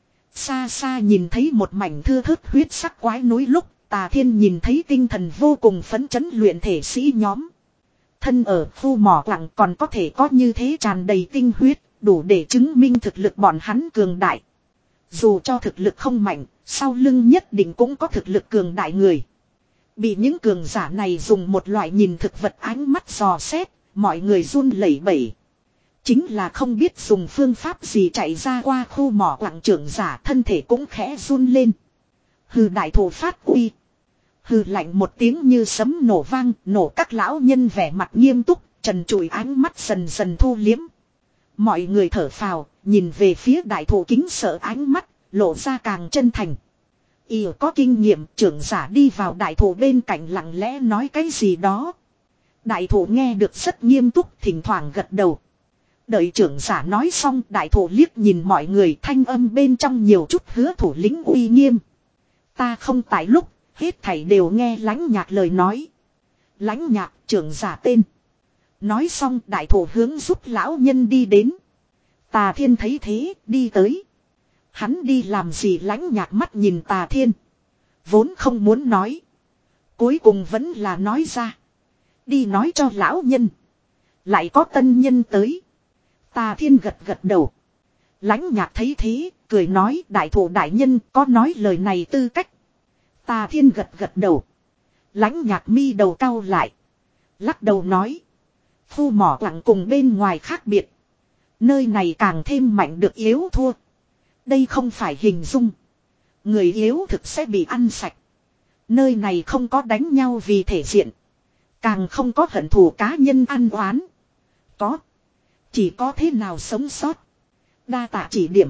[SPEAKER 1] Xa xa nhìn thấy một mảnh thưa thớt huyết sắc quái núi lúc, Tà Thiên nhìn thấy tinh thần vô cùng phấn chấn luyện thể sĩ nhóm. Thân ở khu mỏ quặng còn có thể có như thế tràn đầy tinh huyết, đủ để chứng minh thực lực bọn hắn cường đại. Dù cho thực lực không mạnh, sau lưng nhất định cũng có thực lực cường đại người. Bị những cường giả này dùng một loại nhìn thực vật ánh mắt dò xét, mọi người run lẩy bẩy. Chính là không biết dùng phương pháp gì chạy ra qua khu mỏ quặng trưởng giả, thân thể cũng khẽ run lên. Hừ, đại thủ phát uy. Hừ, lạnh một tiếng như sấm nổ vang, nổ các lão nhân vẻ mặt nghiêm túc, trần trụi ánh mắt dần dần thu liếm. Mọi người thở phào, nhìn về phía đại thủ kính sợ ánh mắt, lộ ra càng chân thành. Y có kinh nghiệm, trưởng giả đi vào đại thủ bên cạnh lặng lẽ nói cái gì đó. Đại thủ nghe được rất nghiêm túc, thỉnh thoảng gật đầu. Đợi trưởng giả nói xong, đại thủ liếc nhìn mọi người, thanh âm bên trong nhiều chút hứa thủ lĩnh uy nghiêm. Ta không tại lúc, hết thảy đều nghe Lãnh Nhạc lời nói. Lãnh Nhạc, trưởng giả tên. Nói xong, đại thủ hướng giúp lão nhân đi đến. Tà Thiên thấy thế, đi tới. Hắn đi làm gì? Lãnh Nhạc mắt nhìn Tà Thiên. Vốn không muốn nói. Cuối cùng vẫn là nói ra. Đi nói cho lão nhân. Lại có tân nhân tới. Tà Thiên gật gật đầu. Lãnh Nhạc thấy thế, cười nói đại thủ đại nhân có nói lời này tư cách. Tà Thiên gật gật đầu. Lãnh Nhạc mi đầu cau lại. Lắc đầu nói. Khu mỏ quặng cùng bên ngoài khác biệt. Nơi này càng thêm mạnh được yếu thua. Đây không phải hình dung. Người yếu thực sẽ bị ăn sạch. Nơi này không có đánh nhau vì thể diện. Càng không có hận thù cá nhân ăn oán. Có. Chỉ có thế nào sống sót. Đa tạ chỉ điểm.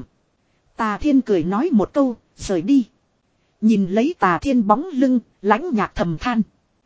[SPEAKER 1] Tà Thiên cười nói một câu, rời đi. Nhìn lấy Tà Thiên bóng lưng, Lãnh Nhạc thầm than.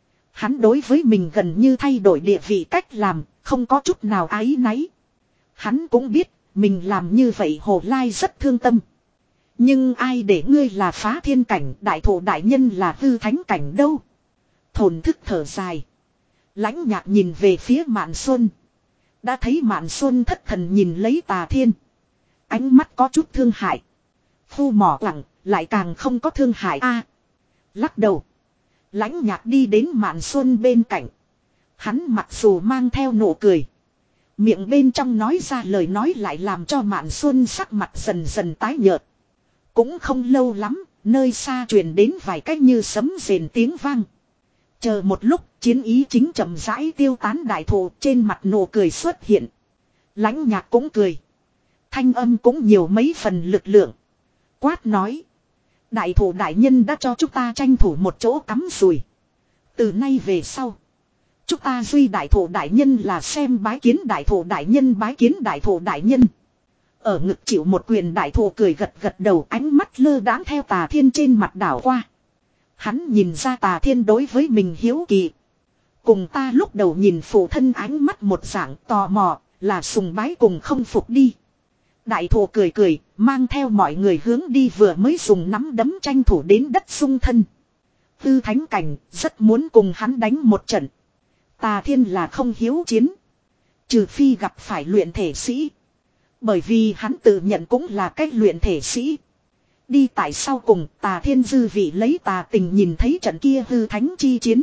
[SPEAKER 1] Hắn đối với mình gần như thay đổi địa vị cách làm, không có chút nào áy náy. Hắn cũng biết, mình làm như vậy Hồ Lai rất thương tâm. Nhưng ai để ngươi là phá thiên cảnh, đại thổ đại nhân là hư thánh cảnh đâu. Thổn thức thở dài. Lãnh Nhạc nhìn về phía Mạn Xuân. Đã thấy Mạn Xuân thất thần nhìn lấy Tà Thiên. Ánh mắt có chút thương hại. Khu mỏ quặng lại càng không có thương hại a. Lắc đầu. Lãnh Nhạc đi đến Mạn Xuân bên cạnh. Hắn mặc dù mang theo nụ cười. Miệng bên trong nói ra lời nói lại làm cho Mạn Xuân sắc mặt dần dần tái nhợt. Cũng không lâu lắm, nơi xa truyền đến vài cách như sấm rền tiếng vang. Chờ một lúc, chiến ý chính chậm rãi tiêu tán, đại thụ trên mặt nụ cười xuất hiện. Lãnh Nhạc cũng cười. Thanh âm cũng nhiều mấy phần lực lượng. Quát nói. Đại thụ đại nhân đã cho chúng ta tranh thủ một chỗ cắm rùi. Từ nay về sau. Chúng ta duy đại thổ đại nhân là xem bái kiến đại thổ đại nhân, bái kiến đại thổ đại nhân. Ở ngực chịu một quyền, đại thổ cười gật gật đầu, ánh mắt lơ đãng theo Tà Thiên trên mặt đảo qua. Hắn nhìn ra Tà Thiên đối với mình hiếu kỳ. Cùng ta lúc đầu nhìn phụ thân ánh mắt một dạng tò mò, là sùng bái cùng không phục đi. Đại thổ cười cười, mang theo mọi người hướng đi, vừa mới dùng nắm đấm tranh thủ đến đất xung thân. Tư thánh cảnh, rất muốn cùng hắn đánh một trận. Tà Thiên là không hiếu chiến. Trừ phi gặp phải luyện thể sĩ. Bởi vì hắn tự nhận cũng là cách luyện thể sĩ. Đi tại sau cùng, Tà Thiên dư vị lấy tà tình nhìn thấy trận kia hư thánh chi chiến.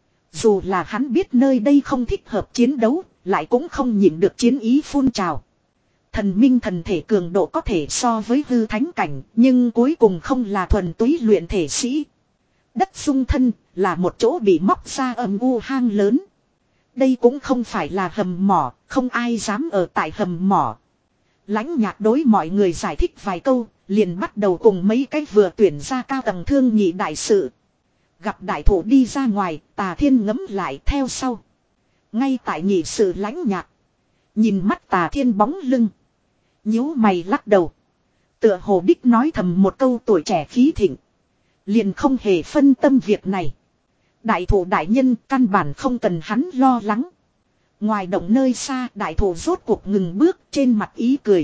[SPEAKER 1] Dù là hắn biết nơi đây không thích hợp chiến đấu, lại cũng không nhịn được chiến ý phun trào. Thần minh thần thể cường độ có thể so với hư thánh cảnh, nhưng cuối cùng không là thuần túy luyện thể sĩ. Đất xung thân là một chỗ bị móc ra âm u hang lớn. Đây cũng không phải là hầm mỏ, không ai dám ở tại hầm mỏ. Lãnh Nhạc đối mọi người giải thích vài câu, liền bắt đầu cùng mấy cái vừa tuyển ra cao tầng thương nhị đại sự. Gặp đại thụ đi ra ngoài, Tà Thiên ngấm lại theo sau. Ngay tại nhị sự lãnh nhạc. Nhìn mắt Tà Thiên bóng lưng. Nhíu mày lắc đầu. Tựa hồ đích nói thầm một câu tuổi trẻ khí thịnh. Liền không hề phân tâm việc này. Đại thụ đại nhân căn bản không cần hắn lo lắng. Ngoài động nơi xa đại thụ rốt cuộc ngừng bước trên mặt ý cười.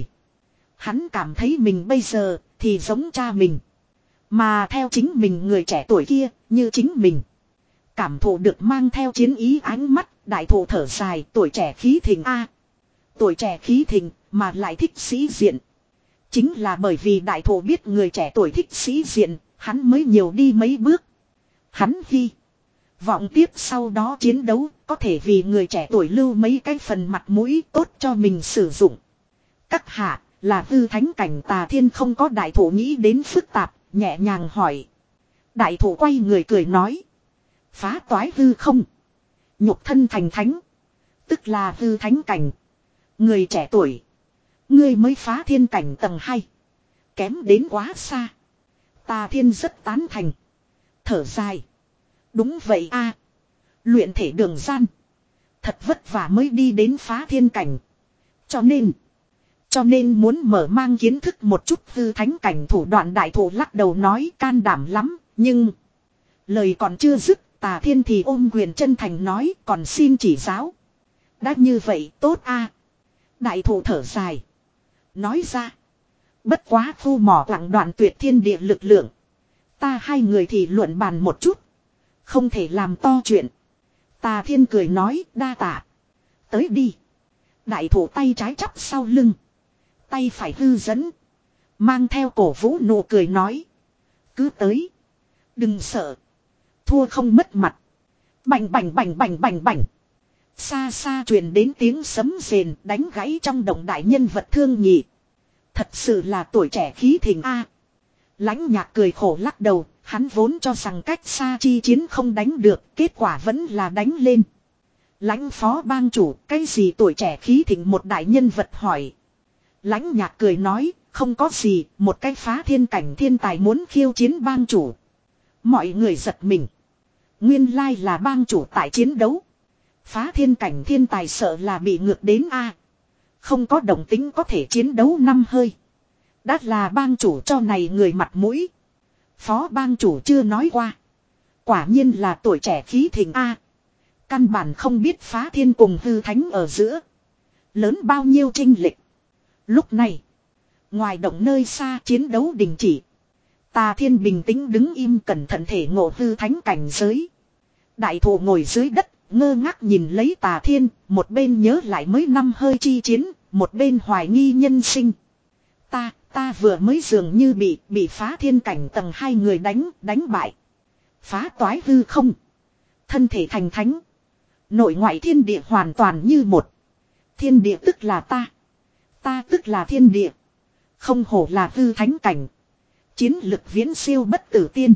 [SPEAKER 1] Hắn cảm thấy mình bây giờ thì giống cha mình. Mà theo chính mình người trẻ tuổi kia như chính mình. Cảm thụ được mang theo chiến ý ánh mắt đại thụ thở dài tuổi trẻ khí thịnh a Tuổi trẻ khí thịnh mà lại thích sĩ diện. Chính là bởi vì đại thụ biết người trẻ tuổi thích sĩ diện, hắn mới nhiều đi mấy bước. Hắn hy vọng tiếp sau đó chiến đấu có thể vì người trẻ tuổi lưu mấy cái phần mặt mũi tốt cho mình sử dụng. Các hạ là hư thánh cảnh. Tà Thiên không có đại thụ nghĩ đến phức tạp, nhẹ nhàng hỏi. Đại thụ quay người cười nói. Phá toái hư không. Nhục thân thành thánh. Tức là hư thánh cảnh. Người trẻ tuổi. Ngươi mới phá thiên cảnh tầng hai. Kém đến quá xa. Tà Thiên rất tán thành. Thở dài. Đúng vậy a Luyện thể đường gian. Thật vất vả mới đi đến phá thiên cảnh. Cho nên. Cho nên muốn mở mang kiến thức một chút hư thánh cảnh thủ đoạn. Đại thụ lắc đầu nói can đảm lắm. Nhưng. Lời còn chưa dứt. Tà Thiên thì ôm quyền chân thành nói còn xin chỉ giáo. Đã như vậy tốt a Đại thụ thở dài. Nói ra. Bất quá khu mỏ lặng đoạn tuyệt thiên địa lực lượng. Ta hai người thì luận bàn một chút. Không thể làm to chuyện. Tà Thiên cười nói đa tạ. Tới đi. Đại thụ tay trái chắp sau lưng. Tay phải hư dẫn. Mang theo cổ vũ nụ cười nói. Cứ tới. Đừng sợ. Thua không mất mặt. Bành bành bành bành bành bành. Xa xa truyền đến tiếng sấm rền đánh gãy trong động đại nhân vật thương nhị. Thật sự là tuổi trẻ khí thịnh a Lãnh nhạc cười khổ lắc đầu. Hắn vốn cho rằng cách xa chi chiến không đánh được. Kết quả vẫn là đánh lên. Lãnh phó bang chủ. Cái gì tuổi trẻ khí thịnh một đại nhân vật hỏi. Lãnh nhạc cười nói. Không có gì. Một cái phá thiên cảnh thiên tài muốn khiêu chiến bang chủ. Mọi người giật mình. Nguyên lai là bang chủ tại chiến đấu. Phá thiên cảnh thiên tài sợ là bị ngược đến a Không có đồng tính có thể chiến đấu năm hơi. Đã là bang chủ cho này người mặt mũi. Phó bang chủ chưa nói qua. Quả nhiên là tuổi trẻ khí thịnh a Căn bản không biết phá thiên cùng hư thánh ở giữa. Lớn bao nhiêu chênh lệch. Lúc này. Ngoài động nơi xa chiến đấu đình chỉ. Tà Thiên bình tĩnh đứng im cẩn thận thể ngộ hư thánh cảnh giới. Đại thụ ngồi dưới đất. Ngơ ngác nhìn lấy Tà Thiên, một bên nhớ lại mới năm hơi chi chiến, một bên hoài nghi nhân sinh. Ta, ta vừa mới dường như bị, bị phá thiên cảnh tầng hai người đánh, đánh bại. Phá toái hư không. Thân thể thành thánh. Nội ngoại thiên địa hoàn toàn như một. Thiên địa tức là ta. Ta tức là thiên địa. Không hổ là hư thánh cảnh. Chiến lực viễn siêu bất tử tiên.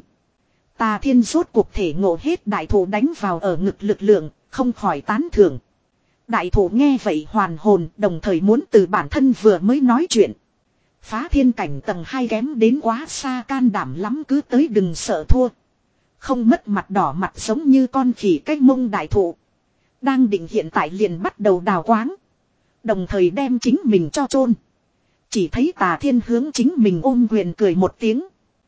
[SPEAKER 1] Tà Thiên rốt cuộc thể ngộ hết đại thụ đánh vào ở ngực lực lượng, không khỏi tán thưởng. Đại thụ nghe vậy hoàn hồn, đồng thời muốn từ bản thân vừa mới nói chuyện. Phá thiên cảnh tầng hai kém đến quá xa can đảm lắm cứ tới đừng sợ thua. Không mất mặt đỏ mặt giống như con khỉ cái mông đại thụ. Đang định hiện tại liền bắt đầu đào quáng. Đồng thời đem chính mình cho chôn. Chỉ thấy Tà Thiên hướng chính mình ôm quyền cười một tiếng.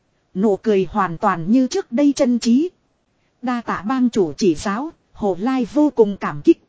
[SPEAKER 1] Nụ cười hoàn toàn như trước đây chân trí. Đa tạ bang chủ chỉ giáo, Hồ Lai vô cùng cảm kích.